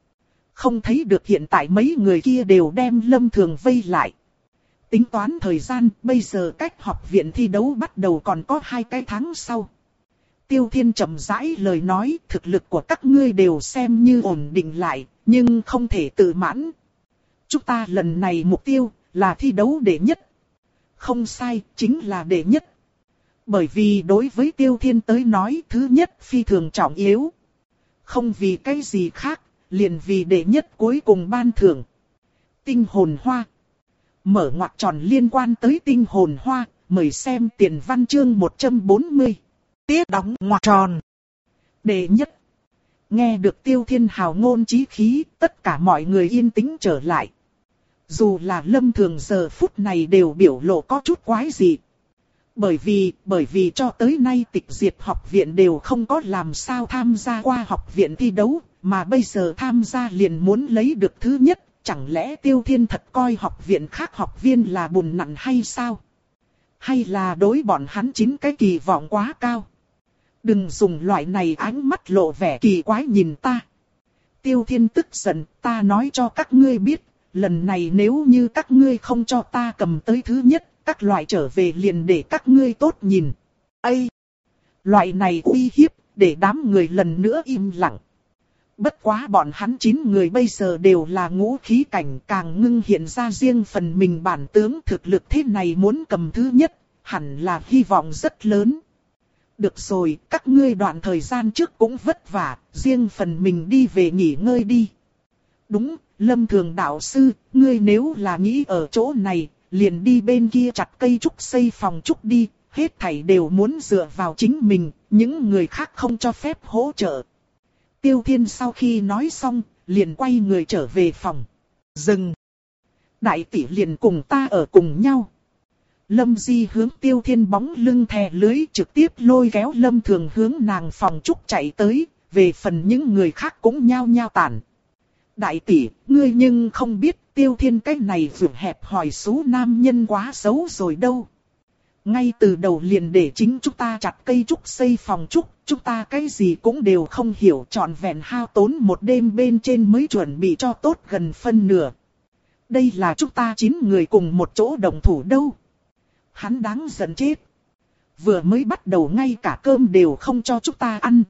Không thấy được hiện tại mấy người kia đều đem Lâm Thường vây lại. Tính toán thời gian, bây giờ cách học viện thi đấu bắt đầu còn có hai cái tháng sau. Tiêu Thiên chậm rãi lời nói, thực lực của các ngươi đều xem như ổn định lại, nhưng không thể tự mãn. Chúng ta lần này mục tiêu là thi đấu đệ nhất. Không sai, chính là đệ nhất. Bởi vì đối với Tiêu Thiên tới nói thứ nhất phi thường trọng yếu. Không vì cái gì khác, liền vì đệ nhất cuối cùng ban thưởng. Tinh hồn hoa. Mở ngoặc tròn liên quan tới tinh hồn hoa, mời xem tiền văn chương một trăm bốn mươi. Tiết đóng ngoặc tròn. Đệ nhất. Nghe được Tiêu Thiên hào ngôn chí khí, tất cả mọi người yên tĩnh trở lại. Dù là Lâm Thường giờ phút này đều biểu lộ có chút quái dị. Bởi vì, bởi vì cho tới nay tịch diệt học viện đều không có làm sao tham gia qua học viện thi đấu, mà bây giờ tham gia liền muốn lấy được thứ nhất, chẳng lẽ Tiêu Thiên thật coi học viện khác học viên là bùn nặn hay sao? Hay là đối bọn hắn chín cái kỳ vọng quá cao? Đừng dùng loại này ánh mắt lộ vẻ kỳ quái nhìn ta. Tiêu Thiên tức giận, ta nói cho các ngươi biết, lần này nếu như các ngươi không cho ta cầm tới thứ nhất, các loại trở về liền để các ngươi tốt nhìn. Ây! Loại này uy hiếp, để đám người lần nữa im lặng. Bất quá bọn hắn chín người bây giờ đều là ngũ khí cảnh, càng ngưng hiện ra riêng phần mình bản tướng, thực lực thế này muốn cầm thứ nhất, hẳn là hy vọng rất lớn. Được rồi, các ngươi đoạn thời gian trước cũng vất vả, riêng phần mình đi về nghỉ ngơi đi. Đúng, Lâm Thường đạo sư, ngươi nếu là nghĩ ở chỗ này, liền đi bên kia chặt cây trúc xây phòng trúc đi, hết thảy đều muốn dựa vào chính mình, những người khác không cho phép hỗ trợ. Tiêu Thiên sau khi nói xong, liền quay người trở về phòng. Dừng. Đại tỷ liền cùng ta ở cùng nhau. Lâm Di hướng Tiêu Thiên bóng lưng thè lưới trực tiếp lôi kéo Lâm Thường hướng nàng phòng trúc chạy tới, về phần những người khác cũng nhao nhao tản. Đại tỷ, ngươi nhưng không biết Tiêu Thiên cái này vượt hẹp hòi xú nam nhân quá xấu rồi đâu. Ngay từ đầu liền để chính chúng ta chặt cây trúc xây phòng trúc, chúng ta cái gì cũng đều không hiểu, trọn vẹn hao tốn một đêm bên trên mới chuẩn bị cho tốt gần phân nửa. Đây là chúng ta chín người cùng một chỗ đồng thủ đâu. Hắn đáng giận chết. Vừa mới bắt đầu ngay cả cơm đều không cho chúng ta ăn.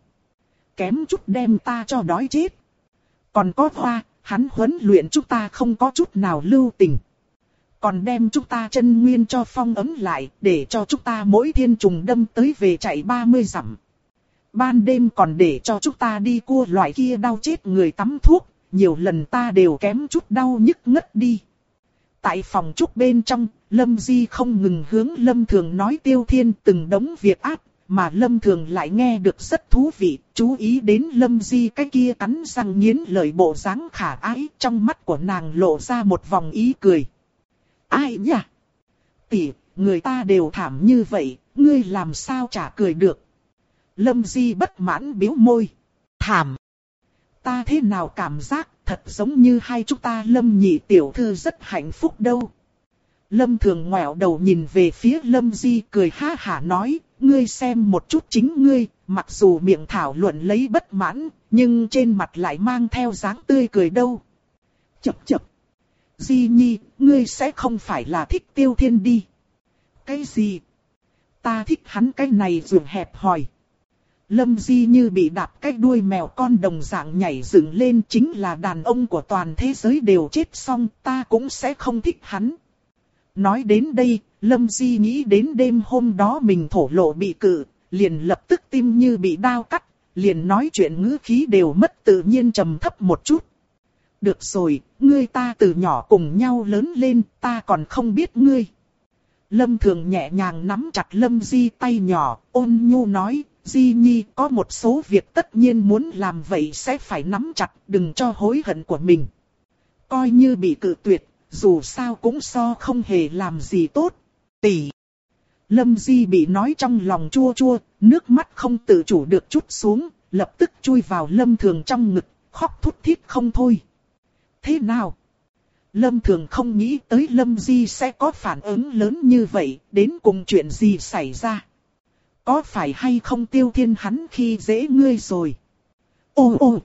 Kém chút đem ta cho đói chết. Còn có Hoa, hắn huấn luyện chúng ta không có chút nào lưu tình. Còn đem chúng ta chân nguyên cho phong ấm lại, để cho chúng ta mỗi thiên trùng đâm tới về chạy ba mươi dặm. Ban đêm còn để cho chúng ta đi cua loại kia đau chết người tắm thuốc, nhiều lần ta đều kém chút đau nhức ngất đi. Tại phòng trúc bên trong, Lâm Di không ngừng hướng Lâm Thường nói Tiêu Thiên từng đống việc ác, mà Lâm Thường lại nghe được rất thú vị, chú ý đến Lâm Di cái kia cắn răng nghiến lợi bộ dáng khả ái, trong mắt của nàng lộ ra một vòng ý cười. Ai nhỉ? Tỷ, người ta đều thảm như vậy, ngươi làm sao chả cười được? Lâm Di bất mãn bĩu môi. Thảm? Ta thế nào cảm giác thật giống như hai chúng ta Lâm nhị tiểu thư rất hạnh phúc đâu. Lâm Thường ngoẹo đầu nhìn về phía Lâm Di cười ha hả nói, ngươi xem một chút chính ngươi, mặc dù miệng thảo luận lấy bất mãn, nhưng trên mặt lại mang theo dáng tươi cười đâu. Chập chập. Di Nhi, ngươi sẽ không phải là thích Tiêu Thiên đi. Cái gì? Ta thích hắn cái này ruột hẹp hòi. Lâm Di như bị đạp cái đuôi mèo con đồng dạng nhảy dựng lên, chính là đàn ông của toàn thế giới đều chết xong, ta cũng sẽ không thích hắn. Nói đến đây, Lâm Di nghĩ đến đêm hôm đó mình thổ lộ bị cự, liền lập tức tim như bị đao cắt, liền nói chuyện ngữ khí đều mất tự nhiên trầm thấp một chút. Được rồi, ngươi ta từ nhỏ cùng nhau lớn lên, ta còn không biết ngươi. Lâm Thường nhẹ nhàng nắm chặt Lâm Di tay nhỏ, ôn nhu nói, Di Nhi có một số việc tất nhiên muốn làm vậy sẽ phải nắm chặt, đừng cho hối hận của mình. Coi như bị cự tuyệt, dù sao cũng so không hề làm gì tốt. Tỷ. Lâm Di bị nói trong lòng chua chua, nước mắt không tự chủ được trút xuống, lập tức chui vào Lâm Thường trong ngực, khóc thút thít không thôi. Thế nào? Lâm Thường không nghĩ tới Lâm Di sẽ có phản ứng lớn như vậy, đến cùng chuyện gì xảy ra. Có phải hay không Tiêu Thiên hắn khi dễ ngươi rồi? Ô ô!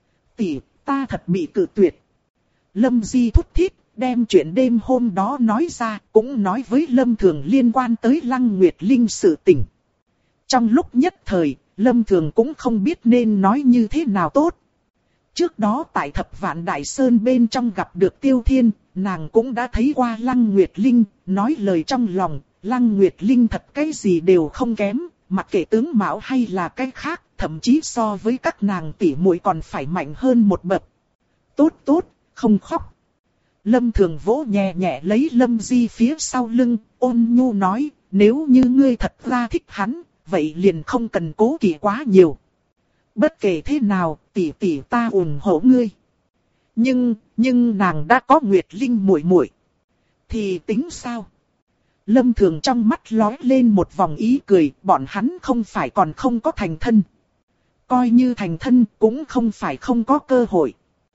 Tỷ, ta thật bị cự tuyệt. Lâm Di thút thít, đem chuyện đêm hôm đó nói ra, cũng nói với Lâm Thường liên quan tới Lăng Nguyệt Linh sự tình. Trong lúc nhất thời, Lâm Thường cũng không biết nên nói như thế nào tốt. Trước đó tại Thập Vạn Đại Sơn bên trong gặp được Tiêu Thiên, nàng cũng đã thấy qua Lăng Nguyệt Linh, nói lời trong lòng, Lăng Nguyệt Linh thật cái gì đều không kém, mặc kệ tướng mạo hay là cái khác, thậm chí so với các nàng tỷ muội còn phải mạnh hơn một bậc. Tốt tốt, không khóc. Lâm Thường vỗ nhẹ nhẹ lấy Lâm Di phía sau lưng, ôn nhu nói, nếu như ngươi thật ra thích hắn, vậy liền không cần cố kỵ quá nhiều. Bất kể thế nào, tỷ tỷ ta ủng hộ ngươi. Nhưng, nhưng nàng đã có Nguyệt Linh muội muội, thì tính sao? Lâm Thường trong mắt lóe lên một vòng ý cười, bọn hắn không phải còn không có thành thân. Coi như thành thân cũng không phải không có cơ hội.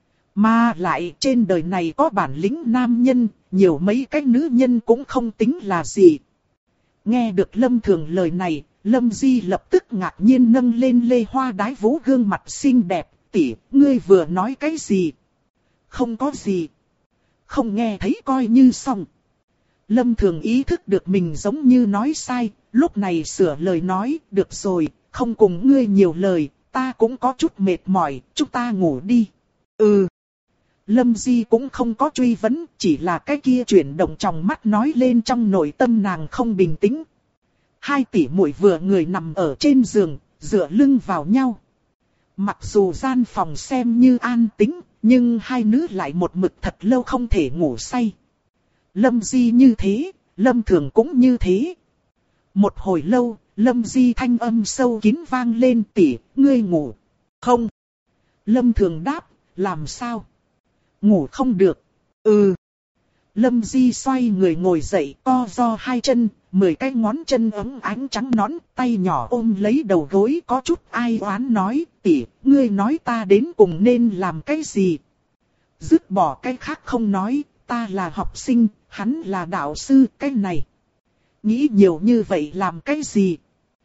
Mà lại trên đời này có bản lĩnh nam nhân, nhiều mấy cái nữ nhân cũng không tính là gì. Nghe được Lâm Thường lời này, Lâm Di lập tức ngạc nhiên nâng lên lê hoa đái vũ gương mặt xinh đẹp. Tỷ, ngươi vừa nói cái gì? Không có gì. Không nghe thấy coi như xong. Lâm Thường ý thức được mình giống như nói sai, lúc này sửa lời nói, được rồi, không cùng ngươi nhiều lời, ta cũng có chút mệt mỏi, chúng ta ngủ đi. Ừ. Lâm Di cũng không có truy vấn, chỉ là cái kia chuyển động trong mắt nói lên trong nội tâm nàng không bình tĩnh. Hai tỷ muội vừa người nằm ở trên giường, dựa lưng vào nhau. Mặc dù gian phòng xem như an tĩnh, nhưng hai nữ lại một mực thật lâu không thể ngủ say. Lâm Di như thế, Lâm Thường cũng như thế. Một hồi lâu, Lâm Di thanh âm sâu kín vang lên, tỷ, ngươi ngủ không? Lâm Thường đáp, làm sao? Ngủ không được. Ừ. Lâm Di xoay người ngồi dậy, co ro hai chân, mười cái ngón chân ấm ánh trắng nõn, tay nhỏ ôm lấy đầu gối, có chút ai oán nói, tỷ, ngươi nói ta đến cùng nên làm cái gì? Dứt bỏ cái khác không nói, ta là học sinh, hắn là đạo sư, cái này. Nghĩ nhiều như vậy làm cái gì?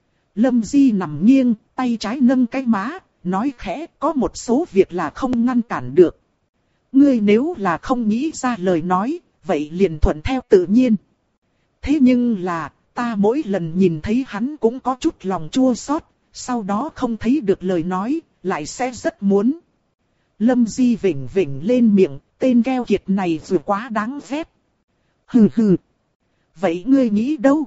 Lâm Di nằm nghiêng, tay trái nâng cái má, nói khẽ, có một số việc là không ngăn cản được. Ngươi nếu là không nghĩ ra lời nói, vậy liền thuận theo tự nhiên. Thế nhưng là, ta mỗi lần nhìn thấy hắn cũng có chút lòng chua xót, sau đó không thấy được lời nói, lại sẽ rất muốn. Lâm Di vểnh vểnh lên miệng, tên keo kiệt này vừa quá đáng ghét. Hừ hừ. Vậy ngươi nghĩ đâu?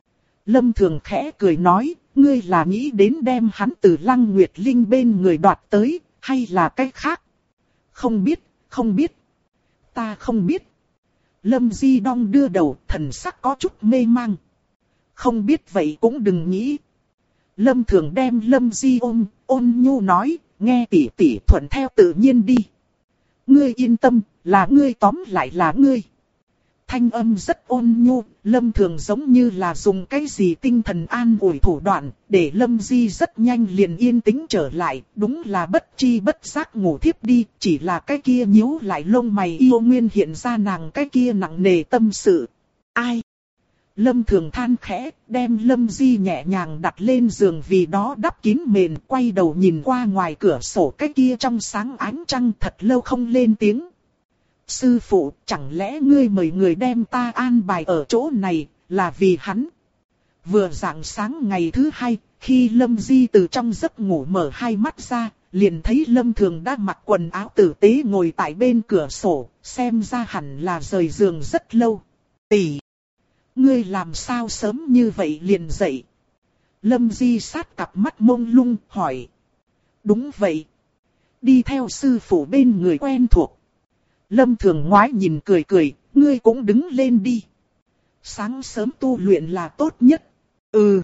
Lâm Thường khẽ cười nói, ngươi là nghĩ đến đem hắn từ Lăng Nguyệt Linh bên người đoạt tới, hay là cách khác? Không biết, không biết. Ta không biết. Lâm Di đong đưa đầu, thần sắc có chút mê mang. Không biết vậy cũng đừng nghĩ. Lâm Thường đem Lâm Di ôm, ôn nhu nói, nghe tỷ tỷ thuận theo tự nhiên đi. Ngươi yên tâm, là ngươi tóm lại là ngươi. Thanh âm rất ôn nhu, Lâm Thường giống như là dùng cái gì tinh thần an ủi thủ đoạn, để Lâm Di rất nhanh liền yên tĩnh trở lại, đúng là bất chi bất giác ngủ thiếp đi, chỉ là cái kia nhíu lại lông mày yêu nguyên hiện ra nàng cái kia nặng nề tâm sự. Ai? Lâm Thường than khẽ, đem Lâm Di nhẹ nhàng đặt lên giường vì đó đắp kín mền, quay đầu nhìn qua ngoài cửa sổ cái kia trong sáng ánh trăng thật lâu không lên tiếng. Sư phụ, chẳng lẽ ngươi mời người đem ta an bài ở chỗ này, là vì hắn? Vừa rạng sáng ngày thứ hai, khi Lâm Di từ trong giấc ngủ mở hai mắt ra, liền thấy Lâm Thường đã mặc quần áo tử tế ngồi tại bên cửa sổ, xem ra hẳn là rời giường rất lâu. Tỷ! Ngươi làm sao sớm như vậy liền dậy? Lâm Di sát cặp mắt mông lung hỏi. Đúng vậy. Đi theo sư phụ bên người quen thuộc. Lâm Thường ngoái nhìn cười cười, ngươi cũng đứng lên đi. Sáng sớm tu luyện là tốt nhất. Ừ.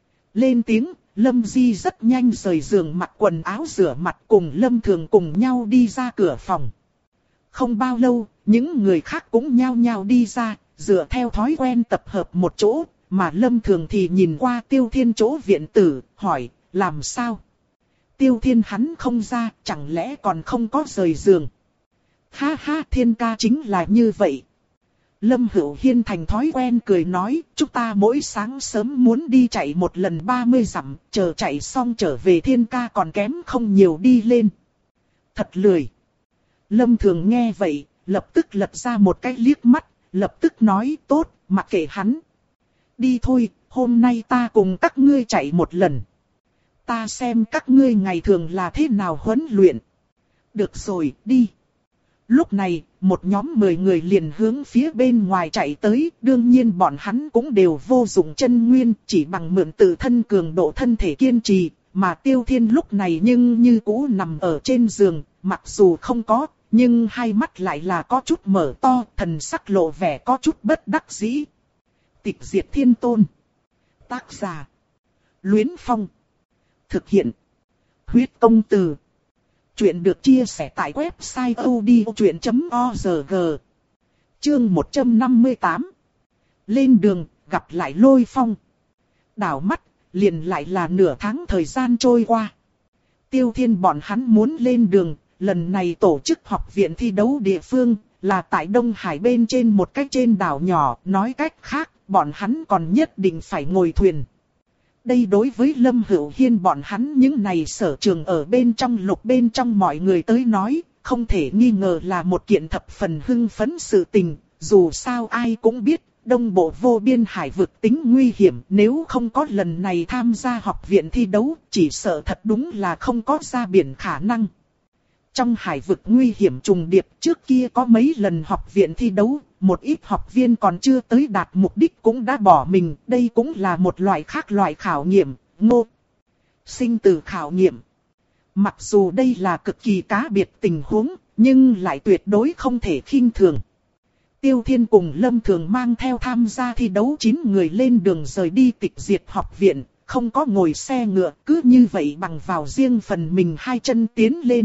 Lên tiếng, Lâm Di rất nhanh rời giường mặc quần áo rửa mặt cùng Lâm Thường cùng nhau đi ra cửa phòng. Không bao lâu, những người khác cũng nhao nhao đi ra, dựa theo thói quen tập hợp một chỗ, mà Lâm Thường thì nhìn qua Tiêu Thiên chỗ viện tử, hỏi, làm sao? Tiêu Thiên hắn không ra, chẳng lẽ còn không có rời giường? Ha ha, Thiên ca chính là như vậy. Lâm Hữu Hiên thành thói quen cười nói, chúng ta mỗi sáng sớm muốn đi chạy một lần ba mươi dặm, chờ chạy xong trở về Thiên ca còn kém không nhiều đi lên. Thật lười. Lâm Thường nghe vậy, lập tức lật ra một cái liếc mắt, lập tức nói tốt, mặc kệ hắn. Đi thôi, hôm nay ta cùng các ngươi chạy một lần. Ta xem các ngươi ngày thường là thế nào huấn luyện. Được rồi, đi. Lúc này, một nhóm mười người liền hướng phía bên ngoài chạy tới, đương nhiên bọn hắn cũng đều vô dụng chân nguyên, chỉ bằng mượn tự thân cường độ thân thể kiên trì, mà Tiêu Thiên lúc này nhưng như cũ nằm ở trên giường, mặc dù không có, nhưng hai mắt lại là có chút mở to, thần sắc lộ vẻ có chút bất đắc dĩ. Tịch diệt thiên tôn. Tác giả. Luyến Phong. Thực hiện. Huyết công từ. Chuyện được chia sẻ tại website odchuyện chấm org. Chương một trăm năm mươi tám. Lên đường, gặp lại Lôi Phong. Đảo mắt, liền lại là nửa tháng thời gian trôi qua. Tiêu Thiên bọn hắn muốn lên đường, lần này tổ chức học viện thi đấu địa phương, là tại Đông Hải bên trên một cái trên đảo nhỏ, nói cách khác, bọn hắn còn nhất định phải ngồi thuyền. Đây đối với Lâm Hữu Hiên bọn hắn những này sở trường ở bên trong lục bên trong mọi người tới nói, không thể nghi ngờ là một kiện thập phần hưng phấn sự tình, dù sao ai cũng biết, Đông Bộ vô biên hải vực tính nguy hiểm, nếu không có lần này tham gia học viện thi đấu, chỉ sợ thật đúng là không có ra biển khả năng. Trong hải vực nguy hiểm trùng điệp, trước kia có mấy lần học viện thi đấu, một ít học viên còn chưa tới đạt mục đích cũng đã bỏ mình, đây cũng là một loại khác loại khảo nghiệm, ngô. Sinh tử khảo nghiệm. Mặc dù đây là cực kỳ cá biệt tình huống, nhưng lại tuyệt đối không thể khinh thường. Tiêu Thiên cùng Lâm Thường mang theo tham gia thi đấu chín người lên đường rời đi tịch diệt học viện, không có ngồi xe ngựa, cứ như vậy bằng vào riêng phần mình hai chân tiến lên.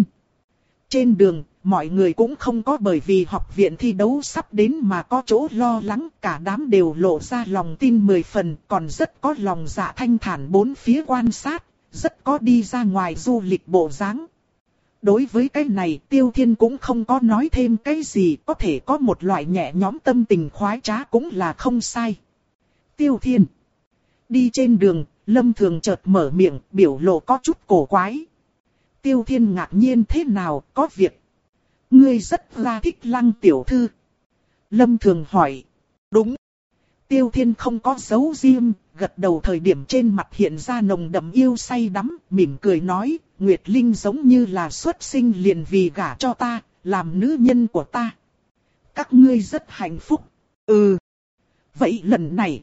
Trên đường, mọi người cũng không có bởi vì học viện thi đấu sắp đến mà có chỗ lo lắng, cả đám đều lộ ra lòng tin mười phần, còn rất có lòng dạ thanh thản bốn phía quan sát, rất có đi ra ngoài du lịch bộ dáng. Đối với cái này, Tiêu Thiên cũng không có nói thêm cái gì, có thể có một loại nhẹ nhõm tâm tình khoái trá cũng là không sai. Tiêu Thiên. Đi trên đường, Lâm Thường chợt mở miệng, biểu lộ có chút cổ quái. Tiêu Thiên ngạc nhiên thế nào, có việc. Ngươi rất là thích Lăng tiểu thư. Lâm Thường hỏi. Đúng. Tiêu Thiên không có giấu riêng, gật đầu thời điểm trên mặt hiện ra nồng đậm yêu say đắm, mỉm cười nói, Nguyệt Linh giống như là xuất sinh liền vì gả cho ta, làm nữ nhân của ta. Các ngươi rất hạnh phúc. Ừ. Vậy lần này,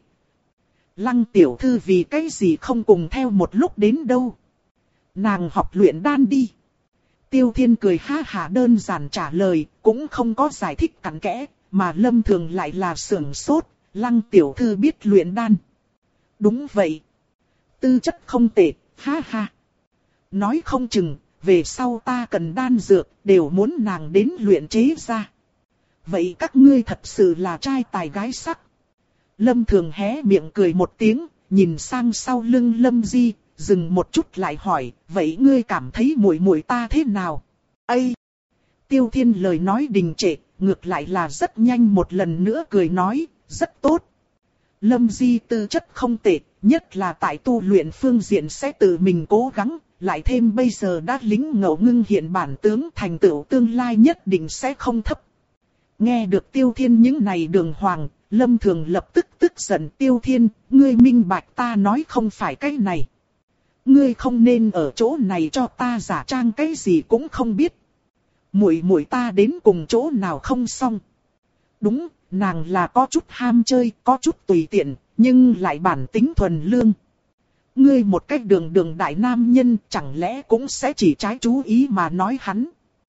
Lăng tiểu thư vì cái gì không cùng theo một lúc đến đâu? Nàng học luyện đan đi. Tiêu Thiên cười ha hả đơn giản trả lời, cũng không có giải thích cặn kẽ, mà Lâm Thường lại là sưởng sốt, Lăng tiểu thư biết luyện đan. Đúng vậy. Tư chất không tệ, ha ha. Nói không chừng, về sau ta cần đan dược, đều muốn nàng đến luyện chế ra. Vậy các ngươi thật sự là trai tài gái sắc. Lâm Thường hé miệng cười một tiếng, nhìn sang sau lưng Lâm Di, dừng một chút lại hỏi, vậy ngươi cảm thấy muội muội ta thế nào? Ây! Tiêu Thiên lời nói đình trệ, ngược lại là rất nhanh một lần nữa cười nói, rất tốt. Lâm Di tư chất không tệ, nhất là tại tu luyện phương diện sẽ tự mình cố gắng, lại thêm bây giờ đã lính ngộ ngưng hiện bản tướng, thành tựu tương lai nhất định sẽ không thấp. Nghe được Tiêu Thiên những này đường hoàng, Lâm Thường lập tức tức giận. Tiêu Thiên, ngươi minh bạch ta nói không phải cái này. Ngươi không nên ở chỗ này cho ta giả trang cái gì cũng không biết. Muội muội ta đến cùng chỗ nào không xong. Đúng, nàng là có chút ham chơi, có chút tùy tiện, nhưng lại bản tính thuần lương. Ngươi một cách đường đường đại nam nhân chẳng lẽ cũng sẽ chỉ trái chú ý mà nói hắn.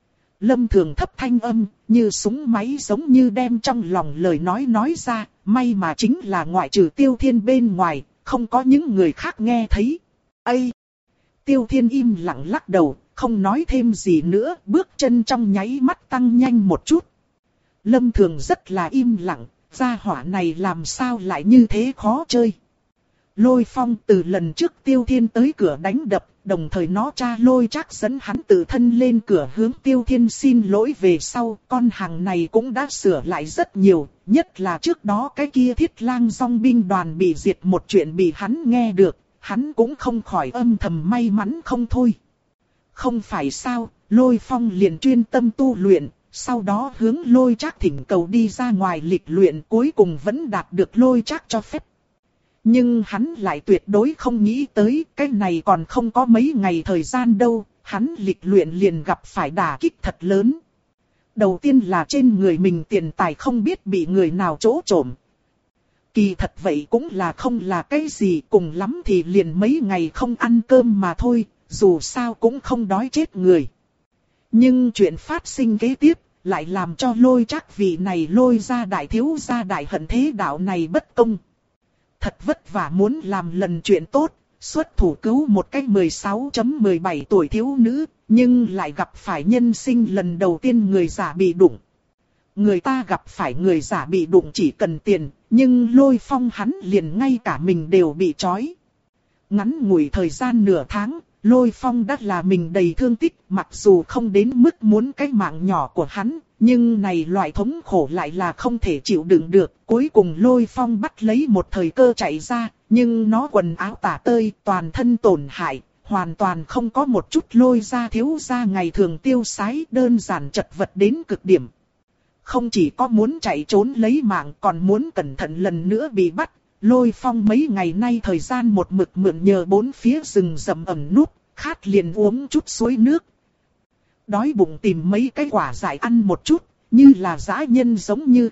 Lâm Thường thấp thanh âm, như súng máy giống như đem trong lòng lời nói nói ra, may mà chính là ngoại trừ Tiêu Thiên bên ngoài, không có những người khác nghe thấy. Ây! Tiêu Thiên im lặng lắc đầu, không nói thêm gì nữa, bước chân trong nháy mắt tăng nhanh một chút. Lâm Thường rất là im lặng, gia hỏa này làm sao lại như thế khó chơi. Lôi Phong từ lần trước Tiêu Thiên tới cửa đánh đập, đồng thời nó cha Lôi Trác dẫn hắn tự thân lên cửa hướng Tiêu Thiên xin lỗi về sau, con hàng này cũng đã sửa lại rất nhiều, nhất là trước đó cái kia Thiết Lang Dòng binh đoàn bị diệt một chuyện bị hắn nghe được, hắn cũng không khỏi âm thầm may mắn không thôi. Không phải sao, Lôi Phong liền chuyên tâm tu luyện, sau đó hướng Lôi Trác thỉnh cầu đi ra ngoài lịch luyện, cuối cùng vẫn đạt được Lôi Trác cho phép. Nhưng hắn lại tuyệt đối không nghĩ tới, cái này còn không có mấy ngày thời gian đâu, hắn lịch luyện liền gặp phải đả kích thật lớn. Đầu tiên là trên người mình tiền tài không biết bị người nào trỗ trộm. Kỳ thật vậy cũng là không là cái gì, cùng lắm thì liền mấy ngày không ăn cơm mà thôi, dù sao cũng không đói chết người. Nhưng chuyện phát sinh kế tiếp, lại làm cho Lôi Trác vị này Lôi gia đại thiếu gia đại hận thế đạo này bất công. Thật vất vả muốn làm lần chuyện tốt, xuất thủ cứu một cái mười sáu mười bảy tuổi thiếu nữ, nhưng lại gặp phải nhân sinh lần đầu tiên người giả bị đụng. Người ta gặp phải người giả bị đụng chỉ cần tiền, nhưng Lôi Phong hắn liền ngay cả mình đều bị trói. Ngắn ngủi thời gian nửa tháng, Lôi Phong đã là mình đầy thương tích, mặc dù không đến mức muốn cái mạng nhỏ của hắn, nhưng này loại thống khổ lại là không thể chịu đựng được. Cuối cùng Lôi Phong bắt lấy một thời cơ chạy ra, nhưng nó quần áo tả tơi, toàn thân tổn hại, hoàn toàn không có một chút Lôi gia thiếu gia ngày thường tiêu sái, đơn giản chật vật đến cực điểm. Không chỉ có muốn chạy trốn lấy mạng, còn muốn cẩn thận lần nữa bị bắt. Lôi Phong mấy ngày nay thời gian một mực mượn nhờ bốn phía rừng rậm ẩm núp, khát liền uống chút suối nước. Đói bụng tìm mấy cái quả dại ăn một chút, như là dã nhân giống như.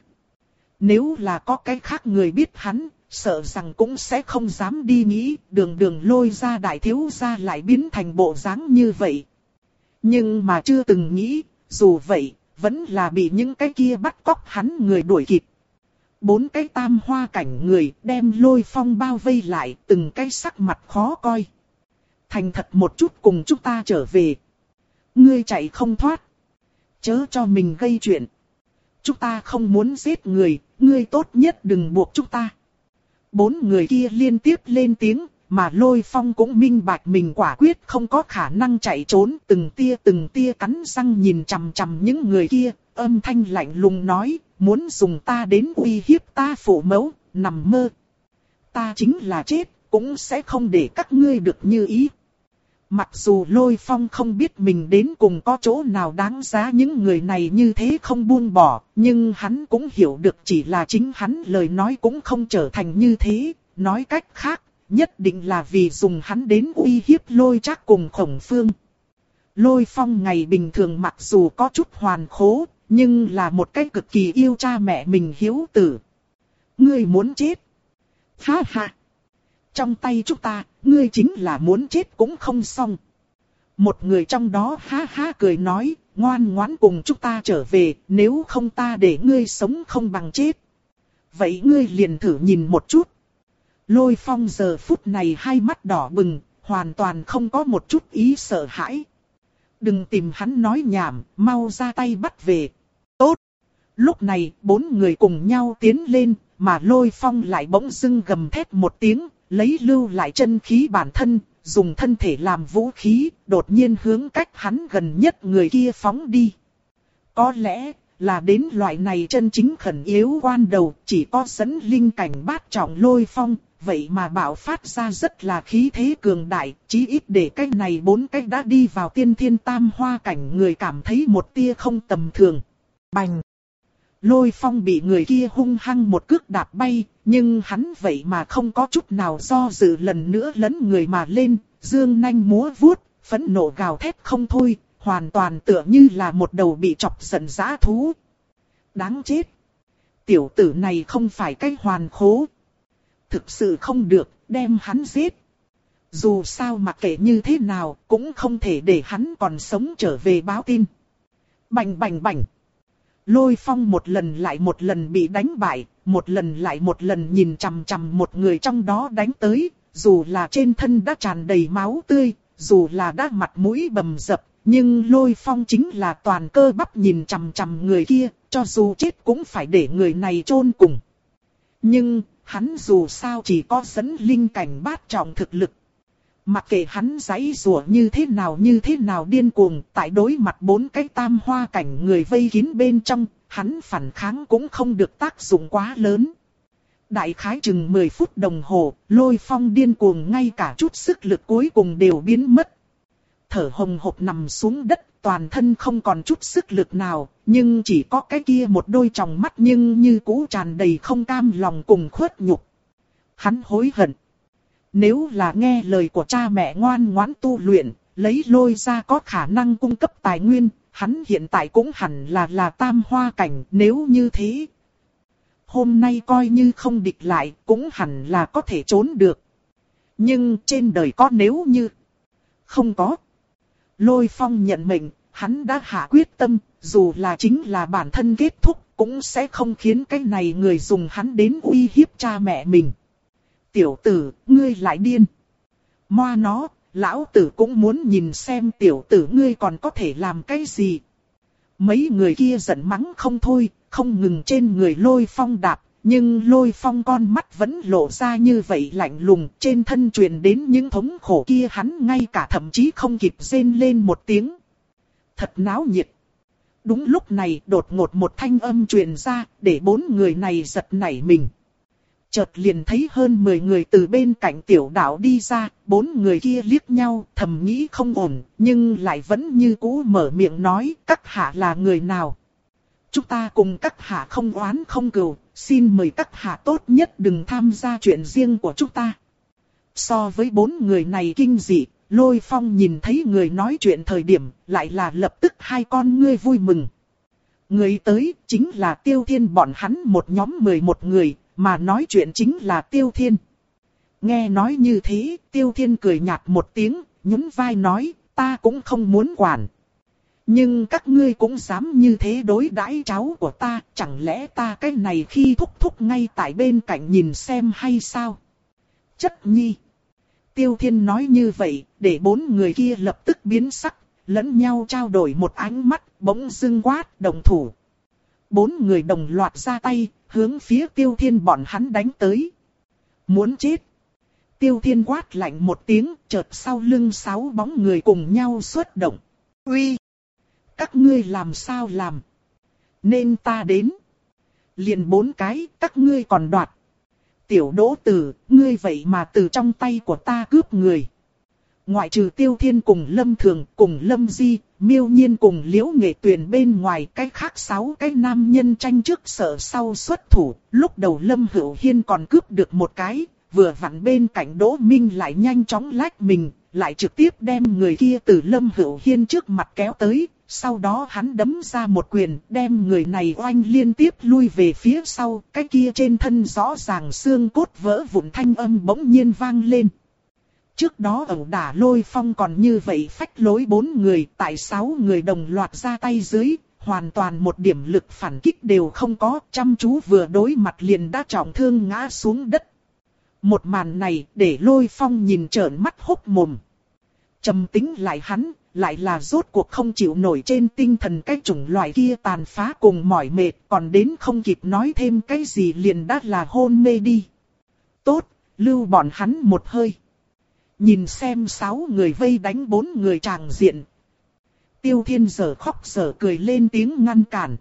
Nếu là có cái khác người biết hắn, sợ rằng cũng sẽ không dám đi nghĩ, đường đường Lôi gia đại thiếu gia lại biến thành bộ dáng như vậy. Nhưng mà chưa từng nghĩ, dù vậy, vẫn là bị những cái kia bắt cóc hắn người đuổi kịp. Bốn cái tam hoa cảnh người đem Lôi Phong bao vây lại, từng cái sắc mặt khó coi. Thành thật một chút cùng chúng ta trở về. Ngươi chạy không thoát. Chớ cho mình gây chuyện. Chúng ta không muốn giết người, ngươi tốt nhất đừng buộc chúng ta. Bốn người kia liên tiếp lên tiếng, mà Lôi Phong cũng minh bạch mình quả quyết không có khả năng chạy trốn. Từng tia từng tia cắn răng nhìn chằm chằm những người kia, âm thanh lạnh lùng nói, muốn dùng ta đến uy hiếp ta phụ mẫu, nằm mơ. Ta chính là chết, cũng sẽ không để các ngươi được như ý. Mặc dù Lôi Phong không biết mình đến cùng có chỗ nào đáng giá những người này như thế không buông bỏ, nhưng hắn cũng hiểu được chỉ là chính hắn lời nói cũng không trở thành như thế, nói cách khác, nhất định là vì dùng hắn đến uy hiếp Lôi Trác cùng Khổng Phương. Lôi Phong ngày bình thường mặc dù có chút hoàn khố, nhưng là một cái cực kỳ yêu cha mẹ mình hiếu tử. Ngươi muốn chết? Ha ha! Trong tay chúng ta, ngươi chính là muốn chết cũng không xong. Một người trong đó ha ha cười nói, ngoan ngoãn cùng chúng ta trở về, nếu không ta để ngươi sống không bằng chết. Vậy ngươi liền thử nhìn một chút. Lôi Phong giờ phút này hai mắt đỏ bừng, hoàn toàn không có một chút ý sợ hãi. Đừng tìm hắn nói nhảm, mau ra tay bắt về. Tốt. Lúc này, bốn người cùng nhau tiến lên, mà Lôi Phong lại bỗng dưng gầm thét một tiếng, lấy lưu lại chân khí bản thân, dùng thân thể làm vũ khí, đột nhiên hướng cách hắn gần nhất người kia phóng đi. Có lẽ là đến loại này chân chính khẩn yếu quan đầu, chỉ có dẫn linh cảnh bát trọng Lôi Phong, vậy mà bạo phát ra rất là khí thế cường đại, chí ít để cái này bốn cái đã đi vào tiên thiên tam hoa cảnh người cảm thấy một tia không tầm thường. Bành! Lôi Phong bị người kia hung hăng một cước đạp bay, nhưng hắn vậy mà không có chút nào do dự, lần nữa lấn người mà lên, dương nanh múa vuốt, phẫn nộ gào thét không thôi, hoàn toàn tựa như là một đầu bị chọc giận dã thú. Đáng chết! Tiểu tử này không phải cái hoàn khố. Thực sự không được, đem hắn giết. Dù sao mặc kệ như thế nào, cũng không thể để hắn còn sống trở về báo tin. Bành bành bành! Lôi Phong một lần lại một lần bị đánh bại, một lần lại một lần nhìn chằm chằm một người trong đó đánh tới, dù là trên thân đã tràn đầy máu tươi, dù là đã mặt mũi bầm dập, nhưng Lôi Phong chính là toàn cơ bắp nhìn chằm chằm người kia, cho dù chết cũng phải để người này chôn cùng. Nhưng, hắn dù sao chỉ có dẫn linh cảnh bát trọng thực lực. Mặc kệ hắn giãy giụa như thế nào như thế nào điên cuồng, tại đối mặt bốn cái tam hoa cảnh người vây kín bên trong, hắn phản kháng cũng không được tác dụng quá lớn. Đại khái chừng mười phút đồng hồ, Lôi Phong điên cuồng ngay cả chút sức lực cuối cùng đều biến mất. Thở hồng hộc nằm xuống đất, toàn thân không còn chút sức lực nào, nhưng chỉ có cái kia một đôi tròng mắt nhưng như cũ tràn đầy không cam lòng cùng khuất nhục. Hắn hối hận. Nếu là nghe lời của cha mẹ ngoan ngoãn tu luyện, lấy Lôi ra có khả năng cung cấp tài nguyên, hắn hiện tại cũng hẳn là là tam hoa cảnh. Nếu như thế, hôm nay coi như không địch lại cũng hẳn là có thể trốn được. Nhưng trên đời có nếu như không có. Lôi Phong nhận mệnh, hắn đã hạ quyết tâm, dù là chính là bản thân kết thúc, cũng sẽ không khiến cái này người dùng hắn đến uy hiếp cha mẹ mình. Tiểu tử, ngươi lại điên. Moa nó, lão tử cũng muốn nhìn xem tiểu tử ngươi còn có thể làm cái gì. Mấy người kia giận mắng không thôi, không ngừng trên người Lôi Phong đạp, nhưng Lôi Phong con mắt vẫn lộ ra như vậy lạnh lùng, trên thân truyền đến những thống khổ kia hắn ngay cả thậm chí không kịp rên lên một tiếng. Thật náo nhiệt. Đúng lúc này đột ngột một thanh âm truyền ra, để bốn người này giật nảy mình. Chợt liền thấy hơn mười người từ bên cạnh tiểu đảo đi ra, bốn người kia liếc nhau, thầm nghĩ không ổn, nhưng lại vẫn như cũ mở miệng nói, các hạ là người nào. Chúng ta cùng các hạ không oán không cừu, xin mời các hạ tốt nhất đừng tham gia chuyện riêng của chúng ta. So với bốn người này kinh dị, Lôi Phong nhìn thấy người nói chuyện thời điểm, lại là lập tức hai con ngươi vui mừng. Người tới chính là Tiêu Thiên bọn hắn một nhóm mười một người, mà nói chuyện chính là Tiêu Thiên. Nghe nói như thế, Tiêu Thiên cười nhạt một tiếng, nhún vai nói, ta cũng không muốn quản. Nhưng các ngươi cũng dám như thế đối đãi cháu của ta, chẳng lẽ ta cái này khi thúc thúc ngay tại bên cạnh nhìn xem hay sao? Chất nhi. Tiêu Thiên nói như vậy, để bốn người kia lập tức biến sắc, lẫn nhau trao đổi một ánh mắt, bỗng dưng quát, đồng thủ. Bốn người đồng loạt ra tay, hướng phía Tiêu Thiên bọn hắn đánh tới. Muốn chết. Tiêu Thiên quát lạnh một tiếng, chợt sau lưng sáu bóng người cùng nhau xuất động. Uy! Các ngươi làm sao làm? Nên ta đến. Liền bốn cái, các ngươi còn đoạt. Tiểu Đỗ Tử, ngươi vậy mà từ trong tay của ta cướp người. Ngoại trừ Tiêu Thiên cùng Lâm Thường, cùng Lâm Di, Miêu Nhiên cùng Liễu Nghệ Tuyền bên ngoài, cái khác sáu cái nam nhân tranh trước sợ sau xuất thủ. Lúc đầu Lâm Hữu Hiên còn cướp được một cái, vừa vặn bên cạnh Đỗ Minh lại nhanh chóng lách mình, lại trực tiếp đem người kia từ Lâm Hữu Hiên trước mặt kéo tới. Sau đó hắn đấm ra một quyền, đem người này oanh liên tiếp lui về phía sau, cái kia trên thân rõ ràng xương cốt vỡ vụn thanh âm bỗng nhiên vang lên. Trước đó ẩu đả Lôi Phong còn như vậy phách lối bốn người, tại sáu người đồng loạt ra tay dưới, hoàn toàn một điểm lực phản kích đều không có, chăm chú vừa đối mặt liền đã trọng thương ngã xuống đất. Một màn này để Lôi Phong nhìn trợn mắt hốc mồm. Trầm tính lại hắn, lại là rốt cuộc không chịu nổi trên tinh thần cái chủng loại kia tàn phá cùng mỏi mệt, còn đến không kịp nói thêm cái gì liền đã là hôn mê đi. Tốt, lưu bọn hắn một hơi. Nhìn xem sáu người vây đánh bốn người tràng diện. Tiêu Thiên giờ khóc giờ cười lên tiếng ngăn cản.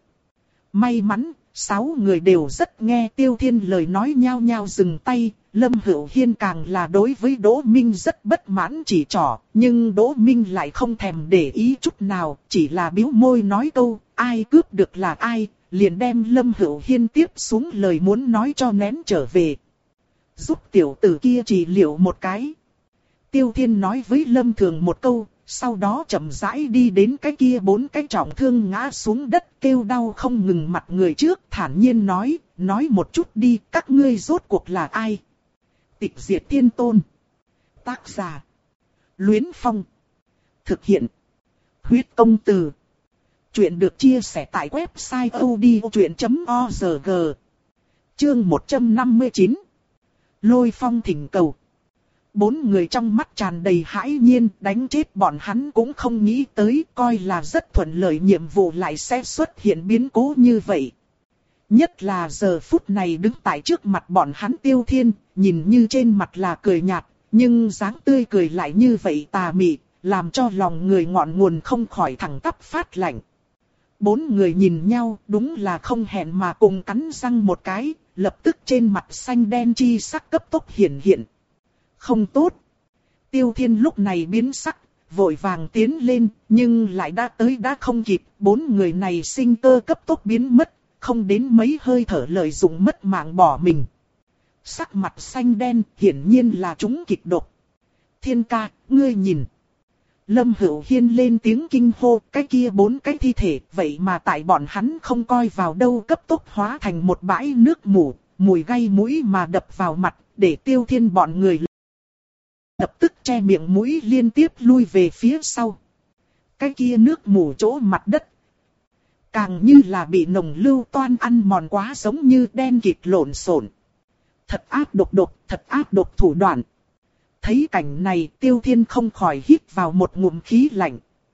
May mắn, sáu người đều rất nghe Tiêu Thiên lời nói nhao nhao dừng tay. Lâm Hữu Hiên càng là đối với Đỗ Minh rất bất mãn chỉ trỏ, nhưng Đỗ Minh lại không thèm để ý chút nào, chỉ là bĩu môi nói câu, ai cướp được là ai, liền đem Lâm Hữu Hiên tiếp xuống lời muốn nói cho nén trở về. Giúp tiểu tử kia trị liệu một cái. Tiêu Thiên nói với Lâm Thường một câu, sau đó chậm rãi đi đến cái kia bốn cái trọng thương ngã xuống đất kêu đau không ngừng mặt người trước, thản nhiên nói, nói một chút đi, các ngươi rốt cuộc là ai? Tịch Diệt Tiên Tôn. Tác giả Luyến Phong. Thực hiện Huyết Công Từ. Chuyện được chia sẻ tại website odchuyện chấm org. Chương một trăm năm mươi chín. Lôi Phong thỉnh cầu. Bốn người trong mắt tràn đầy hãi nhiên, đánh chết bọn hắn cũng không nghĩ tới, coi là rất thuận lợi nhiệm vụ lại sẽ xuất hiện biến cố như vậy. Nhất là giờ phút này đứng tại trước mặt bọn hắn Tiêu Thiên, nhìn như trên mặt là cười nhạt, nhưng dáng tươi cười lại như vậy tà mị, làm cho lòng người ngọn nguồn không khỏi thẳng tắp phát lạnh. Bốn người nhìn nhau, đúng là không hẹn mà cùng cắn răng một cái, lập tức trên mặt xanh đen chi sắc cấp tốc hiện hiện. Không tốt. Tiêu Thiên lúc này biến sắc, vội vàng tiến lên, nhưng lại đã tới đã không kịp, bốn người này sinh cơ cấp tốc biến mất, không đến mấy hơi thở lợi dụng mất mạng bỏ mình. Sắc mặt xanh đen, hiển nhiên là chúng kịch độc. Thiên ca, ngươi nhìn. Lâm Hữu Hiên lên tiếng kinh hô, cái kia bốn cái thi thể, vậy mà tại bọn hắn không coi vào đâu cấp tốc hóa thành một bãi nước mù, mùi gây mũi mà đập vào mặt, để Tiêu Thiên bọn người lập tức che miệng mũi liên tiếp lui về phía sau. Cái kia nước mù chỗ mặt đất, càng như là bị nồng lưu toan ăn mòn quá, giống như đen kịt lộn xộn. Thật ác độc độc, thật ác độc thủ đoạn. Thấy cảnh này, Tiêu Thiên không khỏi hít vào một ngụm khí lạnh.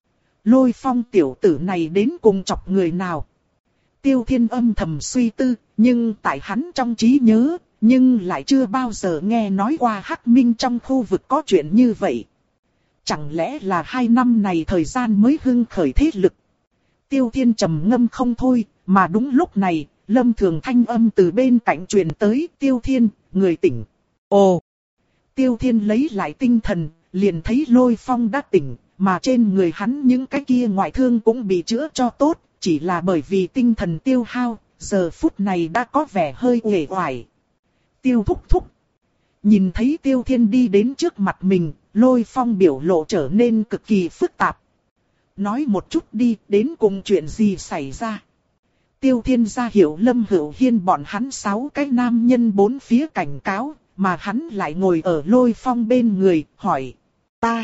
Lôi Phong tiểu tử này đến cùng chọc người nào? Tiêu Thiên âm thầm suy tư, nhưng tại hắn trong trí nhớ, nhưng lại chưa bao giờ nghe nói qua Hắc Minh trong khu vực có chuyện như vậy. Chẳng lẽ là hai năm này thời gian mới hưng khởi thế lực? Tiêu Thiên trầm ngâm không thôi, mà đúng lúc này, Lâm Thường thanh âm từ bên cạnh truyền tới. Tiêu Thiên, người tỉnh. Ồ! Tiêu Thiên lấy lại tinh thần, liền thấy Lôi Phong đã tỉnh, mà trên người hắn những cái kia ngoại thương cũng bị chữa cho tốt, chỉ là bởi vì tinh thần tiêu hao, giờ phút này đã có vẻ hơi uể oải. Tiêu thúc thúc. Nhìn thấy Tiêu Thiên đi đến trước mặt mình, Lôi Phong biểu lộ trở nên cực kỳ phức tạp. Nói một chút đi, đến cùng chuyện gì xảy ra? Tiêu Thiên ra hiệu Lâm Hữu Hiên bọn hắn sáu cái nam nhân bốn phía cảnh cáo, mà hắn lại ngồi ở Lôi Phong bên người, hỏi. Ta,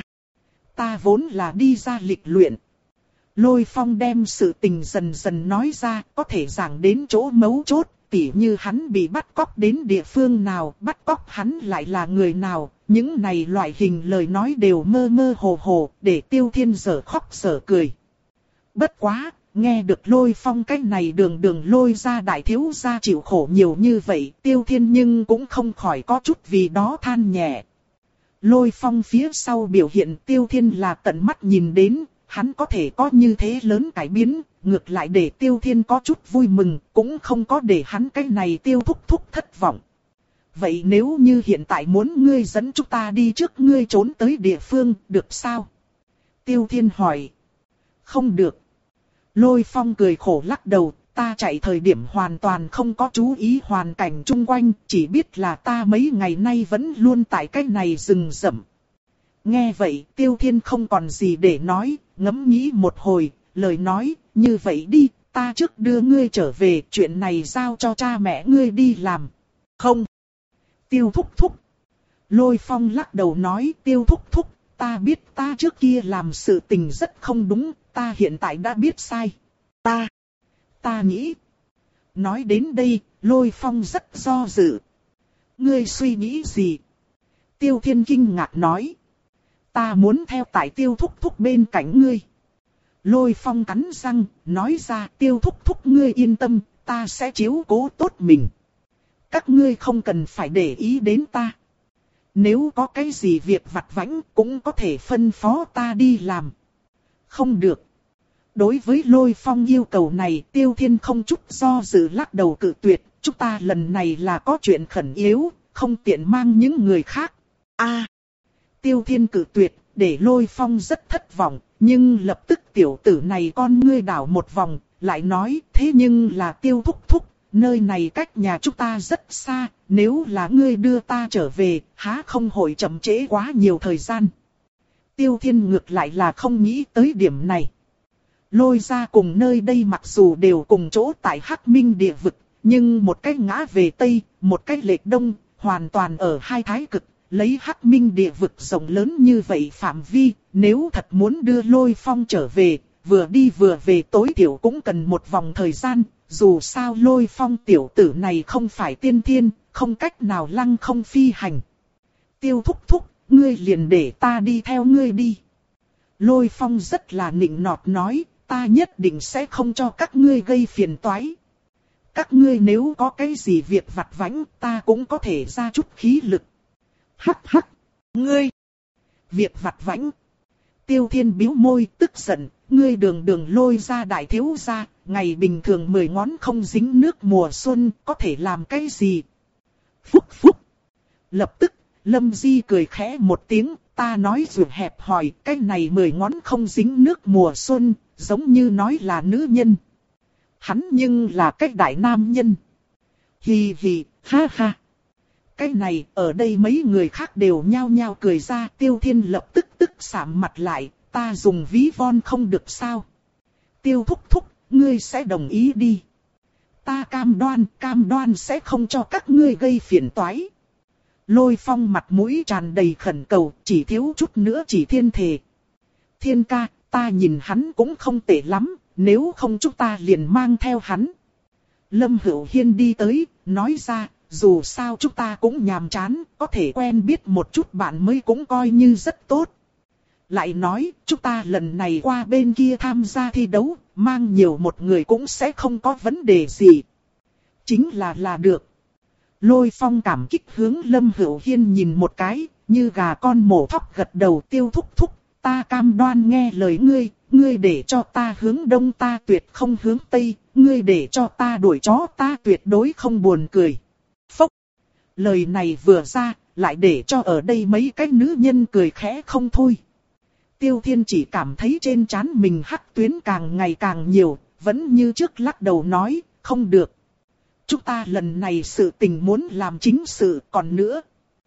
ta vốn là đi ra lịch luyện. Lôi Phong đem sự tình dần dần nói ra, có thể giảng đến chỗ mấu chốt, tỉ như hắn bị bắt cóc đến địa phương nào, bắt cóc hắn lại là người nào, những này loại hình lời nói đều mơ mơ hồ hồ, để Tiêu Thiên dở khóc dở cười. Bất quá, nghe được Lôi Phong cái này đường đường lôi ra đại thiếu gia chịu khổ nhiều như vậy, Tiêu Thiên nhưng cũng không khỏi có chút vì đó than nhẹ. Lôi Phong phía sau biểu hiện Tiêu Thiên là tận mắt nhìn đến, hắn có thể có như thế lớn cải biến, ngược lại để Tiêu Thiên có chút vui mừng, cũng không có để hắn cái này Tiêu thúc thúc thất vọng. Vậy nếu như hiện tại muốn ngươi dẫn chúng ta đi trước ngươi trốn tới địa phương, được sao? Tiêu Thiên hỏi. Không được. Lôi Phong cười khổ lắc đầu, ta chạy thời điểm hoàn toàn không có chú ý hoàn cảnh chung quanh, chỉ biết là ta mấy ngày nay vẫn luôn tại cái này rừng rậm. Nghe vậy, Tiêu Thiên không còn gì để nói, ngẫm nghĩ một hồi, lời nói, như vậy đi, ta trước đưa ngươi trở về, chuyện này giao cho cha mẹ ngươi đi làm. Không. Tiêu thúc thúc. Lôi Phong lắc đầu nói, Tiêu thúc thúc, ta biết ta trước kia làm sự tình rất không đúng, ta hiện tại đã biết sai. Ta, ta nghĩ. Nói đến đây, Lôi Phong rất do dự. Ngươi suy nghĩ gì? Tiêu Thiên kinh ngạc nói. Ta muốn theo tại Tiêu thúc thúc bên cạnh ngươi. Lôi Phong cắn răng, nói ra Tiêu thúc thúc ngươi yên tâm, ta sẽ chiếu cố tốt mình. Các ngươi không cần phải để ý đến ta. Nếu có cái gì việc vặt vãnh cũng có thể phân phó ta đi làm. Không được. Đối với Lôi Phong yêu cầu này, Tiêu Thiên không chút do dự lắc đầu cự tuyệt. Chúng ta lần này là có chuyện khẩn yếu, không tiện mang những người khác. A, Tiêu Thiên cự tuyệt, để Lôi Phong rất thất vọng. Nhưng lập tức tiểu tử này con ngươi đảo một vòng, lại nói thế nhưng là Tiêu thúc thúc. Nơi này cách nhà chúng ta rất xa, nếu là ngươi đưa ta trở về, há không hội chậm trễ quá nhiều thời gian. Tiêu Thiên ngược lại là không nghĩ tới điểm này. Lôi ra cùng nơi đây mặc dù đều cùng chỗ tại Hắc Minh địa vực, nhưng một cách ngã về Tây, một cách lệch Đông, hoàn toàn ở hai thái cực, lấy Hắc Minh địa vực rộng lớn như vậy phạm vi, nếu thật muốn đưa Lôi Phong trở về, vừa đi vừa về tối thiểu cũng cần một vòng thời gian. Dù sao Lôi Phong tiểu tử này không phải tiên thiên, không cách nào lăng không phi hành. Tiêu thúc thúc, ngươi liền để ta đi theo ngươi đi. Lôi Phong rất là nịnh nọt nói, ta nhất định sẽ không cho các ngươi gây phiền toái. các ngươi nếu có cái gì việc vặt vãnh, ta cũng có thể ra chút khí lực. Hắc hắc, ngươi, việc vặt vãnh. Tiêu Thiên bĩu môi tức giận, ngươi đường đường lôi ra đại thiếu gia, ngày bình thường mười ngón không dính nước mùa xuân, có thể làm cái gì? Phúc phúc. Lập tức, Lâm Di cười khẽ một tiếng, ta nói dù hẹp hòi, cái này mười ngón không dính nước mùa xuân, giống như nói là nữ nhân. Hắn nhưng là cái đại nam nhân. Hì hì, ha ha. Cái này, ở đây mấy người khác đều nhao nhao cười ra, Tiêu Thiên lập tức tức sạm mặt lại, ta dùng ví von không được sao? Tiêu thúc thúc, ngươi sẽ đồng ý đi. Ta cam đoan, cam đoan sẽ không cho các ngươi gây phiền toái. Lôi Phong mặt mũi tràn đầy khẩn cầu, chỉ thiếu chút nữa chỉ thiên thề. Thiên ca, ta nhìn hắn cũng không tệ lắm, nếu không chúng ta liền mang theo hắn. Lâm Hữu Hiên đi tới, nói ra, dù sao chúng ta cũng nhàm chán, có thể quen biết một chút bạn mới cũng coi như rất tốt. Lại nói, chúng ta lần này qua bên kia tham gia thi đấu, mang nhiều một người cũng sẽ không có vấn đề gì. Chính là là được. Lôi Phong cảm kích hướng Lâm Hữu Hiên nhìn một cái, như gà con mổ thóc gật đầu. Tiêu thúc thúc, ta cam đoan nghe lời ngươi, ngươi để cho ta hướng đông ta tuyệt không hướng tây, ngươi để cho ta đuổi chó ta tuyệt đối không buồn cười. Phốc. Lời này vừa ra, lại để cho ở đây mấy cái nữ nhân cười khẽ không thôi. Tiêu Thiên chỉ cảm thấy trên trán mình hắc tuyến càng ngày càng nhiều, vẫn như trước lắc đầu nói, không được. Chúng ta lần này sự tình muốn làm chính sự, còn nữa.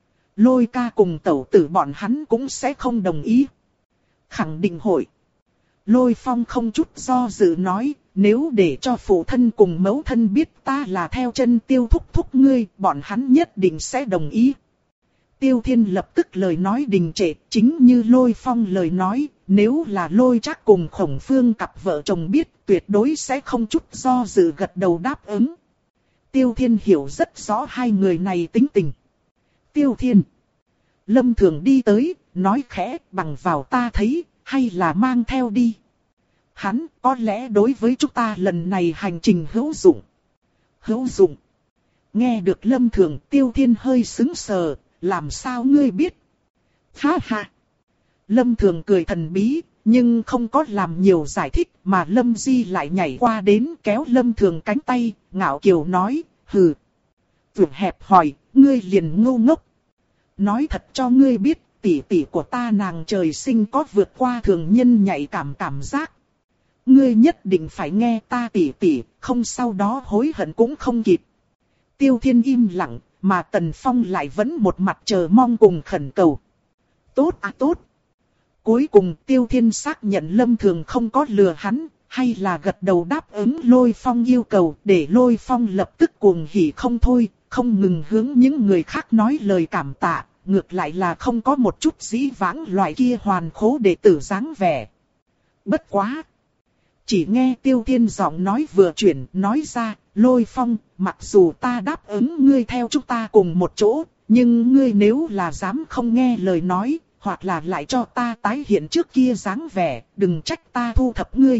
Lôi ca cùng tẩu tử bọn hắn cũng sẽ không đồng ý. Khẳng định hội. Lôi Phong không chút do dự nói, nếu để cho phụ thân cùng mẫu thân biết ta là theo chân Tiêu thúc thúc ngươi, bọn hắn nhất định sẽ đồng ý. Tiêu Thiên lập tức lời nói đình trệ, chính như Lôi Phong lời nói, nếu là Lôi Trác cùng Khổng Phương cặp vợ chồng biết, tuyệt đối sẽ không chút do dự gật đầu đáp ứng. Tiêu Thiên hiểu rất rõ hai người này tính tình. Tiêu Thiên. Lâm Thường đi tới, nói khẽ, bằng vào ta thấy, hay là mang theo đi. Hắn có lẽ đối với chúng ta lần này hành trình hữu dụng. Hữu dụng. Nghe được Lâm Thường, Tiêu Thiên hơi sững sờ, làm sao ngươi biết? Ha ha. Lâm Thường cười thần bí, nhưng không có làm nhiều giải thích, mà Lâm Di lại nhảy qua đến kéo Lâm Thường cánh tay, ngạo kiều nói, hừ. Vượt hẹp hỏi, ngươi liền ngu ngốc. Nói thật cho ngươi biết, tỷ tỷ của ta nàng trời sinh có vượt qua thường nhân nhạy cảm cảm giác. Ngươi nhất định phải nghe ta tỷ tỷ, không sau đó hối hận cũng không kịp. Tiêu Thiên im lặng, mà Tần Phong lại vẫn một mặt chờ mong cùng khẩn cầu. Tốt à tốt. Cuối cùng Tiêu Thiên xác nhận Lâm Thường không có lừa hắn, hay là gật đầu đáp ứng Lôi Phong yêu cầu, để Lôi Phong lập tức cuồng hỉ không thôi, không ngừng hướng những người khác nói lời cảm tạ, ngược lại là không có một chút dĩ vãng loại kia hoàn khố đệ tử dáng vẻ. Bất quá. Chỉ nghe Tiêu Thiên giọng nói vừa chuyển, nói ra, Lôi Phong, mặc dù ta đáp ứng ngươi theo chúng ta cùng một chỗ, nhưng ngươi nếu là dám không nghe lời nói, hoặc là lại cho ta tái hiện trước kia dáng vẻ, đừng trách ta thu thập ngươi.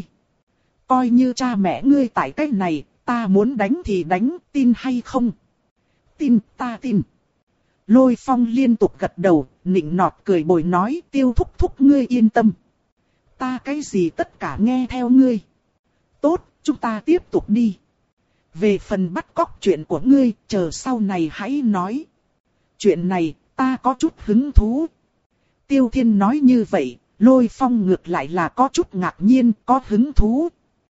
Coi như cha mẹ ngươi tại cách này, ta muốn đánh thì đánh, tin hay không? Tin, ta tin. Lôi Phong liên tục gật đầu, nịnh nọt cười bồi nói, Tiêu thúc thúc ngươi yên tâm. Ta cái gì tất cả nghe theo ngươi. Tốt, chúng ta tiếp tục đi. Về phần bắt cóc chuyện của ngươi, chờ sau này hãy nói. Chuyện này, ta có chút hứng thú. Tiêu Thiên nói như vậy, Lôi Phong ngược lại là có chút ngạc nhiên, có hứng thú.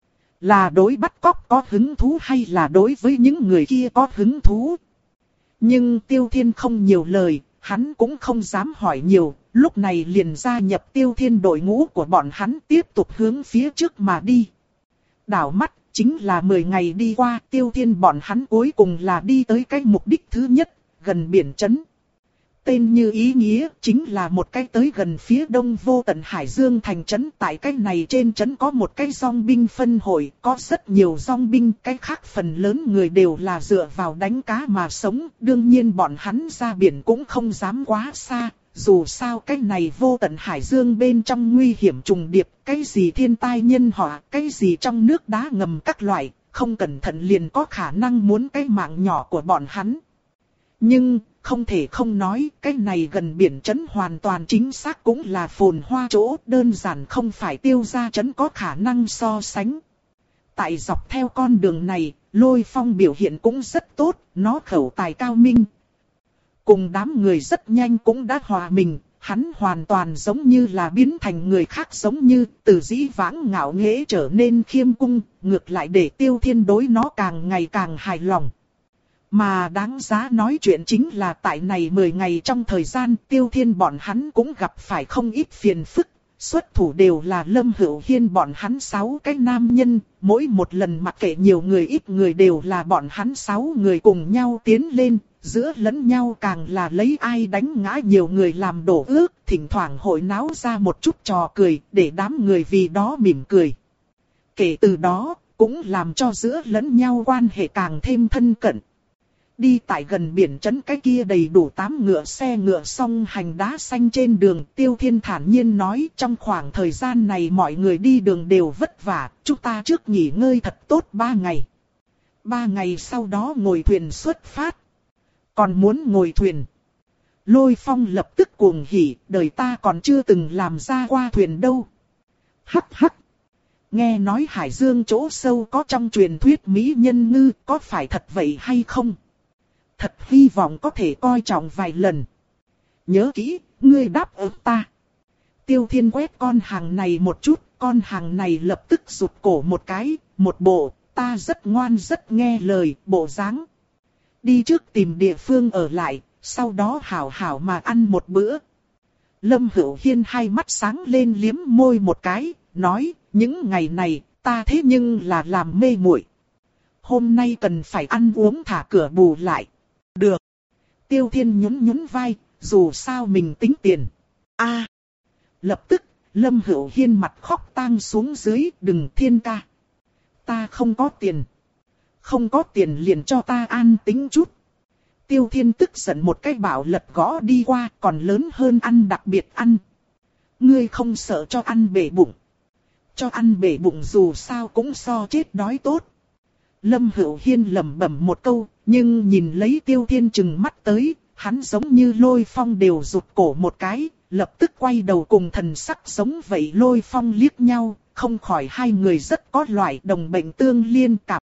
Là đối bắt cóc có hứng thú hay là đối với những người kia có hứng thú? Nhưng Tiêu Thiên không nhiều lời, hắn cũng không dám hỏi nhiều, lúc này liền gia nhập Tiêu Thiên đội ngũ của bọn hắn tiếp tục hướng phía trước mà đi. Đảo mắt, chính là mười ngày đi qua, Tiêu Thiên bọn hắn cuối cùng là đi tới cái mục đích thứ nhất, gần biển trấn. Tên như ý nghĩa, chính là một cái tới gần phía đông vô tận Hải Dương thành trấn. Tại cái này trên trấn có một cái dòng binh phân hội, có rất nhiều dòng binh, cái khác phần lớn người đều là dựa vào đánh cá mà sống. Đương nhiên bọn hắn ra biển cũng không dám quá xa, dù sao cái này vô tận Hải Dương bên trong nguy hiểm trùng điệp, cái gì thiên tai nhân họa, cái gì trong nước đá ngầm các loại, không cẩn thận liền có khả năng muốn cái mạng nhỏ của bọn hắn. Nhưng, không thể không nói, cái này gần biển trấn hoàn toàn chính xác cũng là phồn hoa chỗ, đơn giản không phải Tiêu gia trấn có khả năng so sánh. Tại dọc theo con đường này, Lôi Phong biểu hiện cũng rất tốt, nó khẩu tài cao minh. Cùng đám người rất nhanh cũng đã hòa mình, hắn hoàn toàn giống như là biến thành người khác, giống như từ dĩ vãng ngạo nghễ trở nên khiêm cung, ngược lại để Tiêu Thiên đối nó càng ngày càng hài lòng. Mà đáng giá nói chuyện chính là tại này mười ngày trong thời gian Tiêu Thiên bọn hắn cũng gặp phải không ít phiền phức. Xuất thủ đều là Lâm Hữu Hiên bọn hắn sáu cái nam nhân, mỗi một lần mặc kệ nhiều người ít người đều là bọn hắn sáu người cùng nhau tiến lên, giữa lẫn nhau càng là lấy ai đánh ngã nhiều người làm đổ ước, thỉnh thoảng hội náo ra một chút trò cười để đám người vì đó mỉm cười. Kể từ đó, cũng làm cho giữa lẫn nhau quan hệ càng thêm thân cận. Đi tại gần biển trấn cái kia đầy đủ tám ngựa xe ngựa song hành đá xanh trên đường, Tiêu Thiên thản nhiên nói, trong khoảng thời gian này mọi người đi đường đều vất vả, chúng ta trước nghỉ ngơi thật tốt ba ngày. Ba ngày sau đó ngồi thuyền xuất phát. Còn muốn ngồi thuyền. Lôi Phong lập tức cuồng hỉ, đời ta còn chưa từng làm ra qua thuyền đâu. Hắc hắc. Nghe nói Hải Dương chỗ sâu có trong truyền thuyết mỹ nhân ngư, có phải thật vậy hay không? Thật hy vọng có thể coi trọng vài lần. Nhớ kỹ, ngươi đáp ứng ta. Tiêu Thiên quét con hàng này một chút, con hàng này lập tức rụt cổ một cái, một bộ, ta rất ngoan rất nghe lời, bộ dáng. Đi trước tìm địa phương ở lại, sau đó hảo hảo mà ăn một bữa. Lâm Hữu Hiên hai mắt sáng lên liếm môi một cái, nói, những ngày này, ta thế nhưng là làm mê muội. Hôm nay cần phải ăn uống thả cửa bù lại. Được. Tiêu Thiên nhún nhún vai, dù sao mình tính tiền. A. À. Lập tức, Lâm Hữu Hiên mặt khóc tang xuống dưới, đừng Thiên ca. Ta không có tiền. Không có tiền liền cho ta an tính chút. Tiêu Thiên tức giận một cái bảo lật gõ đi qua, còn lớn hơn ăn đặc biệt ăn. Ngươi không sợ cho ăn bể bụng. Cho ăn bể bụng dù sao cũng so chết đói tốt. Lâm Hữu Hiên lẩm bẩm một câu, nhưng nhìn lấy Tiêu Thiên chừng mắt tới, hắn giống như Lôi Phong đều rụt cổ một cái, lập tức quay đầu cùng thần sắc giống vậy Lôi Phong liếc nhau, không khỏi hai người rất có loại đồng bệnh tương liên cảm.